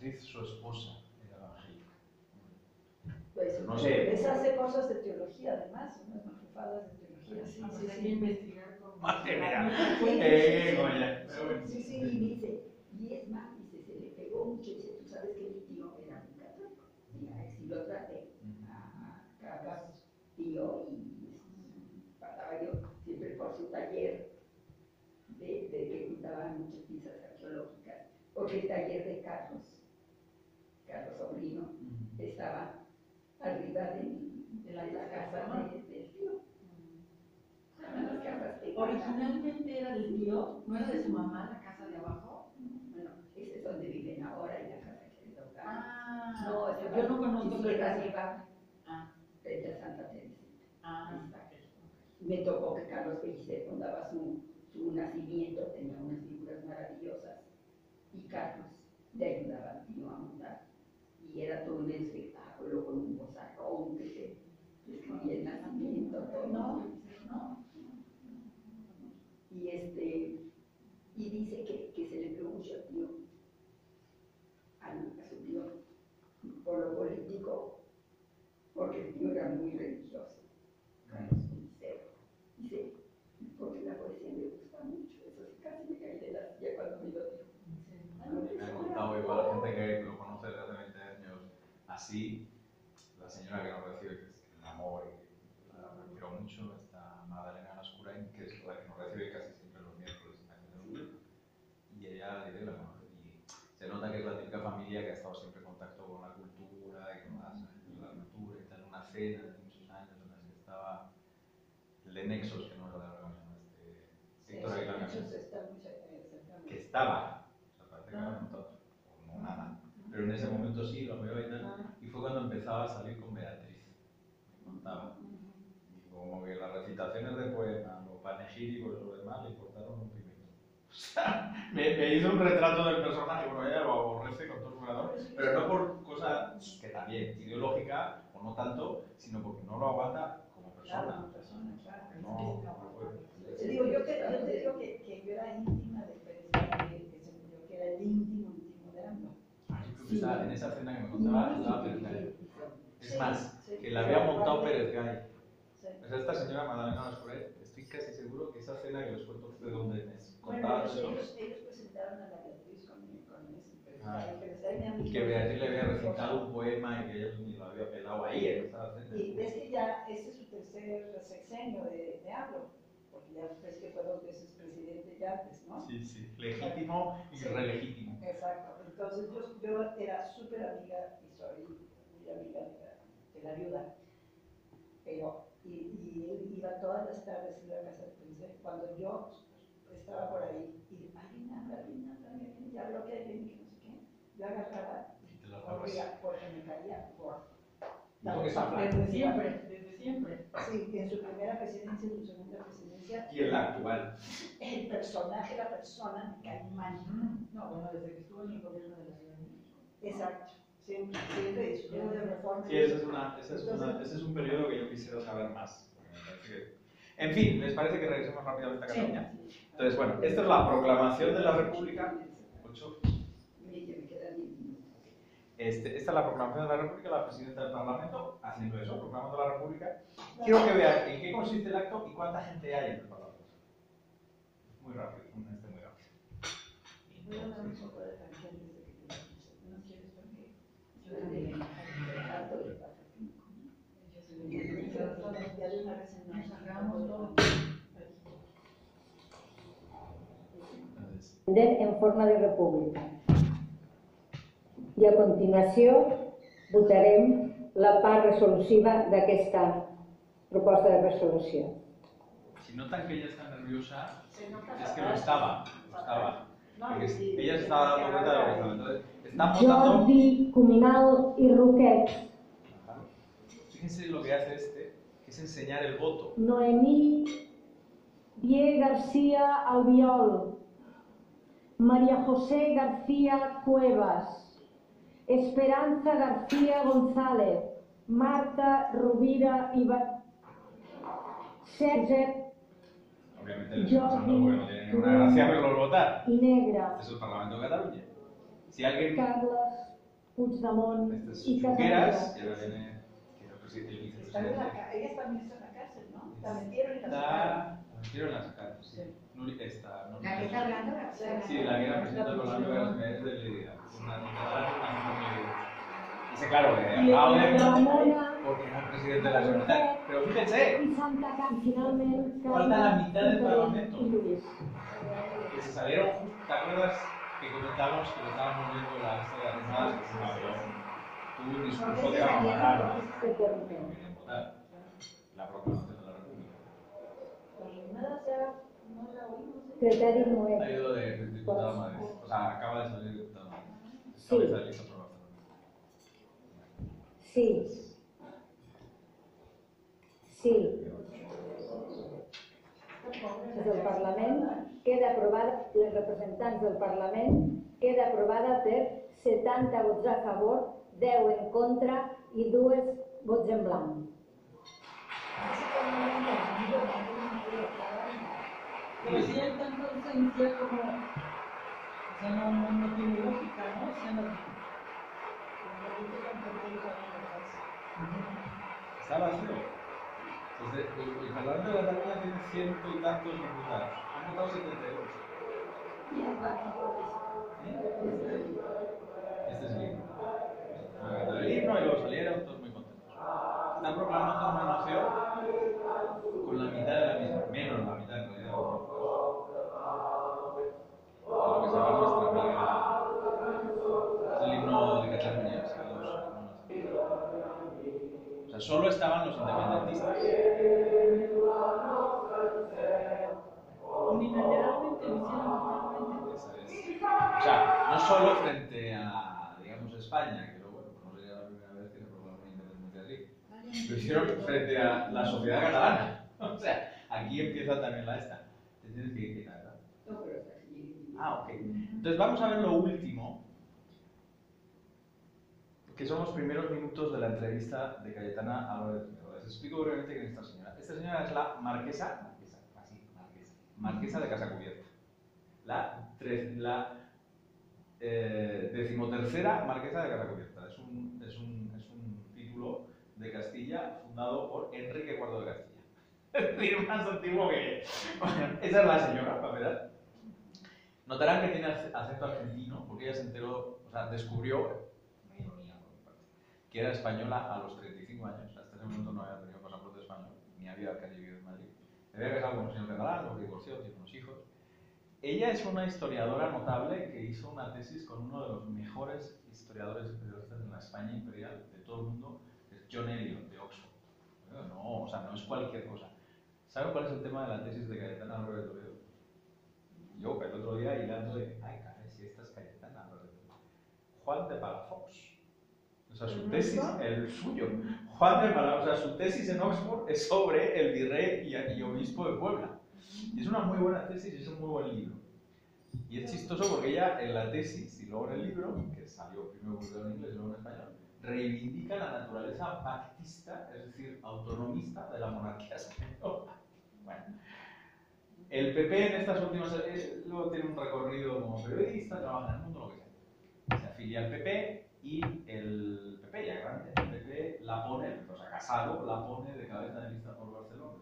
Beatriz, su esposa, era evangélica. Pues, No sé. Les hace cosas de teología, además, unas mafufadas de teología. Sí, Vamos sí, a sí. investigar con... Madre mía. Sí, Eh, sí, Goya. Sí, sí, y dice, y es más, dice, se le pegó mucho, dice, tú sabes que mi tío era muy católico, y así lo traté, a Carlos, tío, y pasaba yo siempre por su taller de, de que pintaban muchas piezas arqueológicas, porque el taller de Carlos, Carlos Sobrino, estaba arriba de, de la, la casa de, del tío. Estaban las casas de Originalmente era del tío, no era de su mamá, la casa de abajo. Bueno, ese es donde viven ahora y la casa que le toca. Ah, No, yo, yo no conozco la la casa casa. arriba Ah, de la Santa Teresa. ah, Me tocó que Carlos veintiséis daba su, su nacimiento, tenía unas figuras maravillosas y Carlos le ayudaba al tío a montar. Y era todo un espectáculo con un bozarrón que se describía el nacimiento, todo. No, no. Y, este, y dice que, que se le pegó mucho al tío, al, a su tío, por lo político, porque el tío era muy religioso. Carlos Sincero. Dice, porque la poesía me gusta mucho, eso sí, casi me caí de la silla cuando me lo dijo. Me ha contado igual la gente que lo conoce desde hace veinte años así, la señora que nos recibe, que es un amor y la quiero mucho, está Magdalena Lascurain, que es la que nos recibe casi siempre los miércoles en la Academia, y ella diré, la conoce. Y se nota que es la típica familia que ha estado siempre en contacto con la cultura y con la, la cultura y tal, una cena de muchos años en la que estaba el de Nexos, que no era de la reunión, este, Héctor Aguilar Camino, que estaba, o sea, parece que ahora no tanto, o no nada, pero en ese momento sí, lo veo y tal, y fue cuando empezaba a salir con Beatriz, me contaba, y como que las recitaciones de poemas, los panegíricos y lo demás, le importaron un pimiento. O sea, me, me hizo un retrato del personaje, bueno, ella lo aborrece con todo su corazón, pero no por cosa que también ideológica, o no tanto, sino porque no lo aguanta como persona. Claro, como persona, claro. No, no puede. Te digo, yo, que, yo te digo que, que yo era íntima de Pérez Galdós, que se murió, que era el íntimo, íntimo de AMLO. Ah, yo creo que esa, en esa cena que me contaba, estaba Pérez Gay. Es más, que la había montado Pérez Gay. Sí. O sea, esta señora Magdalena Lascurain, estoy casi seguro que esa cena que les cuento de donde me Bueno, contaba ellos, eso, ellos, ellos presentaron a la Beatriz con, con ese Pérez Ah. Galdós, Pérez Galdós, mi amigo. que Beatriz le había recitado un poema y que ella ni lo había pelado ahí en esa cena. Y ves que ya este es su tercer sexenio de, de AMLO, porque ya ves que fue dos veces presidente ya antes, ¿no? Sí, sí, legítimo y Sí. relegítimo. Exacto. Entonces yo, yo era súper amiga y soy muy amiga de la, de la viuda. Pero, y, y él iba todas las tardes a la casa de Pérez. Cuando yo estaba por ahí, y alguien habla, alguien habla, alguien viene, ya habló que alguien que no sé qué, yo agarraba Y te la y robas. corría porque me caía por. Y porque está flaco. desde siempre, desde siempre. Sí, en su primera presidencia, en su segunda presidencia, Y en la actual. el personaje, la persona, me cae mal. No, bueno, desde que estuvo en el gobierno de la Ciudad de México. Exacto. Siempre, siempre, y su periodo de reforma. Sí, ese es, una, ese, es una, ese es un periodo que yo quisiera saber más. porque me parece que- En fin, ¿les parece que regresemos rápidamente a Cataluña? Entonces, bueno, esta es la proclamación de la República. Ocho. Este, esta es la proclamación de la República, la presidenta del Parlamento haciendo eso, proclamando la República. Quiero que vean en qué consiste el acto y cuánta gente hay en el Parlamento. Muy rápido, un este muy rápido. Voy a dar un poco de tangente desde que te dije, ¿no quieres porque yo de también harto de pata. ya de una vez en Nos nos hagamos todo. Entonces, en forma de república. I a continuació votarem la part resolutiva d'aquesta proposta de resolució. si notan que ella está nerviosa, Se nota es que fatal. lo estaba, lo estaba. No, Porque sí, ella se sí, estaba dando que cuenta de lo que ahora- estaba. Entonces, están votando. Jordi Cuminal i Roquet, Fíjense lo que hace este, que es enseñar el voto. Noemí Die García Albiol, María José García Cuevas, Esperanza García González, Marta Rovira i Ba- Serge Obviamente le estoy pasando porque no tiene ninguna gracia verlos votar. i Negra, Este es el Parlamento de Cataluña. Si alguien, Carles Puigdemont Este es y Junqueras, Casado. y ahora viene que es el presidente- el Está en la vicepresidente. ca- ella también está en la cárcel, ¿no? La metieron y la Está, sacaron. la metieron en las cárceles, sí. Nuri- esta, no, La que está hablando, la que está hablando. Sí, la que era presidenta del Parlamento de las Medidas de Lidia. Una una Dice, claro, que aplauden Ramona, porque era presidente de la Generalitat. Pero fíjense, y Santa Ca- y finalment falta la mitad del Carme Parlamento. y Luis. que se salieron, ¿te acuerdas que comentábamos que lo estábamos viendo la lista de arrimadas? Que se abrió. Tuvo un discurso de amparar. Se terminó. La proclamación de la República. Criteri no Ha es. ido de diputado a Madrid. O sea, acaba de salir diputado a Madrid. Sí. Cabeza de lista por Barcelona. Sí. Sí. Des del Parlament queda aprovada, les representants del Parlament queda aprovada per setanta vots a favor, deu en contra i dues vots en blanc. Pero si hay tanta ausencia como, o sea, no, no, no tiene lógica, ¿no? O sea, no, Está vacío. Entonces, el, el Parlamento de Cataluña tiene ciento y tantos diputados. Han votado setenta y dos. Este es el himno. Ha cantado el himno y luego salieron todos muy contentos. Están proclamando una nación con la mitad de la misma, menos la mitad en realidad. Lo que se llama nuestra amiga. Es el himno de Cataluña. ¿Sí? O sea, solo estaban los independentistas. unilateralmente lo hicieron totalmente. Esa es. O sea, no solo frente a, digamos, España, que luego, bueno, no sería la primera vez que se proclama una independencia así. Lo hicieron frente a la sociedad catalana. O sea, aquí empieza también la esta. Te tienes que ir a ¿verdad? No, pero hasta aquí. Ah, ok. Entonces vamos a ver lo último, que son los primeros minutos de la entrevista de Cayetana Álvarez de Toledo. Les explico brevemente quién es esta señora. Esta señora es la marquesa, marquesa, así, marquesa, marquesa de Casacubierta. La, tres, la eh, decimotercera marquesa de Casacubierta. Es un, es, un, es un título de Castilla fundado por Enrique cuarto de Castilla. Es decir, más antiguo que... Bueno, esa es la señora, para ver. Notarán que tiene acento argentino, porque ella se enteró, o sea, descubrió, ironía por mi parte, que era española a los treinta y cinco años. Hasta ese momento no había tenido pasaporte español, ni había casi vivido en Madrid. Se había casado con un señor catalán, luego divorció, tiene unos hijos. Ella es una historiadora notable que hizo una tesis con uno de los mejores historiadores y periodistas en la España imperial de todo el mundo, que es John Eliot, de Oxford. No, o sea, no es cualquier cosa. ¿Saben cuál es el tema de la tesis de Cayetana Álvarez de Toledo? Yo, el otro día, hilando de, ay, caray, si esta es Cayetana Álvarez de Toledo. Juan de Palafox. O sea, su tesis, el suyo. Juan de Palafox, o sea, su tesis en Oxford es sobre el virrey y, y obispo de Puebla. Y es una muy buena tesis y es un muy buen libro. Y es chistoso porque ella en la tesis y luego en el libro, que salió primero publicado en inglés y luego en español, reivindica la naturaleza pactista, es decir, autonomista de la monarquía española. Bueno, el P P en estas últimas, eh, luego tiene un recorrido como periodista, trabaja en el mundo, lo que sea. Se afilia al P P y el P P, ya grande, el P P la pone, o sea, Casado la pone de cabeza de lista por Barcelona.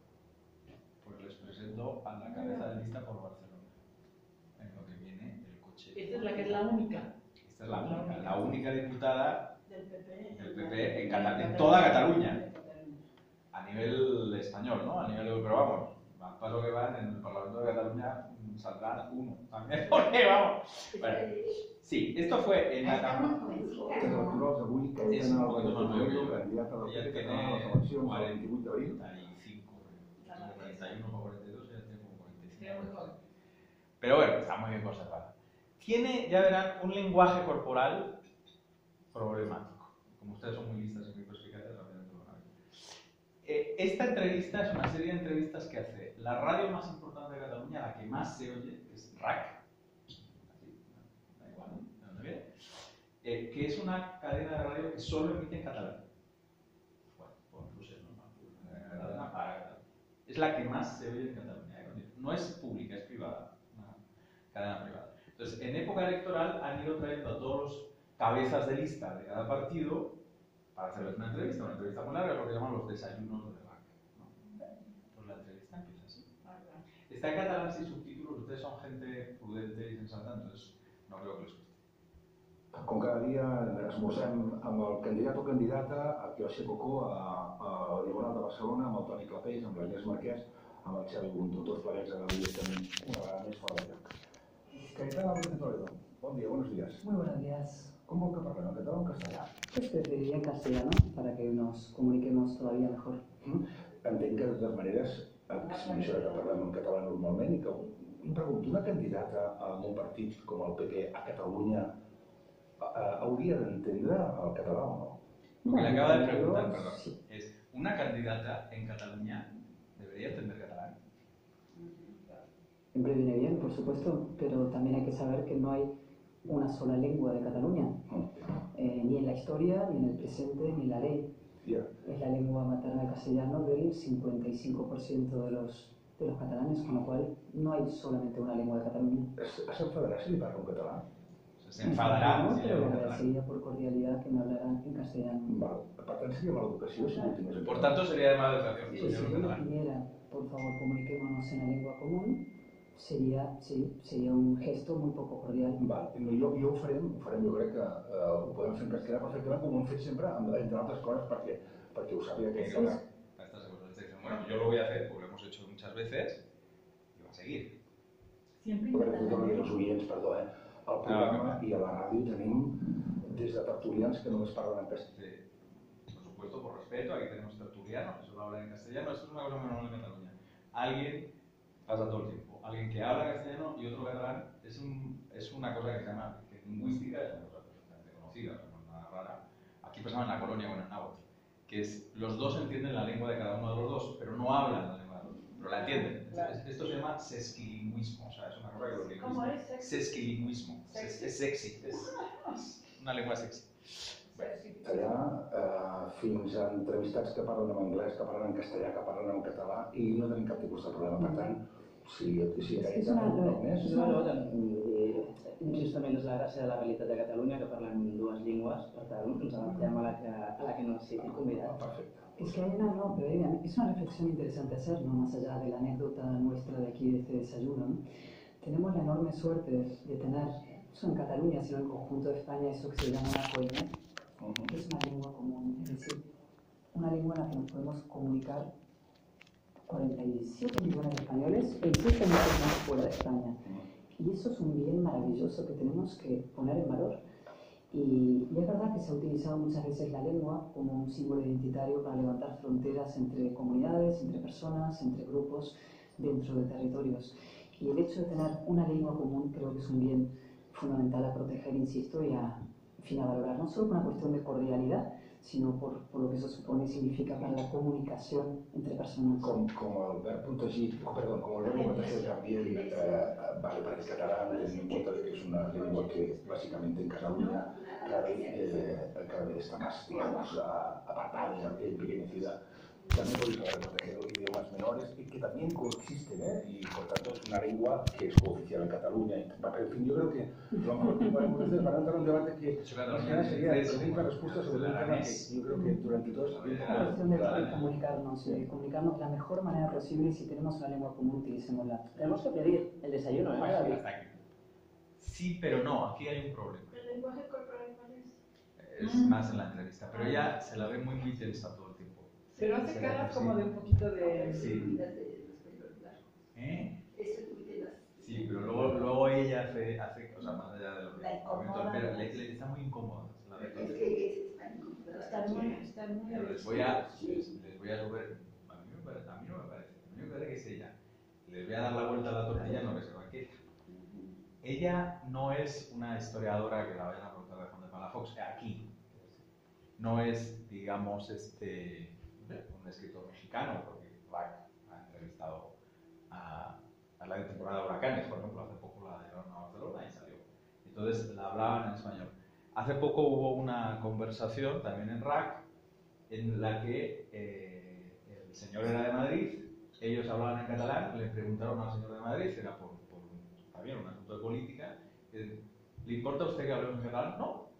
Pues les presento a la cabeza de lista por Barcelona. En lo que viene el coche. Esta es la que es la única. Esta es la única, la única diputada Del P P. del P P en, Cata- en toda Cataluña. A nivel español, ¿no? A nivel europeo, vamos. Al paso que van en el Parlamento de Cataluña saldrán uno también, porque vamos. Bueno, sí, esto fue en la Cámara. Es un poquito más nuevo que yo. Ella tiene cuarenta y cinco, cuarenta y uno o cuarenta y dos, ella tiene como cuarenta y cinco. Pero bueno, está muy bien conservada. Tiene, ya verán, un lenguaje corporal problemático. Como ustedes son muy listas y muy perspicaces, rápidamente lo van a ver. Eh, esta entrevista es una serie de entrevistas que hace la radio más importante de Cataluña, la que más se oye, que es R A C, así, da igual, ¿no? ¿De dónde viene? Eh, que es una cadena de radio que solo emite en catalán. Bueno, por incluso es normal, una cadena catalana para Cataluña. Es la que más se oye en Cataluña. No es pública, es privada, una cadena privada. Entonces, en época electoral han ido trayendo a todos los cabezas de lista de cada partido para hacerles una entrevista, una entrevista muy larga, lo que llaman los desayunos de R A C, ¿no? Pues la entrevista empieza así. Está en catalán sin subtítulos, ustedes son gente prudente y sensata, entonces no creo que les guste. Com cada dia esmorzem amb el candidat o candidata a Kiosque Cocó, a, a Diagonal de Barcelona, amb el Toni Clapés, amb l'Agnès Marquès, amb el Xavi Bunto, tots plegats a Galicia també, una vegada més fora de lloc. Cayetana López de Toledo, bon dia, buenos días. Muy buenos días. Com vol que parlem, en català o en castellà? Pues preferiría en castellano, para que nos comuniquemos todavía mejor. Mm? Entenc que de totes maneres, és això que parlem en català normalment i que em pregunto, una candidata amb un partit com el P P a Catalunya hauria d'entendre el català o no? Lo que le acaba de preguntar, perdón, es, ¿una candidata en Cataluña debería entender catalán? Siempre viene bien, por supuesto, pero también hay que saber que no hay una sola lengua de Cataluña, eh, ni en la historia, ni en el presente, ni en la ley. Yeah. Es la lengua materna del castellano del cincuenta y cinco por ciento de los, de los catalanes, con lo cual no hay solamente una lengua de Cataluña. ¿S'enfadarà si li parlo en català? Se enfadará. No, si pero le le hablo en catalán. agradecería por cordialidad que me hablaran en castellano. Val. Per tant, seria mala educació si ho tingués en Por català. tanto, sería de mala educación. Si señor se catalán. pidiera, por favor, comuniquémonos en la lengua común, sería, sí, sería un gesto muy poco cordial. Val. No, jo, jo ho farem, ho farem, jo crec que eh, ho podem fer en castellà perfectament, com ho hem fet sempre, amb, entre altres coses, perquè, perquè ho sàpiga que Sí, Estás seguro. Bueno, yo lo voy a hacer, porque lo hemos hecho muchas veces, y va a seguir. Siempre Jo crec que intentan tothom els oients, perdó, eh? Al programa i a la ràdio tenim des de tertulians que només parlen en castellà. Sí. Por supuesto, por respeto, aquí tenemos tertulianos que solo hablan en castellano. Esto es una cosa muy normal en Cataluña. Alguien pasa todo el tiempo. Alguien que habla castellano y otro catalán es, un, es una cosa que se llama que lingüística, es una cosa perfectamente conocida, no es nada rara. Aquí pasaba en la colonia o en el náhuatl, que es los dos entienden la lengua de cada uno de los dos, pero no hablan la lengua de los dos, pero la entienden. Claro. Esto se llama sesquilingüismo, o sea, es una cosa que los lingüistas... ¿Cómo es? Sexy. Sesquilingüismo. Es, es sexy, es, es una lengua sexy. Allà, eh, fins a entrevistats que parlen en anglès, que parlen en castellà, que parlen en català, i no tenim cap tipus de problema. Per tant, si, si Es aquests una- un més... es No, no, eh, justament és la gràcia de la realitat de Catalunya, que parlen dues llengües, per tant, ens adaptem a la que, a la que nos sigui convidat. Perfecte. Es que hay una, no, pero Vivian, es una reflexión interesante hacer, ¿no? Más allá de la anécdota nuestra de aquí, de este desayuno, ¿no? Tenemos la enorme suerte de tener, no solo en Cataluña, sino en el conjunto de España, eso que se llama una coña, que es una lengua común, es decir, una lengua en la que nos podemos comunicar cuarenta y siete millones de españoles, veintisiete millones más fuera de España. Y eso es un bien maravilloso que tenemos que poner en valor. Y, y es verdad que se ha utilizado muchas veces la lengua como un símbolo identitario para levantar fronteras entre comunidades, entre personas, entre grupos, dentro de territorios. Y el hecho de tener una lengua común creo que es un bien fundamental a proteger, insisto, y a, en fin, a valorar, no solo por una cuestión de cordialidad, sino por, por lo que eso supone y significa para la comunicación entre personas. Com, com el verb protegit, oh, perdó, com el verb protegit también eh, vale para el catalán, teniendo en cuenta de que es una lengua que básicamente en Cataluña cada vez, eh, cada vez está más, digamos, apartada, empequeñecida. También podéis hablar de proteger idiomas menores y que también coexisten, ¿eh? Y por tanto es una lengua que es cooficial en Cataluña. En fin, yo creo que lo mejor que podemos hacer para entrar en un debate que más que nada sería preguntar respuestas sobre un tema que yo creo que durante todo este tiempo... Es una cuestión de, de comunicarnos, de comunicarnos de la mejor manera posible y si tenemos una lengua común, utilicémosla. Tenemos que pedir el desayuno, ¿eh? David? Hasta aquí. Sí, pero no, aquí hay un problema. ¿El lenguaje corporal cuál es? Es más en la entrevista, pero ella se la ve muy muy tensa todo el tiempo. Pero hace Se caras la- como sí. de un poquito de... Sí. ¿Eh? Sí, pero luego, luego ella hace, hace, o sea, más allá de lo que La incomoda. pero le, le está muy incómoda. La ve todo. Están muy, están muy Pero les voy a, les, les voy a subir, a mí, me parece, a mí no me parece, a mí me parece que es ella. Les voy a dar la vuelta a la tortilla, no que se va quieta. Ella no es una historiadora que la vayan a preguntar de Juan de Palafox, aquí. No es, digamos, este, un escritor mexicano, porque Black ha entrevistado a, a la temporada de huracanes, por ejemplo, hace poco la llevaron a Barcelona y salió. Entonces la hablaban en español. Hace poco hubo una conversación, también en R A C, en la que eh, el señor era de Madrid, ellos hablaban en catalán, le preguntaron al señor de Madrid, era por, por también un asunto de política, eh, ¿le importa a usted que hablemos en catalán? No,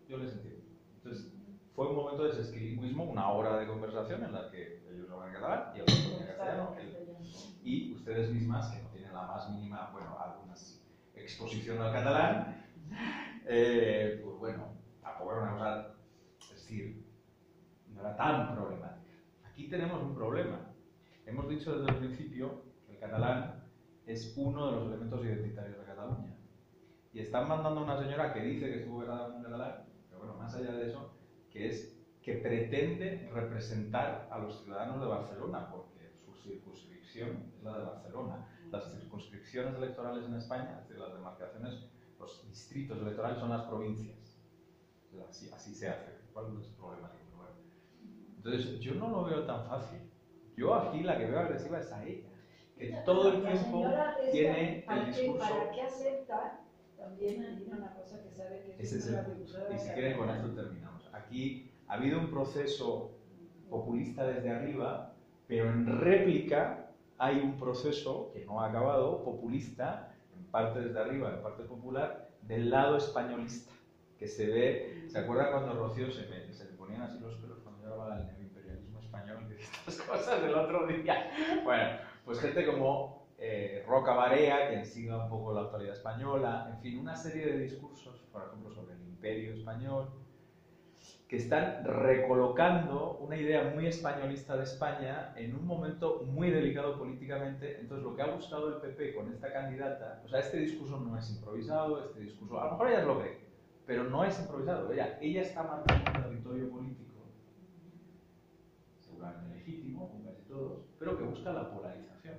yo les entiendo. Entonces, fue un momento de sesquilingüismo, una hora de conversación en la que ellos hablan catalán y el otro en castellano. Y ustedes mismas, que no tienen la más mínima, bueno, algunas exposición al catalán, eh, pues bueno, tampoco era una cosa, es decir, no era tan problemática. Aquí tenemos un problema. Hemos dicho desde el principio que el catalán es uno de los elementos identitarios de Cataluña. Y están mandando a una señora que dice que estuvo casada con un catalán, pero bueno, más allá de eso, que es que pretende representar a los ciudadanos de Barcelona, porque su circunscripción es la de Barcelona. Las circunscripciones electorales en España, es decir, las demarcaciones, los distritos electorales son las provincias. Así, así se hace, ¿cuál es el problema? Entonces, yo no lo veo tan fácil. Yo aquí la que veo agresiva es a ella, que todo el tiempo tiene el discurso... ¿Para qué acepta? También hay una cosa que sabe que es, es una el, abusada. y si quieren con esto terminamos. Aquí ha habido un proceso populista desde arriba, pero en réplica hay un proceso que no ha acabado, populista, en parte desde arriba, en parte popular, del lado españolista, que se ve, ¿se acuerdan cuando Rocío se, me, se le ponían así los pelos cuando yo hablaba del neoimperialismo español y de estas cosas del otro día? Bueno, pues gente como eh, Roca Barea, que sigue un poco la actualidad española, en fin, una serie de discursos, por ejemplo, sobre el imperio español, que están recolocando una idea muy españolista de España en un momento muy delicado políticamente. Entonces, lo que ha buscado el P P con esta candidata, o sea, este discurso no es improvisado, este discurso, a lo mejor ella lo cree, pero no es improvisado. Ella, ella está marcando un territorio político, seguramente legítimo, como casi todos, pero que busca la polarización.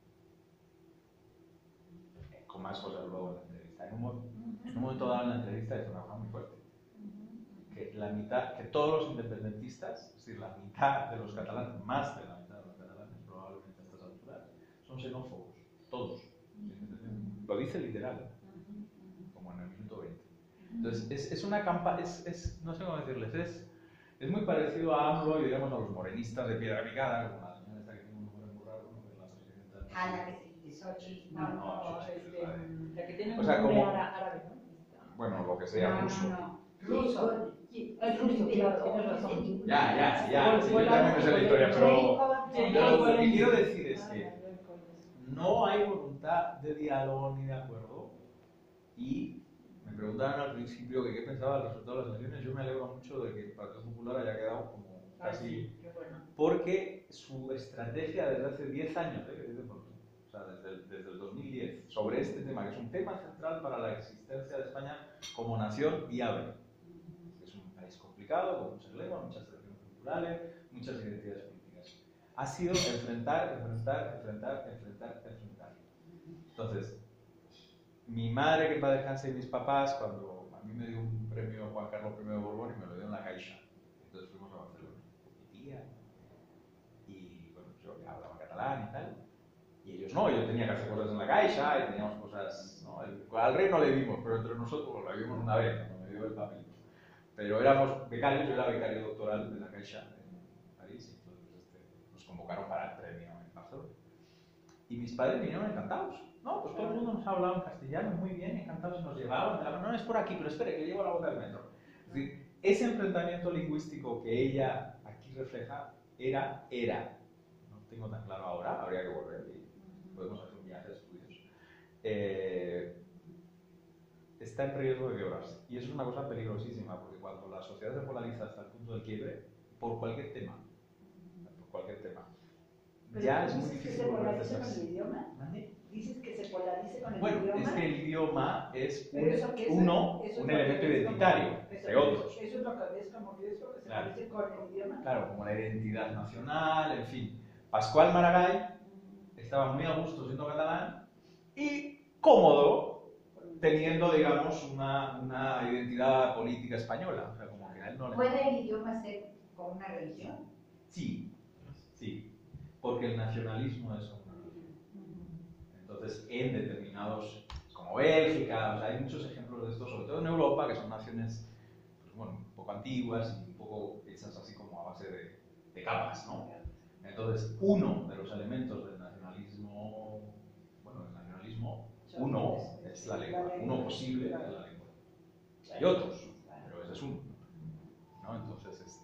Con más cosas luego en la entrevista. En un, en un momento dado en la entrevista es una cosa muy fuerte. Que la mitad, que todos los independentistas, es decir, la mitad de los catalanes, más de la mitad de los catalanes, probablemente a estas alturas, son xenófobos, todos. Lo dice literal, como en el minuto veinte. Entonces, es, es una campaña, es, es, no sé cómo decirles, es, es muy parecido a AMLO y digamos a los morenistas de piedra picada, como la señora esta que tiene un nombre muy raro, ¿no? Que es la presidenta. Ah, la que se de Xochitl. No, no, Xochitl, este, la de- la que tiene un O sea, nombre como- ára- árabe, ¿no? Bueno, lo que sea, No, ruso. no, no. Ruso. Es ruso, claro, tienes razón. Ya, ya, sí, ya, sí, yo también me sé la historia, pero, pero lo que quiero decir es que no hay voluntad de diálogo ni de acuerdo. Y me preguntaban al principio que qué pensaba del resultado de las elecciones. Yo me alegro mucho de que el Partido Popular haya quedado como casi... Porque su estrategia desde hace diez años, ¿eh? que dice por tú, o sea, desde el, desde el dos mil diez, sobre este tema, que es un tema central para la existencia de España como nación viable. Es un país complicado, con muchas lenguas, muchas tradiciones culturales, muchas identidades políticas. Ha sido enfrentar, enfrentar, enfrentar, enfrentar, enfrentar. Entonces, mi madre, que en paz descanse, y mis papás, cuando a mí me dio un premio Juan Carlos primero de Borbón y me lo dio en la Caixa. Entonces fuimos a Barcelona con mi tía y bueno, yo que hablaba catalán y tal. Y ellos no, yo tenía que hacer cosas en la Caixa y teníamos cosas, ¿no? El, al rey no le dimos, pero entre nosotros lo vimos una vez cuando me dio el papel. Pero éramos becarios, yo era becario doctoral de la Caixa en París y entonces este, nos convocaron para el premio en Barcelona. Y mis padres vinieron encantados. No, pues todo el mundo nos ha hablado en castellano muy bien, encantados, y nos llevaban, no, no es por aquí, pero espere, que llevo la boca del metro. Es decir, ese enfrentamiento lingüístico que ella aquí refleja era, era, no tengo tan claro ahora, habría que volver y podemos hacer un viaje de estudios, eh, está en riesgo de quebrarse. Y eso es una cosa peligrosísima, porque cuando la sociedad se polariza hasta el punto del quiebre, por cualquier tema, por cualquier tema, ya es muy difícil volver a polarice con el idioma? ¿Dices que se polarice con el Bueno, idioma? es que el idioma es un, Pero eso que es- uno, eso es un lo que elemento es identitario como- eso de es- otros. Eso es lo que es como que eso que se Claro. parece con el idioma. Claro, como la identidad nacional, en fin. Pascual Maragall estaba muy a gusto siendo catalán y cómodo teniendo, digamos, una, una identidad política española. O sea, como que a él no le... ¿Puede el idioma ser como una religión? Sí, sí, porque el nacionalismo es una religión. Entonces, en determinados, como Bélgica, o sea, hay muchos ejemplos de esto, sobre todo en Europa, que son naciones, pues, bueno, un poco antiguas y un poco hechas así como a base de, de capas, ¿no? Entonces, uno de los elementos del nacionalismo, bueno, del nacionalismo, uno es la lengua, uno posible es la lengua. Hay otros, pero ese es uno.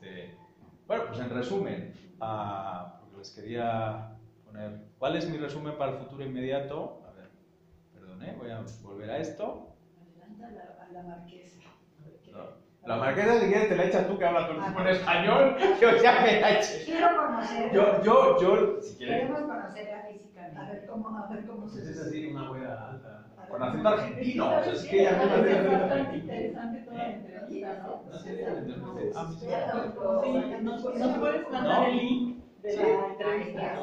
Este, bueno, pues en resumen, uh, porque les quería poner, ¿cuál es mi resumen para el futuro inmediato? A ver, perdón, ¿eh? Voy a volver a esto. Adelanta a la, a la marquesa. No. La marquesa, si quieres, te la echas tú, que hablas con en español. Yo ya me la eché. Quiero conocerla. Yo, yo, yo, si quieres. Queremos conocerla físicamente. A ver cómo, a ver cómo se Es dice. así, una abuela alta. Con acento argentino. O sea, es que ella no Es me bastante interesante toda la entrevista, ¿no? No sé, entonces, ah, sí. Sí, nos, nos puedes mandar el link de la entrevista.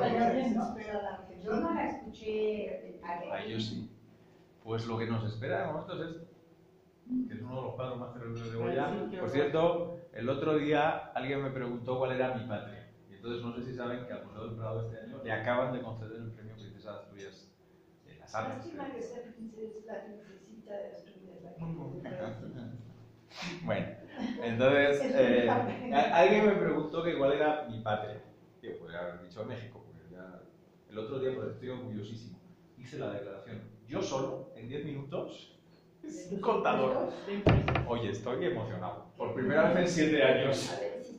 Yo no la escuché. Ah, yo sí. Pues lo que nos espera a nosotros es, que es uno de los cuadros más terribles de Goya. Por cierto, el otro día alguien me preguntó cuál era mi patria. Y entonces no sé si saben que al Museo del Prado este año le acaban de conceder el premio Princesa de Asturias de las Artes. Lástima que sea princesa la princesita de Asturias la que Bueno, entonces eh, a- alguien me preguntó que cuál era mi patria. Yo podría haber dicho México, porque ya el otro día, pues estoy orgullosísimo, hice la declaración. Yo solo, en diez minutos, sin contador. Oye, estoy emocionado. Por primera vez en siete años.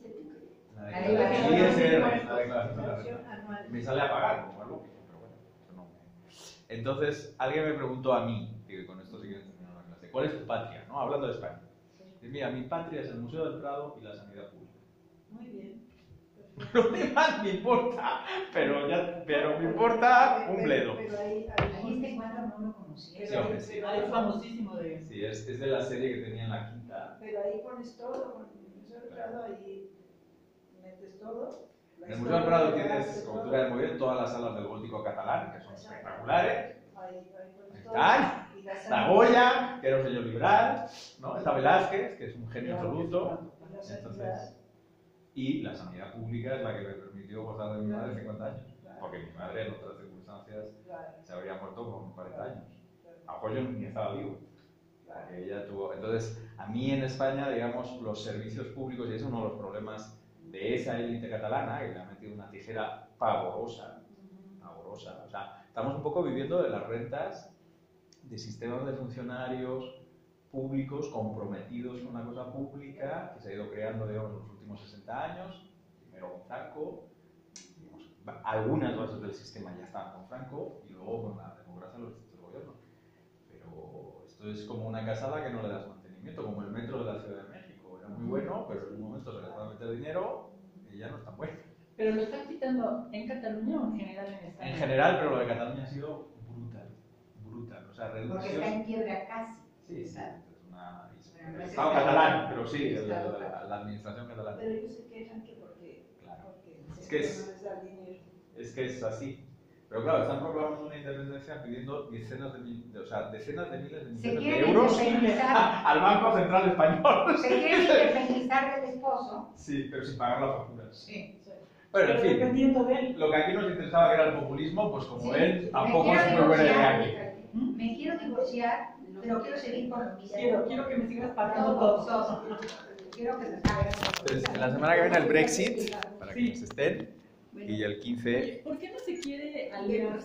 La declaración I S R, la declaración de la renta. Me sale a pagar, como es lógico, pero bueno, eso no me... Entonces, alguien me preguntó a mí, y con esto sí que termino la clase, ¿cuál es tu patria? ¿No? Hablando de España. Y mira, mi patria es el Museo del Prado y la sanidad pública. Muy bien. Lo demás me importa, pero, ya, pero me importa un bledo. Pero ahí, ahí este cuadro no lo conocía. Sí, hombre, sí. Es famosísimo de... Sí, es, es de la serie que tenía en la quinta. Pero ahí pones todo, con el Museo del Prado, ahí metes todo. En el Museo del Prado tienes, como tú sabes muy bien, todas las salas del gótico catalán, que son espectaculares. Ahí, ahí pones todo. Están. Y la Está sala- Goya, que era un señor liberal, ¿no? Está Velázquez, que es un genio absoluto. la sanidad. Entonces, y la sanidad pública es la que me permitió gozar de mi madre cincuenta años. Porque mi madre, en otras circunstancias, se habría muerto con cuarenta años. A lo mejor yo ni estaba vivo. Porque ella tuvo... Entonces, a mí en España, digamos, los servicios públicos, y es uno de los problemas de esa élite catalana, que le ha metido una tijera pavorosa, pavorosa. O sea, estamos un poco viviendo de las rentas de sistemas de funcionarios públicos comprometidos con la cosa pública, que se ha ido creando, digamos, en los últimos sesenta años, primero con Franco, digamos, algunas bases del sistema ya estaban con Franco, y luego con la democracia en los distintos gobiernos. Pero esto es como una casada que no le das mantenimiento, como el metro de la Ciudad de México. Era muy bueno, pero en un momento se le va a meter dinero y ya no es tan bueno. ¿Pero lo están quitando en Cataluña o en general en España? En general, pero lo de Cataluña ha sido brutal, brutal. O sea, Porque reducción... está en quiebra casi. Sí, sí, es una... Pero no El es Estado Estado. catalán, pero sí, el- Estado la, la administración catalana. Pero ellos se quejan que porque, Claro. porque Es que es- no les da dinero. Es que es así. Pero claro, están proclamando una independencia pidiendo decenas de, mil, de- o sea, decenas de miles de Se millones de quieren euros independizar. al Banco Central Español. Se quiere independizar del esposo. Sí, pero sin pagar las facturas. Sí. Bueno, en Pero fin, dependiendo de él. lo que aquí nos interesaba que era el populismo, pues como Sí. ven, tampoco Me es quiero muy buena divorciar, idea aquí. Me quiero divorciar, pero quiero seguir con lo mismo. Quiero, quiero que me sigas pagando Todo, todo. todo. Quiero que se pague. Entonces, la semana que viene el Brexit, para Sí. quienes estén, y el quince... ¿Por qué no se quiere aliar